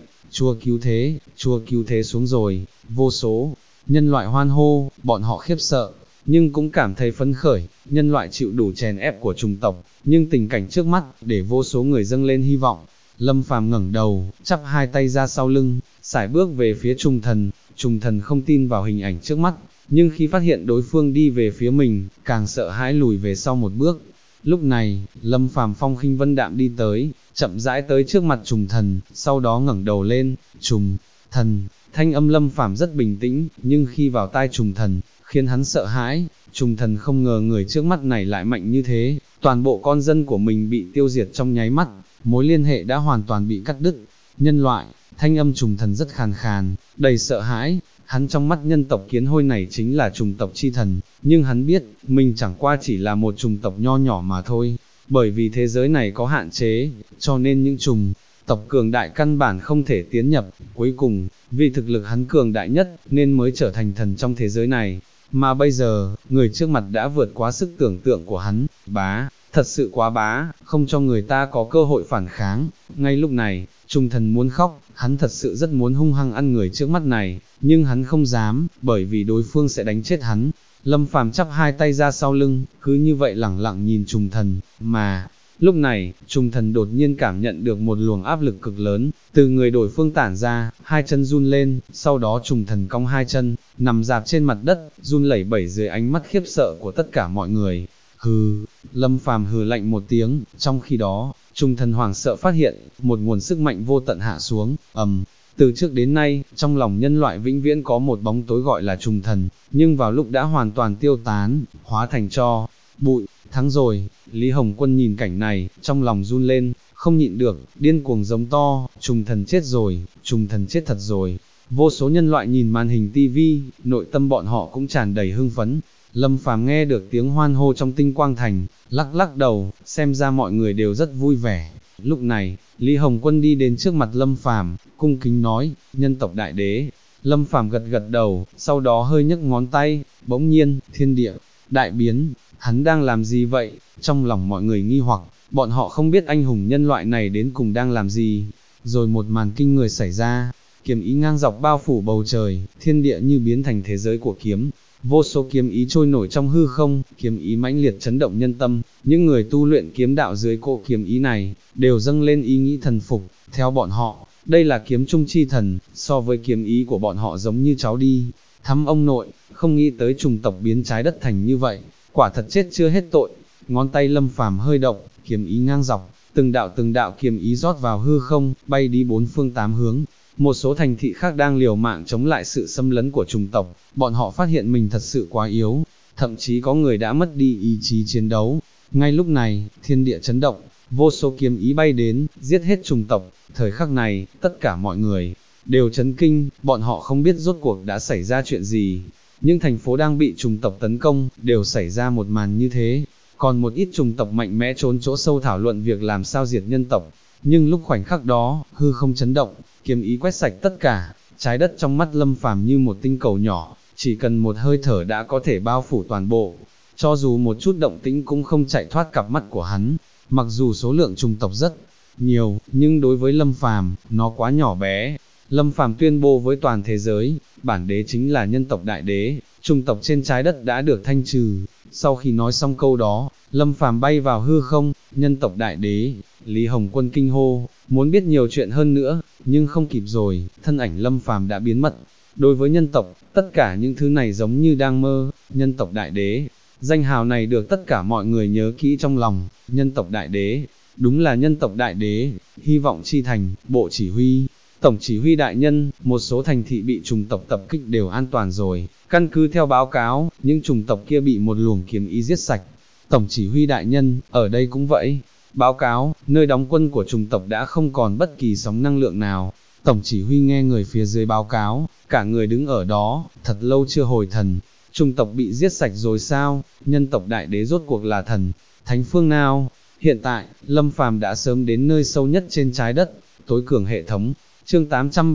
Chúa cứu thế xuống rồi, vô số nhân loại hoan hô, bọn họ khiếp sợ, nhưng cũng cảm thấy phấn khởi, nhân loại chịu đủ chèn ép của chủng tộc, nhưng tình cảnh trước mắt, để vô số người dâng lên hy vọng. Lâm Phàm ngẩng đầu, chắp hai tay ra sau lưng, sải bước về phía trùng thần không tin vào hình ảnh trước mắt, nhưng khi phát hiện đối phương đi về phía mình, càng sợ hãi lùi về sau một bước. Lúc này, Lâm Phàm phong khinh vân đạm đi tới, chậm rãi tới trước mặt trùng thần, sau đó ngẩng đầu lên, trùng thần, thanh âm Lâm Phàm rất bình tĩnh, nhưng khi vào tai trùng thần, khiến hắn sợ hãi, trùng thần không ngờ người trước mắt này lại mạnh như thế, toàn bộ con dân của mình bị tiêu diệt trong nháy mắt, mối liên hệ đã hoàn toàn bị cắt đứt. Nhân loại, thanh âm trùng thần rất khàn khàn, đầy sợ hãi, hắn trong mắt nhân tộc kiến hôi này chính là chủng tộc chi thần, nhưng hắn biết, mình chẳng qua chỉ là một chủng tộc nho nhỏ mà thôi, bởi vì thế giới này có hạn chế, cho nên những chủng tộc cường đại căn bản không thể tiến nhập, cuối cùng, vì thực lực hắn cường đại nhất, nên mới trở thành thần trong thế giới này, mà bây giờ, người trước mặt đã vượt quá sức tưởng tượng của hắn, bá, thật sự quá bá, không cho người ta có cơ hội phản kháng. Ngay lúc này, trùng thần muốn khóc, hắn thật sự rất muốn hung hăng ăn người trước mắt này, nhưng hắn không dám, bởi vì đối phương sẽ đánh chết hắn. Lâm Phàm chắp hai tay ra sau lưng, cứ như vậy lẳng lặng nhìn trùng thần, mà lúc này, trùng thần đột nhiên cảm nhận được một luồng áp lực cực lớn, từ người đối phương tản ra, hai chân run lên, sau đó trùng thần cong hai chân, nằm dạp trên mặt đất, run lẩy bẩy dưới ánh mắt khiếp sợ của tất cả mọi người. Hừ, Lâm Phàm hừ lạnh một tiếng, trong khi đó, trùng thần hoảng sợ phát hiện, một nguồn sức mạnh vô tận hạ xuống, từ trước đến nay, trong lòng nhân loại vĩnh viễn có một bóng tối gọi là trùng thần, nhưng vào lúc đã hoàn toàn tiêu tán, hóa thành tro bụi. Thắng rồi, Lý Hồng Quân nhìn cảnh này, trong lòng run lên, không nhịn được, điên cuồng giống to, trùng thần chết rồi, trùng thần chết thật rồi. Vô số nhân loại nhìn màn hình tivi, nội tâm bọn họ cũng tràn đầy hưng phấn. Lâm Phàm nghe được tiếng hoan hô trong tinh quang thành, lắc lắc đầu, xem ra mọi người đều rất vui vẻ. Lúc này, Lý Hồng Quân đi đến trước mặt Lâm Phàm, cung kính nói, nhân tộc đại đế. Lâm Phàm gật gật đầu, sau đó hơi nhấc ngón tay, bỗng nhiên, thiên địa đại biến. Hắn đang làm gì vậy? Trong lòng mọi người nghi hoặc, bọn họ không biết anh hùng nhân loại này đến cùng đang làm gì. Rồi một màn kinh người xảy ra, kiếm ý ngang dọc bao phủ bầu trời, thiên địa như biến thành thế giới của kiếm. Vô số kiếm ý trôi nổi trong hư không, kiếm ý mãnh liệt chấn động nhân tâm, những người tu luyện kiếm đạo dưới cỗ kiếm ý này, đều dâng lên ý nghĩ thần phục, theo bọn họ, đây là kiếm trung chi thần, so với kiếm ý của bọn họ giống như cháu đi, thăm ông nội, không nghĩ tới trùng tộc biến trái đất thành như vậy, quả thật chết chưa hết tội. Ngón tay Lâm Phàm hơi động, kiếm ý ngang dọc, từng đạo kiếm ý rót vào hư không, bay đi bốn phương tám hướng. Một số thành thị khác đang liều mạng chống lại sự xâm lấn của chủng tộc, bọn họ phát hiện mình thật sự quá yếu, thậm chí có người đã mất đi ý chí chiến đấu. Ngay lúc này, thiên địa chấn động, vô số kiếm ý bay đến, giết hết chủng tộc. Thời khắc này, tất cả mọi người đều chấn kinh, bọn họ không biết rốt cuộc đã xảy ra chuyện gì. Những thành phố đang bị chủng tộc tấn công, đều xảy ra một màn như thế. Còn một ít chủng tộc mạnh mẽ trốn chỗ sâu thảo luận việc làm sao diệt nhân tộc. Nhưng lúc khoảnh khắc đó, hư không chấn động, kiếm ý quét sạch tất cả, trái đất trong mắt Lâm Phàm như một tinh cầu nhỏ, chỉ cần một hơi thở đã có thể bao phủ toàn bộ. Cho dù một chút động tĩnh cũng không chạy thoát cặp mắt của hắn, mặc dù số lượng chủng tộc rất nhiều, nhưng đối với Lâm Phàm, nó quá nhỏ bé. Lâm Phàm tuyên bố với toàn thế giới, bản đế chính là nhân tộc đại đế, chủng tộc trên trái đất đã được thanh trừ. Sau khi nói xong câu đó, Lâm Phàm bay vào hư không, nhân tộc đại đế. Lý Hồng Quân kinh hô, muốn biết nhiều chuyện hơn nữa, nhưng không kịp rồi, thân ảnh Lâm Phàm đã biến mất. Đối với nhân tộc, tất cả những thứ này giống như đang mơ. Nhân tộc đại đế, danh hào này được tất cả mọi người nhớ kỹ trong lòng. Nhân tộc đại đế, đúng là nhân tộc đại đế. Hy vọng chi thành, bộ chỉ huy, tổng chỉ huy đại nhân, một số thành thị bị chủng tộc tập kích đều an toàn rồi. Căn cứ theo báo cáo, những chủng tộc kia bị một luồng kiếm ý giết sạch. Tổng chỉ huy đại nhân, ở đây cũng vậy. Báo cáo, nơi đóng quân của chủng tộc đã không còn bất kỳ sóng năng lượng nào. Tổng chỉ huy nghe người phía dưới báo cáo, cả người đứng ở đó, thật lâu chưa hồi thần. Chủng tộc bị giết sạch rồi sao, nhân tộc đại đế rốt cuộc là thần, thánh phương nào? Hiện tại, Lâm Phàm đã sớm đến nơi sâu nhất trên trái đất, tối cường hệ thống. Chương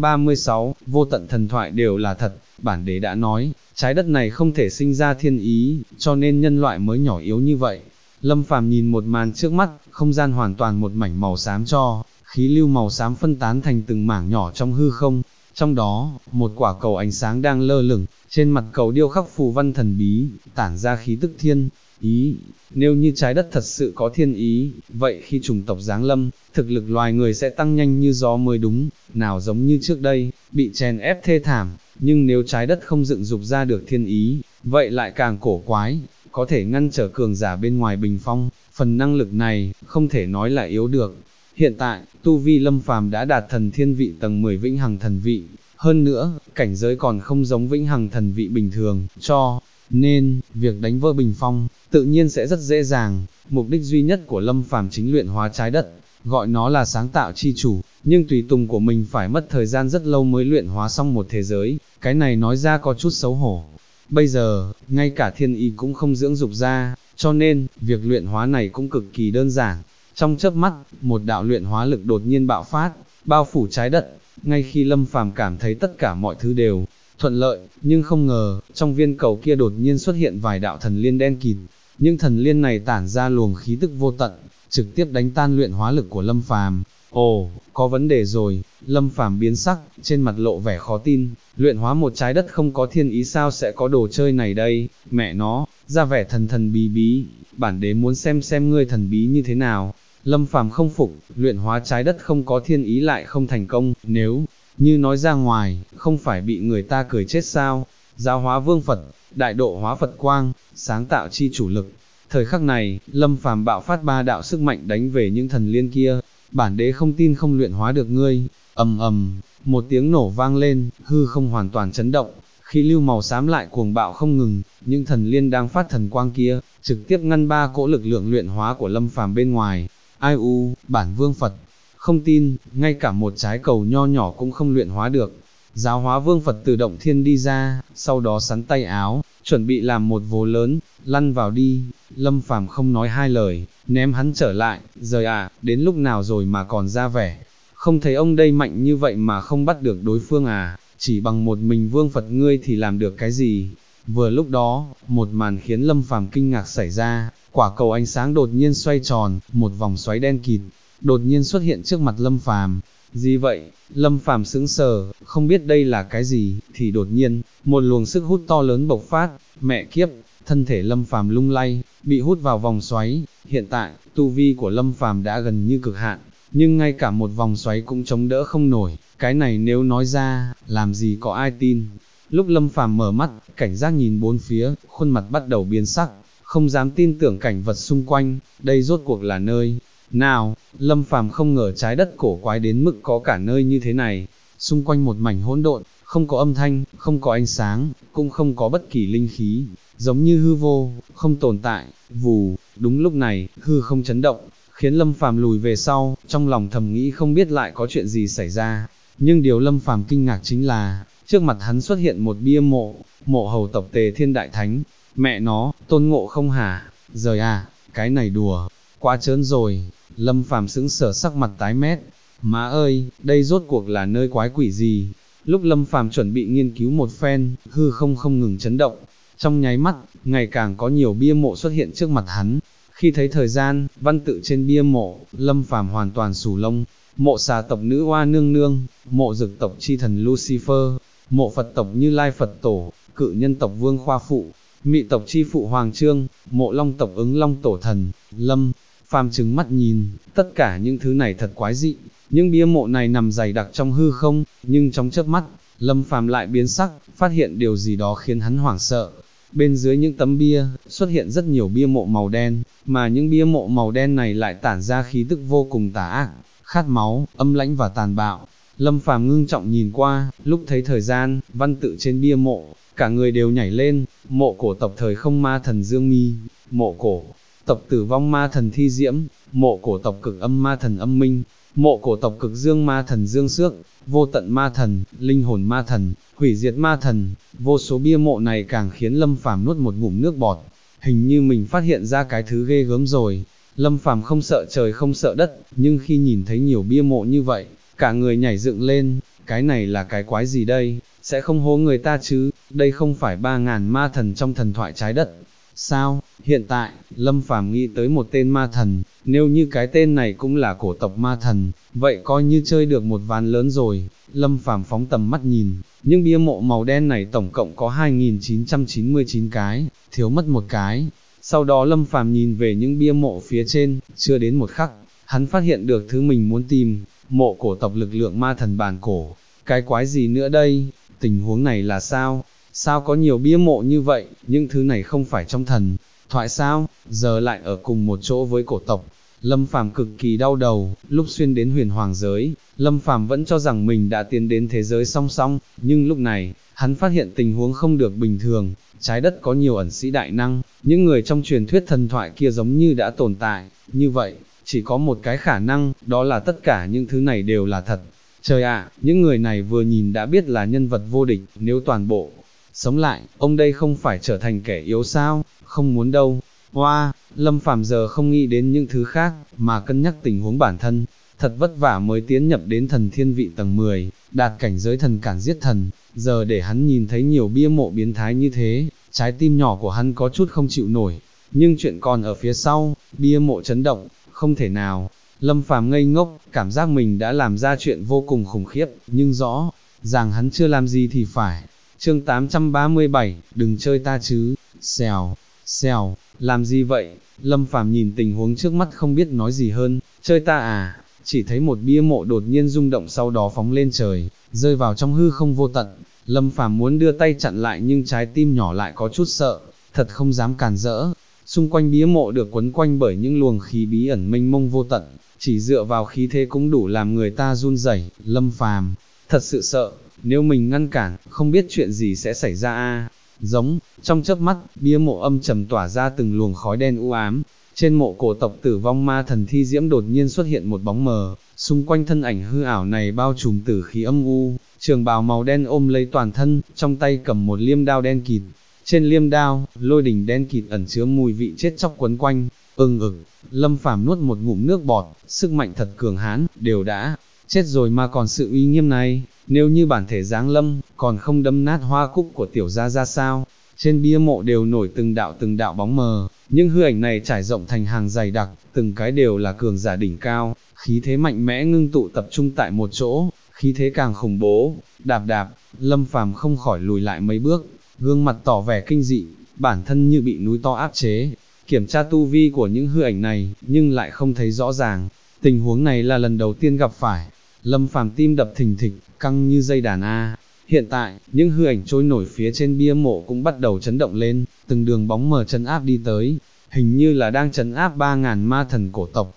836, vô tận thần thoại đều là thật, bản đế đã nói, trái đất này không thể sinh ra thiên ý, cho nên nhân loại mới nhỏ yếu như vậy. Lâm Phàm nhìn một màn trước mắt, không gian hoàn toàn một mảnh màu xám cho, khí lưu màu xám phân tán thành từng mảng nhỏ trong hư không, trong đó, một quả cầu ánh sáng đang lơ lửng, trên mặt cầu điêu khắc phù văn thần bí, tản ra khí tức thiên ý. Nếu như trái đất thật sự có thiên ý, vậy khi chủng tộc giáng lâm, thực lực loài người sẽ tăng nhanh như gió mới đúng, nào giống như trước đây, bị chèn ép thê thảm, nhưng nếu trái đất không dựng dục ra được thiên ý, vậy lại càng cổ quái, có thể ngăn trở cường giả bên ngoài bình phong, phần năng lực này, không thể nói là yếu được. Hiện tại, tu vi Lâm Phàm đã đạt thần thiên vị tầng 10 vĩnh hằng thần vị, hơn nữa, cảnh giới còn không giống vĩnh hằng thần vị bình thường, cho nên, việc đánh vỡ bình phong, tự nhiên sẽ rất dễ dàng. Mục đích duy nhất của Lâm Phàm chính luyện hóa trái đất, gọi nó là sáng tạo chi chủ, nhưng tùy tùng của mình phải mất thời gian rất lâu mới luyện hóa xong một thế giới, cái này nói ra có chút xấu hổ. Bây giờ, ngay cả thiên ý cũng không dưỡng dục ra, cho nên, việc luyện hóa này cũng cực kỳ đơn giản. Trong chớp mắt, một đạo luyện hóa lực đột nhiên bạo phát, bao phủ trái đất, ngay khi Lâm Phàm cảm thấy tất cả mọi thứ đều thuận lợi, nhưng không ngờ, trong viên cầu kia đột nhiên xuất hiện vài đạo thần liên đen kịt, những thần liên này tản ra luồng khí tức vô tận, trực tiếp đánh tan luyện hóa lực của Lâm Phàm. Ồ, có vấn đề rồi, Lâm Phàm biến sắc, trên mặt lộ vẻ khó tin, luyện hóa một trái đất không có thiên ý sao sẽ có đồ chơi này đây, mẹ nó, ra vẻ thần thần bí bí, bản đế muốn xem ngươi thần bí như thế nào. Lâm Phàm không phục, luyện hóa trái đất không có thiên ý lại không thành công, nếu như nói ra ngoài, không phải bị người ta cười chết sao? Giáo hóa vương Phật, đại độ hóa Phật quang, sáng tạo chi chủ lực. Thời khắc này, Lâm Phàm bạo phát ba đạo sức mạnh đánh về những thần liên kia, bản đế không tin không luyện hóa được ngươi. Ầm ầm, một tiếng nổ vang lên, hư không hoàn toàn chấn động, khí lưu màu xám lại cuồng bạo không ngừng, những thần liên đang phát thần quang kia, trực tiếp ngăn ba cỗ lực lượng luyện hóa của Lâm Phàm bên ngoài. Ai u, bản vương Phật, không tin, ngay cả một trái cầu nho nhỏ cũng không luyện hóa được. Giáo hóa vương Phật từ động thiên đi ra, sau đó sắn tay áo, chuẩn bị làm một vố lớn, lăn vào đi. Lâm Phàm không nói hai lời, ném hắn trở lại, rời đến lúc nào rồi mà còn ra vẻ. Không thấy ông đây mạnh như vậy mà không bắt được đối phương chỉ bằng một mình vương Phật ngươi thì làm được cái gì. Vừa lúc đó, một màn khiến Lâm Phàm kinh ngạc xảy ra, quả cầu ánh sáng đột nhiên xoay tròn, một vòng xoáy đen kịt, đột nhiên xuất hiện trước mặt Lâm Phàm. Gì vậy? Lâm Phàm sững sờ, không biết đây là cái gì, thì đột nhiên, một luồng sức hút to lớn bộc phát, mẹ kiếp, thân thể Lâm Phàm lung lay, bị hút vào vòng xoáy. Hiện tại, tu vi của Lâm Phàm đã gần như cực hạn, nhưng ngay cả một vòng xoáy cũng chống đỡ không nổi, cái này nếu nói ra, làm gì có ai tin. Lúc Lâm Phàm mở mắt, cảnh giác nhìn bốn phía, khuôn mặt bắt đầu biến sắc, không dám tin tưởng cảnh vật xung quanh, đây rốt cuộc là nơi nào? Lâm Phàm không ngờ trái đất cổ quái đến mức có cả nơi như thế này, xung quanh một mảnh hỗn độn, không có âm thanh, không có ánh sáng, cũng không có bất kỳ linh khí, giống như hư vô, không tồn tại. Vù, đúng lúc này, hư không chấn động, khiến Lâm Phàm lùi về sau, trong lòng thầm nghĩ không biết lại có chuyện gì xảy ra. Nhưng điều Lâm Phàm kinh ngạc chính là, trước mặt hắn xuất hiện một bia mộ, mộ hầu tộc Tề Thiên Đại Thánh. Mẹ nó, Tôn Ngộ Không hả? Rời cái này đùa, quá trớn rồi. Lâm Phàm sững sờ sắc mặt tái mét. Má ơi, đây rốt cuộc là nơi quái quỷ gì? Lúc Lâm Phàm chuẩn bị nghiên cứu một phen, hư không không ngừng chấn động. Trong nháy mắt, ngày càng có nhiều bia mộ xuất hiện trước mặt hắn. Khi thấy thời gian, văn tự trên bia mộ, Lâm Phàm hoàn toàn xù lông. Mộ xà tộc nữ Hoa Nương Nương, mộ dực tộc chi thần Lucifer, mộ Phật tộc Như Lai Phật Tổ, cự nhân tộc Vương Khoa Phụ, mị tộc chi phụ Hoàng Trương, mộ long tộc Ứng Long Tổ Thần. Lâm Phàm trừng mắt nhìn, tất cả những thứ này thật quái dị, những bia mộ này nằm dày đặc trong hư không, nhưng trong chớp mắt, Lâm Phàm lại biến sắc, phát hiện điều gì đó khiến hắn hoảng sợ. Bên dưới những tấm bia, xuất hiện rất nhiều bia mộ màu đen, mà những bia mộ màu đen này lại tản ra khí tức vô cùng tà ác, khát máu, âm lãnh và tàn bạo. Lâm Phàm ngưng trọng nhìn qua, lúc thấy thời gian, văn tự trên bia mộ, cả người đều nhảy lên. Mộ cổ tộc thời không ma thần Dương Mi, mộ cổ tộc tử vong ma thần Thi Diễm, mộ cổ tộc cực âm ma thần Âm Minh, mộ cổ tộc cực dương ma thần Dương Xước, vô tận ma thần, linh hồn ma thần, hủy diệt ma thần, vô số bia mộ này càng khiến Lâm Phàm nuốt một ngụm nước bọt, hình như mình phát hiện ra cái thứ ghê gớm rồi. Lâm Phàm không sợ trời không sợ đất, nhưng khi nhìn thấy nhiều bia mộ như vậy, cả người nhảy dựng lên, cái này là cái quái gì đây, sẽ không hố người ta chứ, đây không phải 3.000 ma thần trong thần thoại trái đất. Sao, hiện tại, Lâm Phàm nghĩ tới một tên ma thần, nếu như cái tên này cũng là cổ tộc ma thần, vậy coi như chơi được một ván lớn rồi. Lâm Phàm phóng tầm mắt nhìn, những bia mộ màu đen này tổng cộng có 2.999 cái, thiếu mất một cái. Sau đó Lâm Phàm nhìn về những bia mộ phía trên, chưa đến một khắc, hắn phát hiện được thứ mình muốn tìm, mộ cổ tộc lực lượng ma thần bản cổ. Cái quái gì nữa đây, tình huống này là sao? Sao có nhiều bia mộ như vậy, những thứ này không phải trong thần thoại sao, giờ lại ở cùng một chỗ với cổ tộc. Lâm Phàm cực kỳ đau đầu, lúc xuyên đến huyền hoàng giới, Lâm Phàm vẫn cho rằng mình đã tiến đến thế giới song song, nhưng lúc này, hắn phát hiện tình huống không được bình thường, trái đất có nhiều ẩn sĩ đại năng, những người trong truyền thuyết thần thoại kia giống như đã tồn tại, như vậy, chỉ có một cái khả năng, đó là tất cả những thứ này đều là thật. Trời ạ, những người này vừa nhìn đã biết là nhân vật vô địch, nếu toàn bộ sống lại, ông đây không phải trở thành kẻ yếu sao, không muốn đâu. Hoa, Lâm Phàm giờ không nghĩ đến những thứ khác, mà cân nhắc tình huống bản thân, thật vất vả mới tiến nhập đến thần thiên vị tầng 10, đạt cảnh giới thần cản giết thần, giờ để hắn nhìn thấy nhiều bia mộ biến thái như thế, trái tim nhỏ của hắn có chút không chịu nổi, nhưng chuyện còn ở phía sau, bia mộ chấn động, không thể nào. Lâm Phàm ngây ngốc, cảm giác mình đã làm ra chuyện vô cùng khủng khiếp, nhưng rõ ràng hắn chưa làm gì thì phải. Chương 837, đừng chơi ta chứ, xèo, xèo, làm gì vậy? Lâm Phàm nhìn tình huống trước mắt không biết nói gì hơn, chơi ta à? Chỉ thấy một bia mộ đột nhiên rung động sau đó phóng lên trời, rơi vào trong hư không vô tận. Lâm Phàm muốn đưa tay chặn lại nhưng trái tim nhỏ lại có chút sợ, thật không dám cản rỡ. Xung quanh bia mộ được quấn quanh bởi những luồng khí bí ẩn mênh mông vô tận, chỉ dựa vào khí thế cũng đủ làm người ta run rẩy. Lâm Phàm thật sự sợ, nếu mình ngăn cản, không biết chuyện gì sẽ xảy ra a. Giống, trong chớp mắt, bia mộ âm trầm tỏa ra từng luồng khói đen u ám. Trên mộ cổ tộc tử vong ma thần Thi Diễm đột nhiên xuất hiện một bóng mờ, xung quanh thân ảnh hư ảo này bao trùm tử khí âm u, trường bào màu đen ôm lấy toàn thân, trong tay cầm một liêm đao đen kịt. Trên liêm đao, lôi đỉnh đen kịt ẩn chứa mùi vị chết chóc quấn quanh, Lâm Phàm nuốt một ngụm nước bọt, sức mạnh thật cường hãn, đều đã chết rồi mà còn sự uy nghiêm này, nếu như bản thể giáng lâm, còn không đâm nát hoa cúc của tiểu gia ra sao. Trên bia mộ đều nổi từng đạo bóng mờ, những hư ảnh này trải rộng thành hàng dày đặc, từng cái đều là cường giả đỉnh cao, khí thế mạnh mẽ ngưng tụ tập trung tại một chỗ, khí thế càng khủng bố. Đạp đạp, Lâm Phàm không khỏi lùi lại mấy bước, gương mặt tỏ vẻ kinh dị, bản thân như bị núi to áp chế. Kiểm tra tu vi của những hư ảnh này, nhưng lại không thấy rõ ràng. Tình huống này là lần đầu tiên gặp phải. Lâm Phàm tim đập thình thịch, căng như dây đàn a. Hiện tại, những hư ảnh trôi nổi phía trên bia mộ cũng bắt đầu chấn động lên, từng đường bóng mờ trấn áp đi tới, hình như là đang trấn áp 3.000 ma thần cổ tộc.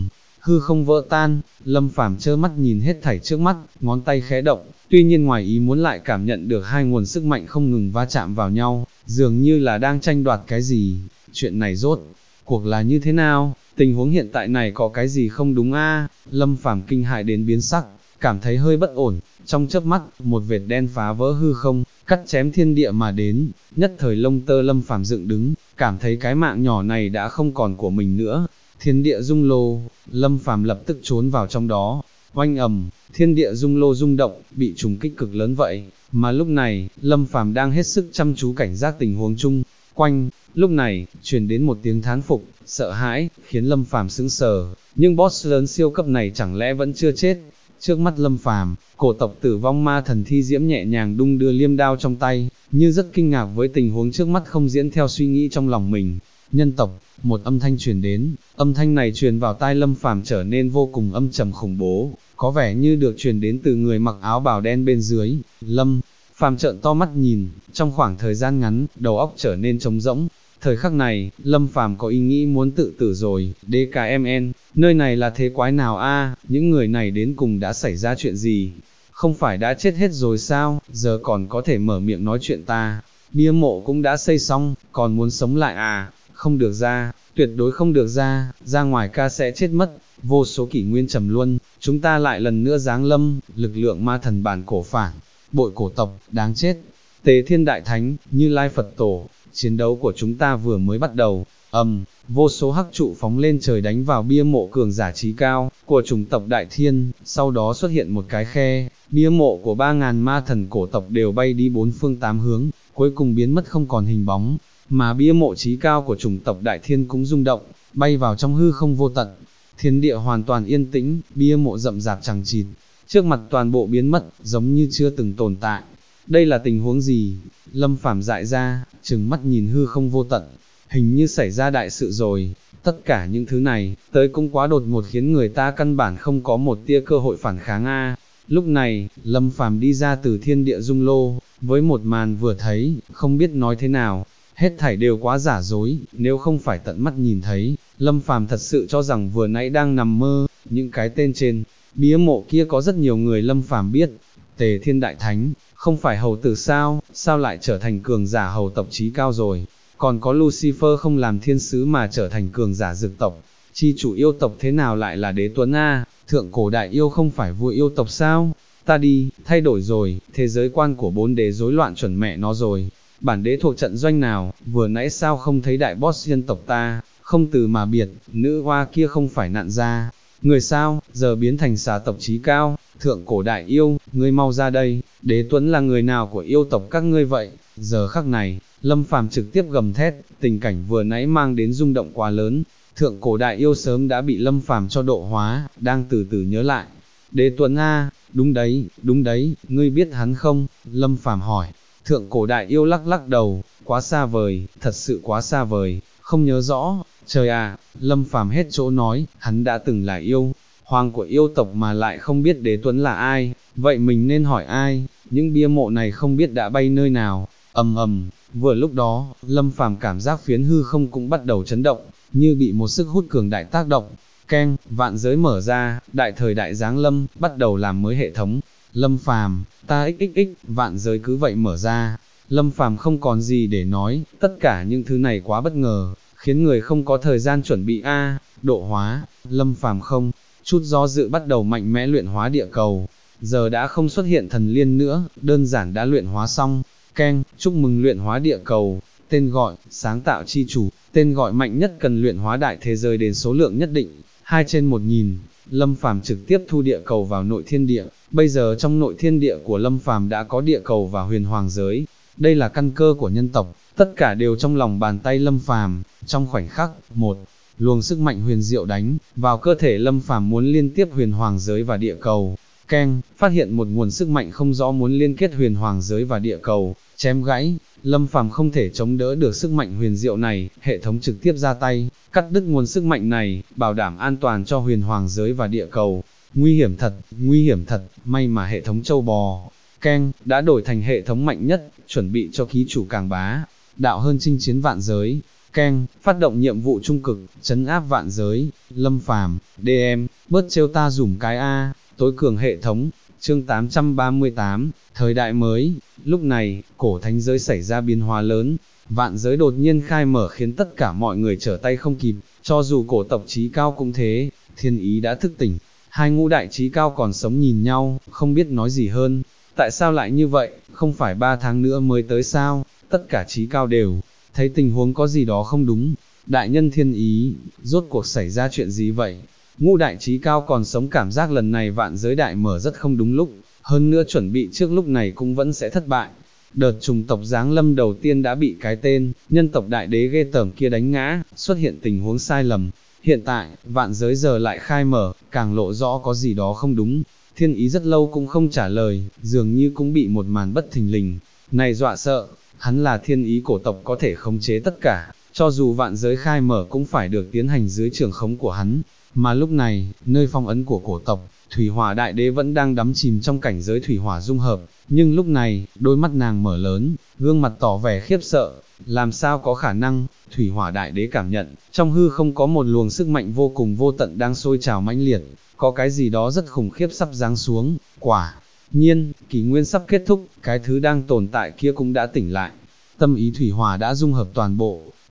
Hư không vỡ tan, Lâm Phàm trơ mắt nhìn hết thảy trước mắt, ngón tay khẽ động, tuy nhiên ngoài ý muốn lại cảm nhận được hai nguồn sức mạnh không ngừng va chạm vào nhau, dường như là đang tranh đoạt cái gì. Chuyện này rốt cuộc là như thế nào? Tình huống hiện tại này có cái gì không đúng a? Lâm Phàm kinh hãi đến biến sắc, cảm thấy hơi bất ổn. Trong chớp mắt, một vệt đen phá vỡ hư không, cắt chém thiên địa mà đến, nhất thời lông tơ Lâm Phàm dựng đứng, cảm thấy cái mạng nhỏ này đã không còn của mình nữa. Thiên địa rung lô, Lâm Phàm lập tức trốn vào trong đó. Oanh ầm, thiên địa rung lô rung động, bị trùng kích cực lớn vậy. Mà lúc này, Lâm Phàm đang hết sức chăm chú cảnh giác tình huống chung quanh. Lúc này, truyền đến một tiếng thán phục, sợ hãi, khiến Lâm Phàm sững sờ. Nhưng boss lớn siêu cấp này chẳng lẽ vẫn chưa chết? Trước mắt Lâm Phàm, cổ tộc tử vong ma thần Thi Diễm nhẹ nhàng đung đưa liêm đao trong tay, như rất kinh ngạc với tình huống trước mắt không diễn theo suy nghĩ trong lòng mình. Nhân tộc, một âm thanh truyền đến, âm thanh này truyền vào tai Lâm Phàm trở nên vô cùng âm trầm khủng bố, có vẻ như được truyền đến từ người mặc áo bào đen bên dưới. Lâm Phàm trợn to mắt nhìn, trong khoảng thời gian ngắn, đầu óc trở nên trống rỗng. Thời khắc này, Lâm Phàm có ý nghĩ muốn tự tử rồi. DKMN, nơi này là thế quái nào a? Những người này đến cùng đã xảy ra chuyện gì? Không phải đã chết hết rồi sao, giờ còn có thể mở miệng nói chuyện ta? Bia mộ cũng đã xây xong, còn muốn sống lại à? không được ra, tuyệt đối không được ra ngoài ca sẽ chết mất, vô số kỷ nguyên trầm luân, chúng ta lại lần nữa giáng lâm, lực lượng ma thần bản cổ phản, bội cổ tộc, đáng chết. Tế Thiên Đại Thánh, Như Lai Phật Tổ, chiến đấu của chúng ta vừa mới bắt đầu, vô số hắc trụ phóng lên trời đánh vào bia mộ cường giả trí cao của chủng tộc Đại Thiên, sau đó xuất hiện một cái khe, bia mộ của 3.000 ma thần cổ tộc đều bay đi bốn phương tám hướng, cuối cùng biến mất không còn hình bóng, mà bia mộ trí cao của chủng tộc Đại Thiên cũng rung động, bay vào trong hư không vô tận. Thiên địa hoàn toàn yên tĩnh, bia mộ rậm rạp chằng chịt, trước mặt toàn bộ biến mất, giống như chưa từng tồn tại. Đây là tình huống gì? Lâm Phàm dại ra, trừng mắt nhìn hư không vô tận, hình như xảy ra đại sự rồi. Tất cả những thứ này, tới cũng quá đột ngột khiến người ta căn bản không có một tia cơ hội phản kháng a. Lúc này, Lâm Phàm đi ra từ thiên địa dung lô, với một màn vừa thấy, không biết nói thế nào, hết thảy đều quá giả dối, nếu không phải tận mắt nhìn thấy, Lâm Phàm thật sự cho rằng vừa nãy đang nằm mơ. Những cái tên trên bia mộ kia có rất nhiều người Lâm Phàm biết. Tề Thiên Đại Thánh, không phải hầu tử sao lại trở thành cường giả hầu tộc trí cao rồi, còn có Lucifer không làm thiên sứ mà trở thành cường giả dược tộc, chi chủ yêu tộc thế nào lại là Đế Tuấn a, thượng cổ đại yêu không phải vua yêu tộc sao, ta đi, thay đổi rồi, thế giới quan của bốn đế rối loạn chuẩn mẹ nó rồi, bản đế thuộc trận doanh nào, vừa nãy sao không thấy đại boss nhân tộc ta, không từ mà biệt, nữ hoa kia không phải nạn gia, người sao, giờ biến thành xà tộc trí cao, thượng cổ đại yêu, ngươi mau ra đây, Đế Tuấn là người nào của yêu tộc các ngươi vậy, giờ khắc này, Lâm Phàm trực tiếp gầm thét, tình cảnh vừa nãy mang đến rung động quá lớn, thượng cổ đại yêu sớm đã bị Lâm Phàm cho độ hóa, đang từ từ nhớ lại, Đế Tuấn a, đúng đấy, ngươi biết hắn không, Lâm Phàm hỏi, thượng cổ đại yêu lắc lắc đầu, quá xa vời, thật sự quá xa vời, không nhớ rõ, trời à, Lâm Phàm hết chỗ nói, hắn đã từng là yêu, hoàng của yêu tộc mà lại không biết Đế Tuấn là ai, vậy mình nên hỏi ai, những bia mộ này không biết đã bay nơi nào, vừa lúc đó, Lâm Phàm cảm giác phiến hư không cũng bắt đầu chấn động, như bị một sức hút cường đại tác động, keng, vạn giới mở ra, đại thời đại giáng lâm, bắt đầu làm mới hệ thống, Lâm Phàm, ta xxx, vạn giới cứ vậy mở ra, Lâm Phàm không còn gì để nói, tất cả những thứ này quá bất ngờ, khiến người không có thời gian chuẩn bị độ hóa, Lâm Phàm không chút do dự bắt đầu mạnh mẽ luyện hóa địa cầu, giờ đã không xuất hiện thần liên nữa, đơn giản đã luyện hóa xong, keng, chúc mừng luyện hóa địa cầu, tên gọi, sáng tạo chi chủ, tên gọi mạnh nhất cần luyện hóa đại thế giới đến số lượng nhất định, 2/1000, Lâm Phàm trực tiếp thu địa cầu vào nội thiên địa, bây giờ trong nội thiên địa của Lâm Phàm đã có địa cầu và huyền hoàng giới, đây là căn cơ của nhân tộc, tất cả đều trong lòng bàn tay Lâm Phàm, trong khoảnh khắc, một luồng sức mạnh huyền diệu đánh vào cơ thể Lâm Phàm muốn liên tiếp huyền hoàng giới và địa cầu. Keng, phát hiện một nguồn sức mạnh không rõ muốn liên kết huyền hoàng giới và địa cầu, chém gãy, Lâm Phàm không thể chống đỡ được sức mạnh huyền diệu này, hệ thống trực tiếp ra tay, cắt đứt nguồn sức mạnh này, bảo đảm an toàn cho huyền hoàng giới và địa cầu. Nguy hiểm thật, may mà hệ thống châu bò. Keng, đã đổi thành hệ thống mạnh nhất, chuẩn bị cho ký chủ càng bá, đạo hơn chinh chiến vạn giới. Keng, phát động nhiệm vụ trung cực, trấn áp vạn giới, Lâm Phàm, DM, bớt trêu ta dùm cái A, tối cường hệ thống, chương 838, thời đại mới, lúc này, cổ thánh giới xảy ra biến hóa lớn, vạn giới đột nhiên khai mở khiến tất cả mọi người trở tay không kịp, cho dù cổ tộc trí cao cũng thế, thiên ý đã thức tỉnh, hai ngũ đại trí cao còn sống nhìn nhau, không biết nói gì hơn, tại sao lại như vậy, không phải 3 tháng nữa mới tới sao, tất cả trí cao đều thấy tình huống có gì đó không đúng, đại nhân thiên ý, rốt cuộc xảy ra chuyện gì vậy? Ngũ đại trí cao còn sống cảm giác lần này vạn giới đại mở rất không đúng lúc, hơn nữa chuẩn bị trước lúc này cũng vẫn sẽ thất bại. Đợt trùng tộc giáng lâm đầu tiên đã bị cái tên, nhân tộc đại đế ghê tởm kia đánh ngã, xuất hiện tình huống sai lầm. Hiện tại, vạn giới giờ lại khai mở, càng lộ rõ có gì đó không đúng. Thiên ý rất lâu cũng không trả lời, dường như cũng bị một màn bất thình lình này dọa sợ. Hắn là thiên ý cổ tộc có thể khống chế tất cả, cho dù vạn giới khai mở cũng phải được tiến hành dưới trường khống của hắn. Mà lúc này, nơi phong ấn của cổ tộc, Thủy Hỏa Đại Đế vẫn đang đắm chìm trong cảnh giới thủy hỏa dung hợp, nhưng lúc này, đôi mắt nàng mở lớn, gương mặt tỏ vẻ khiếp sợ, làm sao có khả năng, Thủy Hỏa Đại Đế cảm nhận, trong hư không có một luồng sức mạnh vô cùng vô tận đang sôi trào mãnh liệt, có cái gì đó rất khủng khiếp sắp giáng xuống, quả nhiên, kỷ nguyên sắp kết thúc, cái thứ đang tồn tại kia cũng đã tỉnh lại, tâm ý Thủy Hỏa đã dung hợp toàn bộ,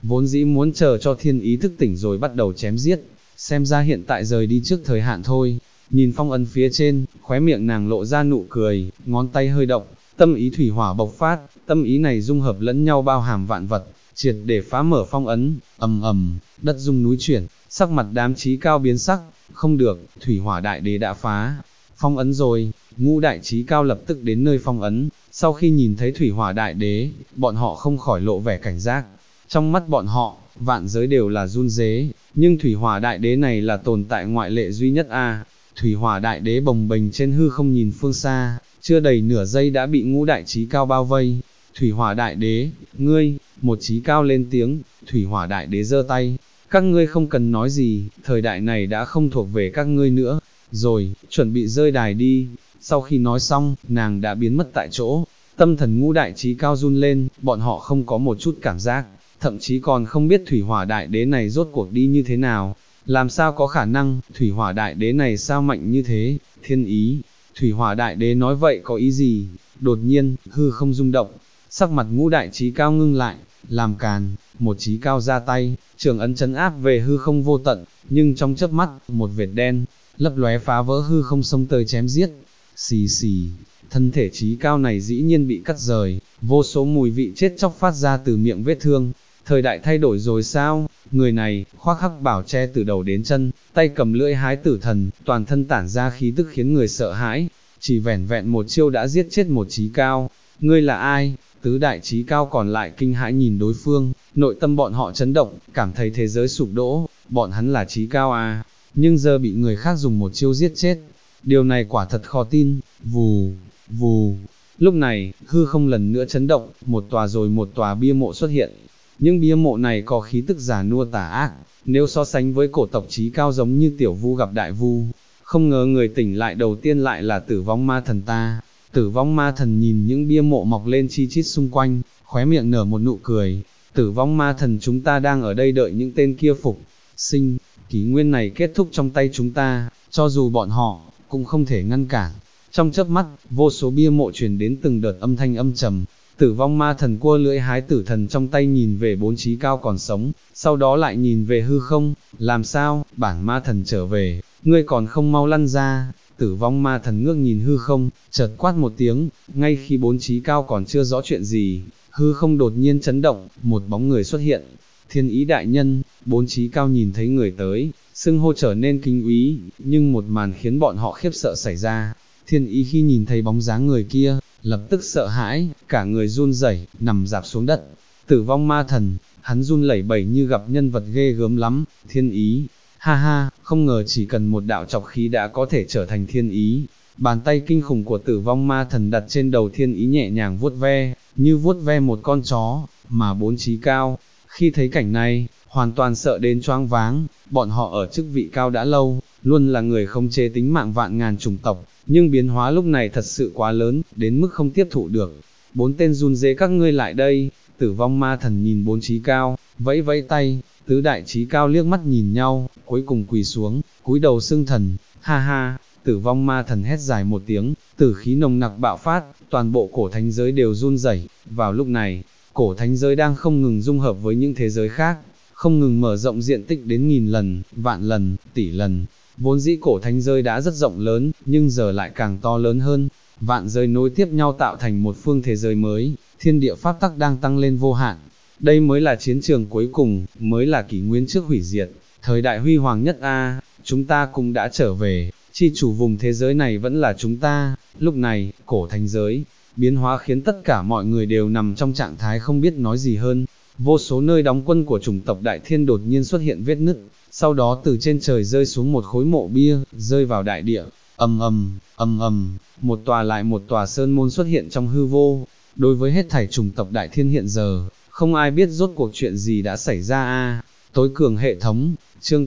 vốn dĩ muốn chờ cho thiên ý thức tỉnh rồi bắt đầu chém giết, xem ra hiện tại rời đi trước thời hạn thôi. Nhìn phong ấn phía trên, khóe miệng nàng lộ ra nụ cười, ngón tay hơi động, tâm ý thủy hỏa bộc phát, tâm ý này dung hợp lẫn nhau bao hàm vạn vật, triệt để phá mở phong ấn, ầm ầm, đất rung núi chuyển, sắc mặt đám chí cao biến sắc, không được, thủy hỏa đại đế đã phá phong ấn rồi. Ngũ đại chí cao lập tức đến nơi phong ấn, sau khi nhìn thấy thủy hỏa đại đế, bọn họ không khỏi lộ vẻ cảnh giác. Trong mắt bọn họ, vạn giới đều là run rế, nhưng thủy hỏa đại đế này là tồn tại ngoại lệ duy nhất a. Thủy hỏa đại đế bồng bềnh trên hư không nhìn phương xa, chưa đầy nửa giây đã bị ngũ đại chí cao bao vây. Thủy hỏa đại đế, ngươi, một chí cao lên tiếng, thủy hỏa đại đế giơ tay, các ngươi không cần nói gì, thời đại này đã không thuộc về các ngươi nữa, rồi, chuẩn bị rơi đài đi. Sau khi nói xong, nàng đã biến mất tại chỗ. Tâm thần ngũ đại chí cao run lên, bọn họ không có một chút cảm giác, thậm chí còn không biết thủy hỏa đại đế này rốt cuộc đi như thế nào. Làm sao có khả năng, thủy hỏa đại đế này sao mạnh như thế, thiên ý, thủy hỏa đại đế nói vậy có ý gì? Đột nhiên, hư không rung động, sắc mặt ngũ đại chí cao ngưng lại, làm càn, một chí cao ra tay, trường ấn trấn áp về hư không vô tận, nhưng trong chớp mắt, một vệt đen, lấp lóe phá vỡ hư không xông tới chém giết. Xì xì, thân thể chí cao này dĩ nhiên bị cắt rời, vô số mùi vị chết chóc phát ra từ miệng vết thương. Thời đại thay đổi rồi sao? Người này, khoác hắc bảo che từ đầu đến chân, tay cầm lưỡi hái tử thần, toàn thân tản ra khí tức khiến người sợ hãi, chỉ vẻn vẹn một chiêu đã giết chết một chí cao. Ngươi là ai? Tứ đại chí cao còn lại kinh hãi nhìn đối phương, nội tâm bọn họ chấn động, cảm thấy thế giới sụp đổ, bọn hắn là chí cao à, nhưng giờ bị người khác dùng một chiêu giết chết. Điều này quả thật khó tin. Vù, vù. Lúc này, hư không lần nữa chấn động, một tòa rồi một tòa bia mộ xuất hiện. Những bia mộ này có khí tức già nua tà ác, nếu so sánh với cổ tộc chí cao giống như tiểu vu gặp đại vu. Không ngờ người tỉnh lại đầu tiên lại là tử vong ma thần ta. Tử vong ma thần nhìn những bia mộ mọc lên chi chít xung quanh, khóe miệng nở một nụ cười. Tử vong ma thần, chúng ta đang ở đây đợi những tên kia phục sinh, kỷ nguyên này kết thúc trong tay chúng ta, cho dù bọn họ cũng không thể ngăn cản. Trong chớp mắt, vô số bia mộ truyền đến từng đợt âm thanh âm trầm. Tử vong ma thần cua lưỡi hái tử thần trong tay nhìn về bốn chí cao còn sống, sau đó lại nhìn về hư không. Làm sao, bản ma thần trở về, ngươi còn không mau lăn ra. Tử vong ma thần ngước nhìn hư không, chợt quát một tiếng, ngay khi bốn chí cao còn chưa rõ chuyện gì, hư không đột nhiên chấn động, một bóng người xuất hiện. Thiên ý đại nhân. Bốn chí cao nhìn thấy người tới, xưng hô trở nên kinh úy, nhưng một màn khiến bọn họ khiếp sợ xảy ra. Thiên ý khi nhìn thấy bóng dáng người kia, lập tức sợ hãi, cả người run rẩy, nằm rạp xuống đất. Tử vong ma thần, hắn run lẩy bẩy như gặp nhân vật ghê gớm lắm. Thiên ý, ha ha, không ngờ chỉ cần một đạo trọc khí đã có thể trở thành thiên ý. Bàn tay kinh khủng của tử vong ma thần đặt trên đầu thiên ý nhẹ nhàng vuốt ve, như vuốt ve một con chó, mà bốn chí cao, khi thấy cảnh này, hoàn toàn sợ đến choáng váng. Bọn họ ở chức vị cao đã lâu, luôn là người khống chế tính mạng vạn ngàn chủng tộc, nhưng biến hóa lúc này thật sự quá lớn, đến mức không tiếp thụ được. Bốn tên run rế các ngươi lại đây. Tử vong ma thần nhìn bốn chí cao, vẫy vẫy tay, tứ đại chí cao liếc mắt nhìn nhau, cuối cùng quỳ xuống, cúi đầu xưng thần. Ha ha, tử vong ma thần hét dài một tiếng, tử khí nồng nặc bạo phát, toàn bộ cổ thánh giới đều run rẩy. Vào lúc này, cổ thánh giới đang không ngừng dung hợp với những thế giới khác, không ngừng mở rộng diện tích đến nghìn lần, vạn lần, tỷ lần. Vốn dĩ cổ thánh giới đã rất rộng lớn, nhưng giờ lại càng to lớn hơn. Vạn giới nối tiếp nhau tạo thành một phương thế giới mới, thiên địa pháp tắc đang tăng lên vô hạn. Đây mới là chiến trường cuối cùng, mới là kỷ nguyên trước hủy diệt, thời đại huy hoàng nhất a. Chúng ta cũng đã trở về, chi chủ vùng thế giới này vẫn là chúng ta. Lúc này, cổ thánh giới biến hóa khiến tất cả mọi người đều nằm trong trạng thái không biết nói gì hơn. Vô số nơi đóng quân của chủng tộc Đại Thiên đột nhiên xuất hiện vết nứt, sau đó từ trên trời rơi xuống một khối mộ bia, rơi vào đại địa. Ầm ầm, ầm ầm, một tòa lại một tòa sơn môn xuất hiện trong hư vô. Đối với hết thảy chủng tộc Đại Thiên hiện giờ, không ai biết rốt cuộc chuyện gì đã xảy ra a. Tối cường hệ thống, chương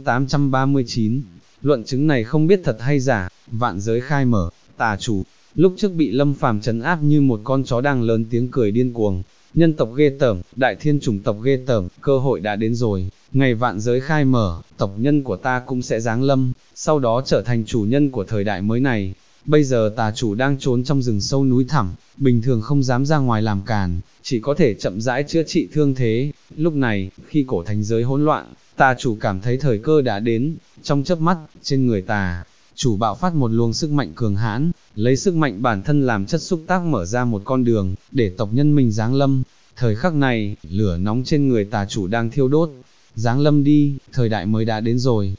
839. Luận chứng này không biết thật hay giả. Vạn giới khai mở, tà chủ. Lúc trước bị Lâm Phàm trấn áp như một con chó đang lớn tiếng cười điên cuồng. Nhân tộc ghê tởm, Đại Thiên chủng tộc ghê tởm, cơ hội đã đến rồi. Ngày vạn giới khai mở, tộc nhân của ta cũng sẽ giáng lâm, sau đó trở thành chủ nhân của thời đại mới này. bây giờ tà chủ đang trốn trong rừng sâu núi thẳm, bình thường không dám ra ngoài làm càn, chỉ có thể chậm rãi chữa trị thương thế. Lúc này, khi cổ thánh giới hỗn loạn, tà chủ cảm thấy thời cơ đã đến, trong chớp mắt, trên người tà chủ bạo phát một luồng sức mạnh cường hãn, lấy sức mạnh bản thân làm chất xúc tác mở ra một con đường, để tộc nhân mình giáng lâm. Thời khắc này, lửa nóng trên người tà chủ đang thiêu đốt, giáng lâm đi, thời đại mới đã đến rồi.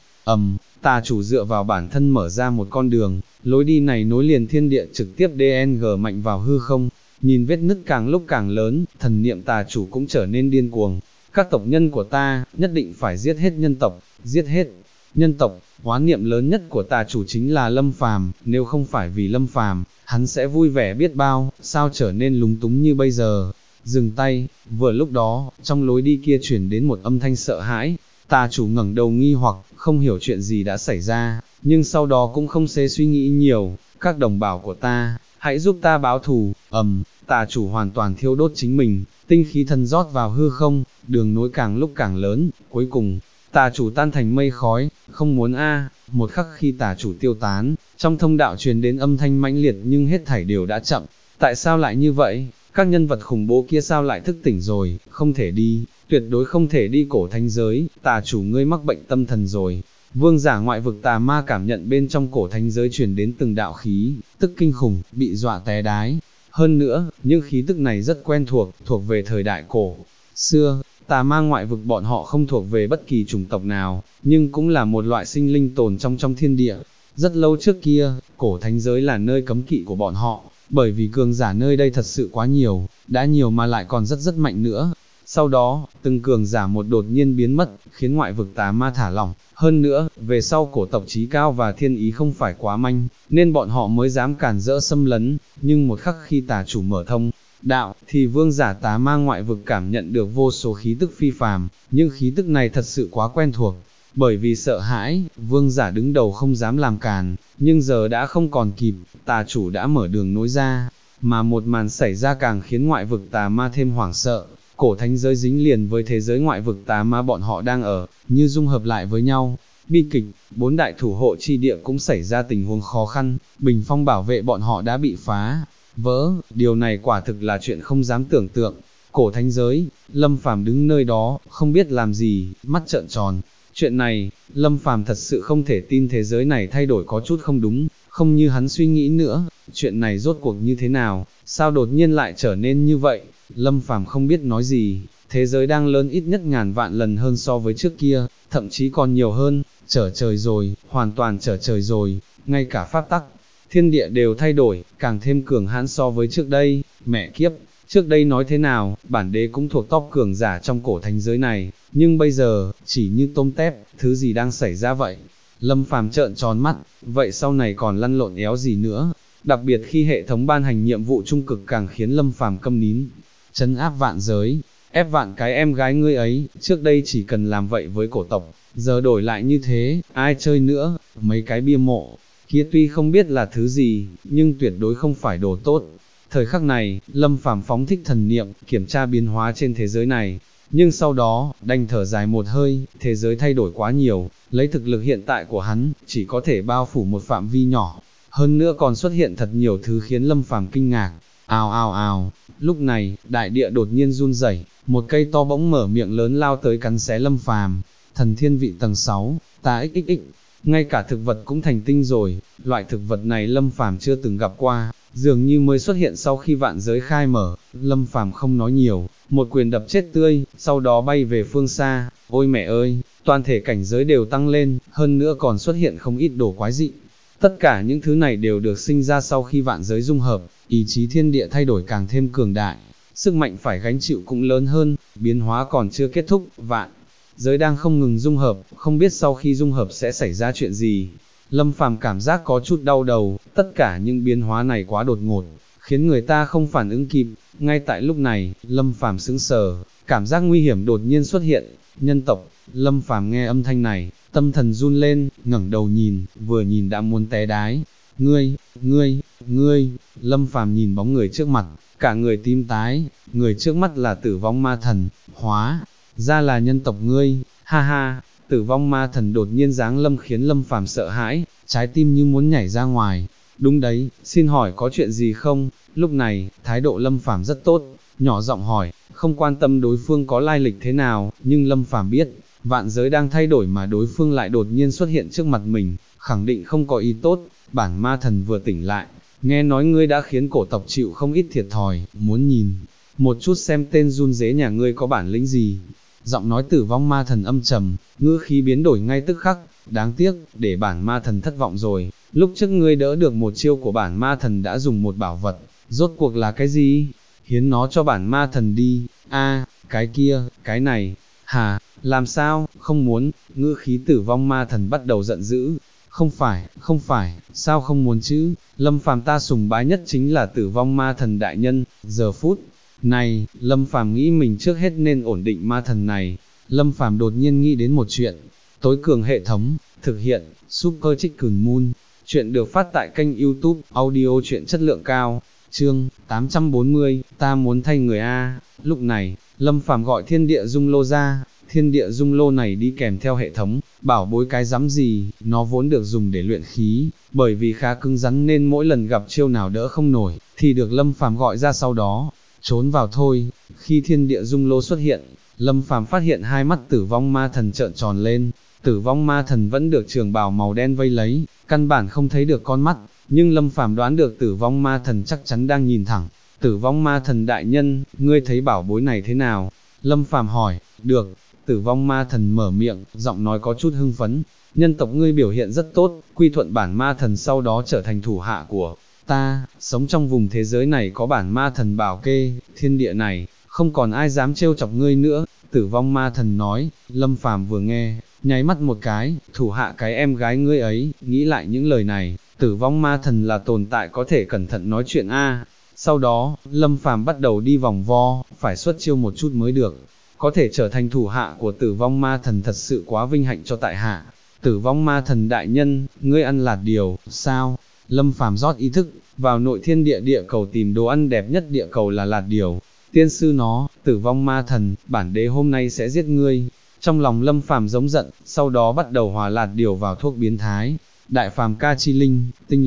Tà chủ dựa vào bản thân mở ra một con đường, lối đi này nối liền thiên địa trực tiếp DNG mạnh vào hư không, nhìn vết nứt càng lúc càng lớn, thần niệm tà chủ cũng trở nên điên cuồng. Các tộc nhân của ta, nhất định phải giết hết nhân tộc, giết hết nhân tộc. Oán niệm lớn nhất của tà chủ chính là Lâm Phàm, nếu không phải vì Lâm Phàm, hắn sẽ vui vẻ biết bao, sao trở nên lúng túng như bây giờ. Dừng tay, vừa lúc đó, trong lối đi kia chuyển đến một âm thanh sợ hãi, tà chủ ngẩng đầu nghi hoặc, không hiểu chuyện gì đã xảy ra, nhưng sau đó cũng không xế suy nghĩ nhiều, các đồng bào của ta, hãy giúp ta báo thù. Tà chủ hoàn toàn thiêu đốt chính mình, tinh khí thần rót vào hư không, đường nối càng lúc càng lớn, cuối cùng, tà chủ tan thành mây khói, không muốn một khắc khi tà chủ tiêu tán, trong thông đạo truyền đến âm thanh mãnh liệt nhưng hết thảy đều đã chậm. Tại sao lại như vậy? Các nhân vật khủng bố kia sao lại thức tỉnh rồi? Không thể đi, tuyệt đối không thể đi cổ thánh giới, tà chủ ngươi mắc bệnh tâm thần rồi. Vương giả ngoại vực tà ma cảm nhận bên trong cổ thánh giới truyền đến từng đạo khí, tức kinh khủng, bị dọa té đái. Hơn nữa, những khí tức này rất quen thuộc về thời đại cổ xưa. Tà ma ngoại vực bọn họ không thuộc về bất kỳ chủng tộc nào, nhưng cũng là một loại sinh linh tồn trong thiên địa. Rất lâu trước kia, cổ thánh giới là nơi cấm kỵ của bọn họ, bởi vì cường giả nơi đây thật sự quá nhiều, đã nhiều mà lại còn rất mạnh nữa. Sau đó, từng cường giả một đột nhiên biến mất, khiến ngoại vực tà ma thả lỏng. Hơn nữa, về sau cổ tộc trí cao và thiên ý không phải quá manh, nên bọn họ mới dám cản rỡ xâm lấn. Nhưng một khắc khi tà chủ mở thông đạo, thì vương giả tà ma ngoại vực cảm nhận được vô số khí tức phi phàm, nhưng khí tức này thật sự quá quen thuộc. Bởi vì sợ hãi, vương giả đứng đầu không dám làm càn, nhưng giờ đã không còn kịp, tà chủ đã mở đường nối ra, mà một màn xảy ra càng khiến ngoại vực tà ma thêm hoảng sợ. Cổ thánh giới dính liền với thế giới ngoại vực tà ma bọn họ đang ở, như dung hợp lại với nhau. Bi kịch, 4 đại thủ hộ chi địa cũng xảy ra tình huống khó khăn, bình phong bảo vệ bọn họ đã bị phá vỡ, điều này quả thực là chuyện không dám tưởng tượng. Cổ thánh giới, Lâm Phàm đứng nơi đó, không biết làm gì, mắt trợn tròn. Chuyện này, Lâm Phàm thật sự không thể tin thế giới này thay đổi có chút không đúng, không như hắn suy nghĩ nữa. Chuyện này rốt cuộc như thế nào, sao đột nhiên lại trở nên như vậy? Lâm Phàm không biết nói gì, thế giới đang lớn ít nhất ngàn vạn lần hơn so với trước kia, thậm chí còn nhiều hơn, trở trời rồi, hoàn toàn trở trời rồi, ngay cả pháp tắc, thiên địa đều thay đổi, càng thêm cường hãn so với trước đây. Mẹ kiếp, trước đây nói thế nào, bản đế cũng thuộc top cường giả trong cổ thánh giới này, nhưng bây giờ, chỉ như tôm tép, thứ gì đang xảy ra vậy? Lâm Phàm trợn tròn mắt, vậy sau này còn lăn lộn éo gì nữa? Đặc biệt khi hệ thống ban hành nhiệm vụ trung cực càng khiến Lâm Phàm câm nín. Trấn áp vạn giới, ép vạn cái em gái ngươi ấy, trước đây chỉ cần làm vậy với cổ tộc, giờ đổi lại như thế, ai chơi nữa? Mấy cái bia mộ kia tuy không biết là thứ gì, nhưng tuyệt đối không phải đồ tốt. Thời khắc này, Lâm Phàm phóng thích thần niệm, kiểm tra biến hóa trên thế giới này, nhưng sau đó, đành thở dài một hơi, thế giới thay đổi quá nhiều, lấy thực lực hiện tại của hắn, chỉ có thể bao phủ một phạm vi nhỏ, hơn nữa còn xuất hiện thật nhiều thứ khiến Lâm Phàm kinh ngạc. Ào ào ào, lúc này, đại địa đột nhiên run rẩy, một cây to bỗng mở miệng lớn lao tới cắn xé Lâm Phàm. Thần thiên vị tầng 6, ta xxx, ngay cả thực vật cũng thành tinh rồi, loại thực vật này Lâm Phàm chưa từng gặp qua, dường như mới xuất hiện sau khi vạn giới khai mở. Lâm Phàm không nói nhiều, một quyền đập chết tươi, sau đó bay về phương xa. Ôi mẹ ơi, toàn thể cảnh giới đều tăng lên, hơn nữa còn xuất hiện không ít đồ quái dị. Tất cả những thứ này đều được sinh ra sau khi vạn giới dung hợp, ý chí thiên địa thay đổi càng thêm cường đại, sức mạnh phải gánh chịu cũng lớn hơn, biến hóa còn chưa kết thúc, vạn giới đang không ngừng dung hợp, không biết sau khi dung hợp sẽ xảy ra chuyện gì. Lâm Phàm cảm giác có chút đau đầu, tất cả những biến hóa này quá đột ngột, khiến người ta không phản ứng kịp. Ngay tại lúc này, Lâm Phàm sững sờ, cảm giác nguy hiểm đột nhiên xuất hiện. Nhân tộc. Lâm Phàm nghe âm thanh này, tâm thần run lên, ngẩng đầu nhìn, vừa nhìn đã muốn té đái. Ngươi, Lâm Phàm nhìn bóng người trước mặt, cả người tím tái, người trước mắt là Tử Vong Ma Thần, hóa ra là nhân tộc ngươi, ha ha. Tử Vong Ma Thần đột nhiên giáng lâm khiến Lâm Phàm sợ hãi, trái tim như muốn nhảy ra ngoài. đúng đấy, xin hỏi có chuyện gì không? Lúc này, thái độ Lâm Phàm rất tốt, nhỏ giọng hỏi, không quan tâm đối phương có lai lịch thế nào, nhưng Lâm Phàm biết, vạn giới đang thay đổi mà đối phương lại đột nhiên xuất hiện trước mặt mình, khẳng định không có ý tốt. Bản ma thần vừa tỉnh lại, nghe nói ngươi đã khiến cổ tộc chịu không ít thiệt thòi, muốn nhìn một chút xem tên run rế nhà ngươi có bản lĩnh gì. Giọng nói tử vong ma thần âm trầm, ngữ khí biến đổi ngay tức khắc, đáng tiếc, để bản ma thần thất vọng rồi, lúc trước ngươi đỡ được một chiêu của bản ma thần đã dùng một bảo vật, rốt cuộc là cái gì? Hiến nó cho bản ma thần đi. A, cái kia, cái này, hả, làm sao, không muốn. Ngữ khí tử vong ma thần bắt đầu giận dữ, không phải, sao không muốn chứ, Lâm Phàm ta sùng bái nhất chính là tử vong ma thần đại nhân. Giờ phút này, Lâm Phàm nghĩ mình trước hết nên ổn định ma thần này. Lâm Phàm đột nhiên nghĩ đến một chuyện, tối cường hệ thống, thực hiện, Super Chicken Moon, chuyện được phát tại kênh YouTube, audio truyện chất lượng cao, chương 840, ta muốn thay người A. Lúc này, Lâm Phàm gọi thiên địa dung lô ra. Thiên địa dung lô này đi kèm theo hệ thống, bảo bối cái rắm gì, nó vốn được dùng để luyện khí, bởi vì khá cứng rắn nên mỗi lần gặp chiêu nào đỡ không nổi, thì được Lâm Phàm gọi ra sau đó, trốn vào thôi. Khi thiên địa dung lô xuất hiện, Lâm Phàm phát hiện hai mắt tử vong ma thần trợn tròn lên, tử vong ma thần vẫn được trường bào màu đen vây lấy, căn bản không thấy được con mắt, nhưng Lâm Phàm đoán được tử vong ma thần chắc chắn đang nhìn thẳng. Tử vong ma thần đại nhân, ngươi thấy bảo bối này thế nào? Lâm Phàm hỏi. Được. Tử vong ma thần mở miệng, giọng nói có chút hưng phấn, nhân tộc ngươi biểu hiện rất tốt, quy thuận bản ma thần sau đó trở thành thủ hạ của ta, sống trong vùng thế giới này có bản ma thần bảo kê, thiên địa này, không còn ai dám trêu chọc ngươi nữa. Tử vong ma thần nói. Lâm Phàm vừa nghe, nháy mắt một cái, thủ hạ cái em gái ngươi ấy, nghĩ lại những lời này, tử vong ma thần là tồn tại có thể cẩn thận nói chuyện a. Sau đó, Lâm Phàm bắt đầu đi vòng vo, phải xuất chiêu một chút mới được. Có thể trở thành thủ hạ của tử vong ma thần thật sự quá vinh hạnh cho tại hạ. Tử vong ma thần đại nhân, ngươi ăn lạt điều, sao? Lâm Phàm rót ý thức, vào nội thiên địa địa cầu tìm đồ ăn đẹp nhất địa cầu là lạt điều. Tiên sư nó, tử vong ma thần, bản đế hôm nay sẽ giết ngươi. Trong lòng Lâm Phàm giống giận, sau đó bắt đầu hòa lạt điều vào thuốc biến thái. Đại phàm ca chi linh,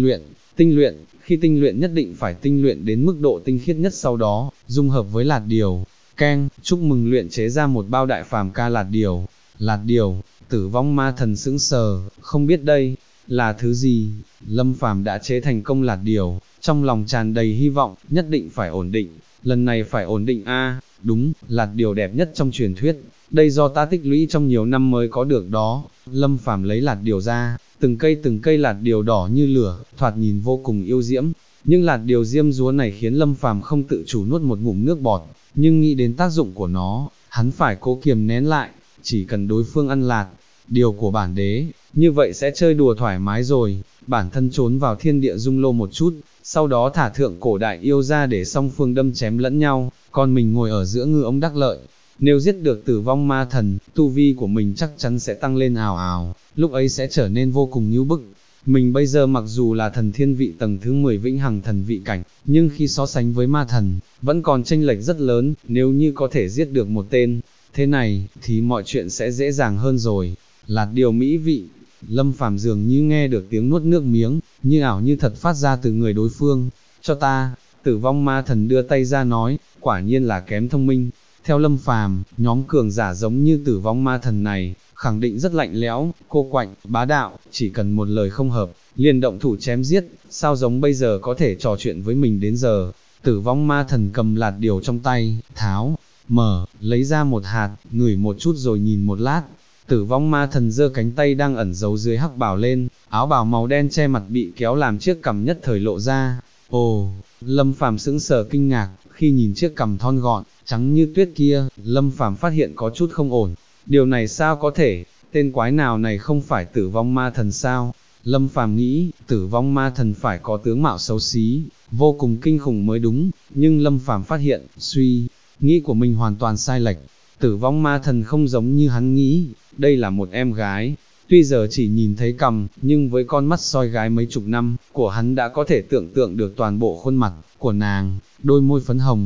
tinh luyện, khi tinh luyện nhất định phải tinh luyện đến mức độ tinh khiết nhất, sau đó, dung hợp với lạt điều. Keng, chúc mừng luyện chế ra một bao đại phàm ca lạt điều. Lạt điều, tử vong ma thần sững sờ, không biết đây là thứ gì. Lâm Phàm đã chế thành công lạt điều, trong lòng tràn đầy hy vọng, nhất định phải ổn định, lần này phải ổn định a. Đúng, lạt điều đẹp nhất trong truyền thuyết, đây do ta tích lũy trong nhiều năm mới có được đó. Lâm Phàm lấy lạt điều ra, từng cây lạt điều đỏ như lửa, thoạt nhìn vô cùng yêu diễm. Nhưng lạt điều diêm dúa này khiến Lâm Phàm không tự chủ nuốt một ngụm nước bọt, nhưng nghĩ đến tác dụng của nó, hắn phải cố kiềm nén lại, chỉ cần đối phương ăn lạt điều của bản đế, như vậy sẽ chơi đùa thoải mái rồi. Bản thân trốn vào thiên địa dung lô một chút, sau đó thả thượng cổ đại yêu ra để song phương đâm chém lẫn nhau, còn mình ngồi ở giữa ngư ông đắc lợi. Nếu giết được tử vong ma thần, tu vi của mình chắc chắn sẽ tăng lên ào ào, lúc ấy sẽ trở nên vô cùng ngưu bức. Mình bây giờ mặc dù là thần thiên vị tầng thứ 10 vĩnh hằng thần vị cảnh, nhưng khi so sánh với ma thần, vẫn còn chênh lệch rất lớn. Nếu như có thể giết được một tên thế này, thì mọi chuyện sẽ dễ dàng hơn rồi. Lạt điều mỹ vị, Lâm Phàm dường như nghe được tiếng nuốt nước miếng, như ảo như thật phát ra từ người đối phương. Cho ta. Tử vong ma thần đưa tay ra nói, quả nhiên là kém thông minh. Theo Lâm Phàm, nhóm cường giả giống như tử vong ma thần này, khẳng định rất lạnh lẽo, cô quạnh, bá đạo, chỉ cần một lời không hợp, liền động thủ chém giết, sao giống bây giờ có thể trò chuyện với mình đến giờ. Tử vong ma thần cầm lạt điều trong tay, tháo, mở, lấy ra một hạt, ngửi một chút rồi nhìn một lát. Tử vong ma thần giơ cánh tay đang ẩn giấu dưới hắc bào lên, áo bào màu đen che mặt bị kéo làm chiếc cằm nhất thời lộ ra. Ồ, Lâm Phàm sững sờ kinh ngạc, khi nhìn chiếc cằm thon gọn, trắng như tuyết kia, Lâm Phàm phát hiện có chút không ổn. Điều này sao có thể, tên quái nào này không phải tử vong ma thần sao? Lâm Phàm nghĩ, tử vong ma thần phải có tướng mạo xấu xí, vô cùng kinh khủng mới đúng, nhưng Lâm Phàm phát hiện, suy nghĩ của mình hoàn toàn sai lệch. Tử vong ma thần không giống như hắn nghĩ, đây là một em gái. Tuy giờ chỉ nhìn thấy cằm, nhưng với con mắt soi gái mấy chục năm, của hắn đã có thể tưởng tượng được toàn bộ khuôn mặt của nàng, đôi môi phấn hồng,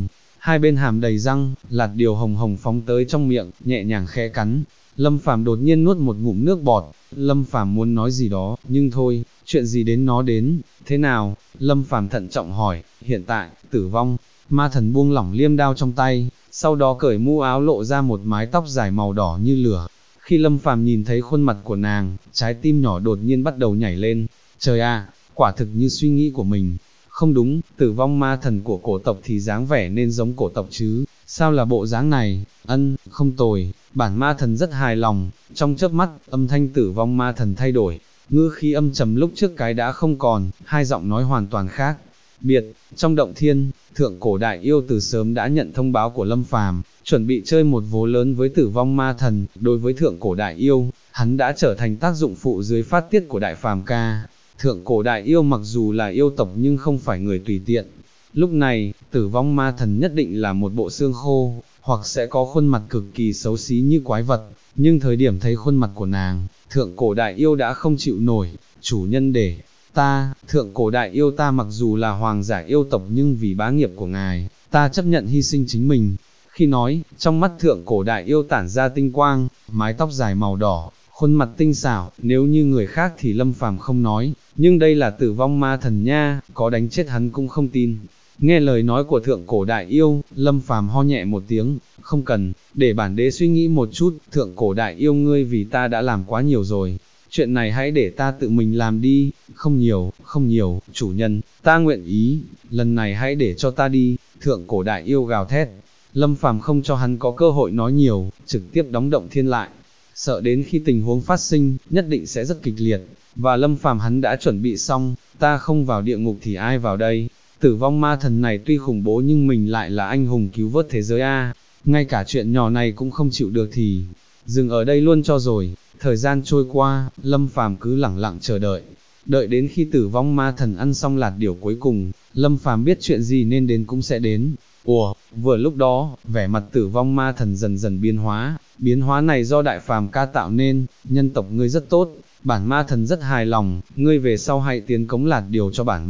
hai bên hàm đầy răng, lạt điều hồng hồng phóng tới trong miệng, nhẹ nhàng khẽ cắn. Lâm Phàm đột nhiên nuốt một ngụm nước bọt, Lâm Phàm muốn nói gì đó, nhưng thôi, chuyện gì đến nó đến, thế nào? Lâm Phàm thận trọng hỏi, hiện tại, tử vong. Ma thần buông lỏng liêm đao trong tay, sau đó cởi mũ áo lộ ra một mái tóc dài màu đỏ như lửa. Khi Lâm Phàm nhìn thấy khuôn mặt của nàng, trái tim nhỏ đột nhiên bắt đầu nhảy lên. Trời ạ, quả thực như suy nghĩ của mình. Không đúng, tử vong ma thần của cổ tộc thì dáng vẻ nên giống cổ tộc chứ, sao là bộ dáng này? Không tồi, bản ma thần rất hài lòng. Trong chớp mắt, âm thanh tử vong ma thần thay đổi, ngữ khí âm trầm lúc trước cái đã không còn, hai giọng nói hoàn toàn khác biệt. Trong động thiên, thượng cổ đại yêu từ sớm đã nhận thông báo của Lâm Phàm, chuẩn bị chơi một vố lớn với tử vong ma thần. Đối với thượng cổ đại yêu, hắn đã trở thành tác dụng phụ dưới phát tiết của đại phàm ca. Thượng cổ đại yêu mặc dù là yêu tộc nhưng không phải người tùy tiện. Lúc này, tử vong ma thần nhất định là một bộ xương khô, hoặc sẽ có khuôn mặt cực kỳ xấu xí như quái vật. Nhưng thời điểm thấy khuôn mặt của nàng, thượng cổ đại yêu đã không chịu nổi. Chủ nhân để ta, thượng cổ đại yêu ta mặc dù là hoàng giả yêu tộc nhưng vì bá nghiệp của ngài, ta chấp nhận hy sinh chính mình. Khi nói, trong mắt thượng cổ đại yêu tản ra tinh quang, mái tóc dài màu đỏ, khuôn mặt tinh xảo. Nếu như người khác thì Lâm Phàm không nói, nhưng đây là tử vong ma thần nha, có đánh chết hắn cũng không tin. Nghe lời nói của thượng cổ đại yêu, Lâm Phàm ho nhẹ một tiếng, không cần, để bản đế suy nghĩ một chút. Thượng cổ đại yêu ngươi vì ta đã làm quá nhiều rồi, chuyện này hãy để ta tự mình làm đi. Không nhiều, chủ nhân, ta nguyện ý, lần này hãy để cho ta đi. Thượng cổ đại yêu gào thét. Lâm Phàm không cho hắn có cơ hội nói nhiều, trực tiếp đóng động thiên lại, sợ đến khi tình huống phát sinh, nhất định sẽ rất kịch liệt, và Lâm Phàm hắn đã chuẩn bị xong. Ta không vào địa ngục thì ai vào đây? Tử vong ma thần này tuy khủng bố nhưng mình lại là anh hùng cứu vớt thế giới a, ngay cả chuyện nhỏ này cũng không chịu được thì dừng ở đây luôn cho rồi. Thời gian trôi qua, Lâm Phàm cứ lẳng lặng chờ đợi, đợi đến khi tử vong ma thần ăn xong lạt điều cuối cùng, Lâm Phàm biết chuyện gì nên đến cũng sẽ đến. Ủa, vừa lúc đó, vẻ mặt tử vong ma thần dần dần biến hóa này do đại phàm ca tạo nên. Nhân tộc ngươi rất tốt, bản ma thần rất hài lòng, ngươi về sau hãy tiến cống lạt điều cho bản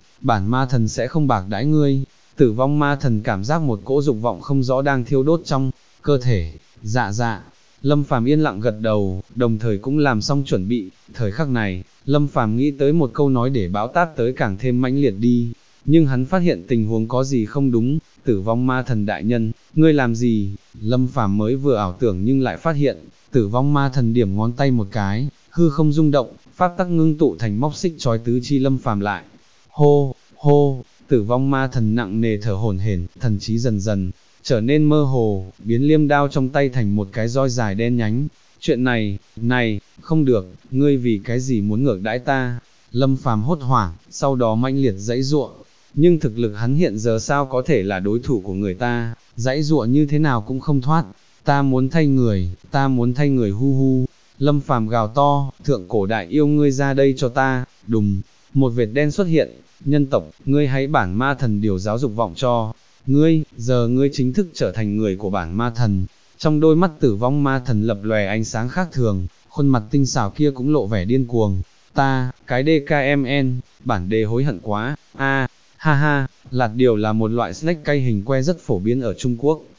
ma thần sẽ không bạc đãi ngươi. Tử vong ma thần cảm giác một cỗ dục vọng không rõ đang thiêu đốt trong cơ thể. Dạ, Lâm Phàm yên lặng gật đầu, đồng thời cũng làm xong chuẩn bị. Thời khắc này, Lâm Phàm nghĩ tới một câu nói để bão táp tới càng thêm mãnh liệt đi, nhưng hắn phát hiện tình huống có gì không đúng. Tử vong ma thần đại nhân, ngươi làm gì? Lâm Phàm mới vừa ảo tưởng nhưng lại phát hiện, tử vong ma thần điểm ngón tay một cái, hư không rung động, pháp tắc ngưng tụ thành móc xích trói tứ chi Lâm Phàm lại. Hô, tử vong ma thần nặng nề thở hổn hển, thần trí dần dần trở nên mơ hồ, biến liêm đao trong tay thành một cái roi dài đen nhánh. Chuyện này, không được, ngươi vì cái gì muốn ngược đãi ta? Lâm Phàm hốt hoảng, sau đó mãnh liệt giãy giụa, nhưng thực lực hắn hiện giờ sao có thể là đối thủ của người ta, giãy giụa như thế nào cũng không thoát. Ta muốn thay người hu. Lâm Phàm gào to, thượng cổ đại yêu ngươi ra đây cho ta. Đùng, một vệt đen xuất hiện. Nhân tộc, ngươi hãy bản ma thần điều giáo dục vọng cho ngươi, giờ ngươi chính thức trở thành người của bản ma thần. Trong đôi mắt tử vong ma thần lập lòe ánh sáng khác thường, khuôn mặt tinh xảo kia cũng lộ vẻ điên cuồng. Cái DKMN, bản đề hối hận quá. Ha, lạt điều là một loại snack cay hình que rất phổ biến ở Trung Quốc,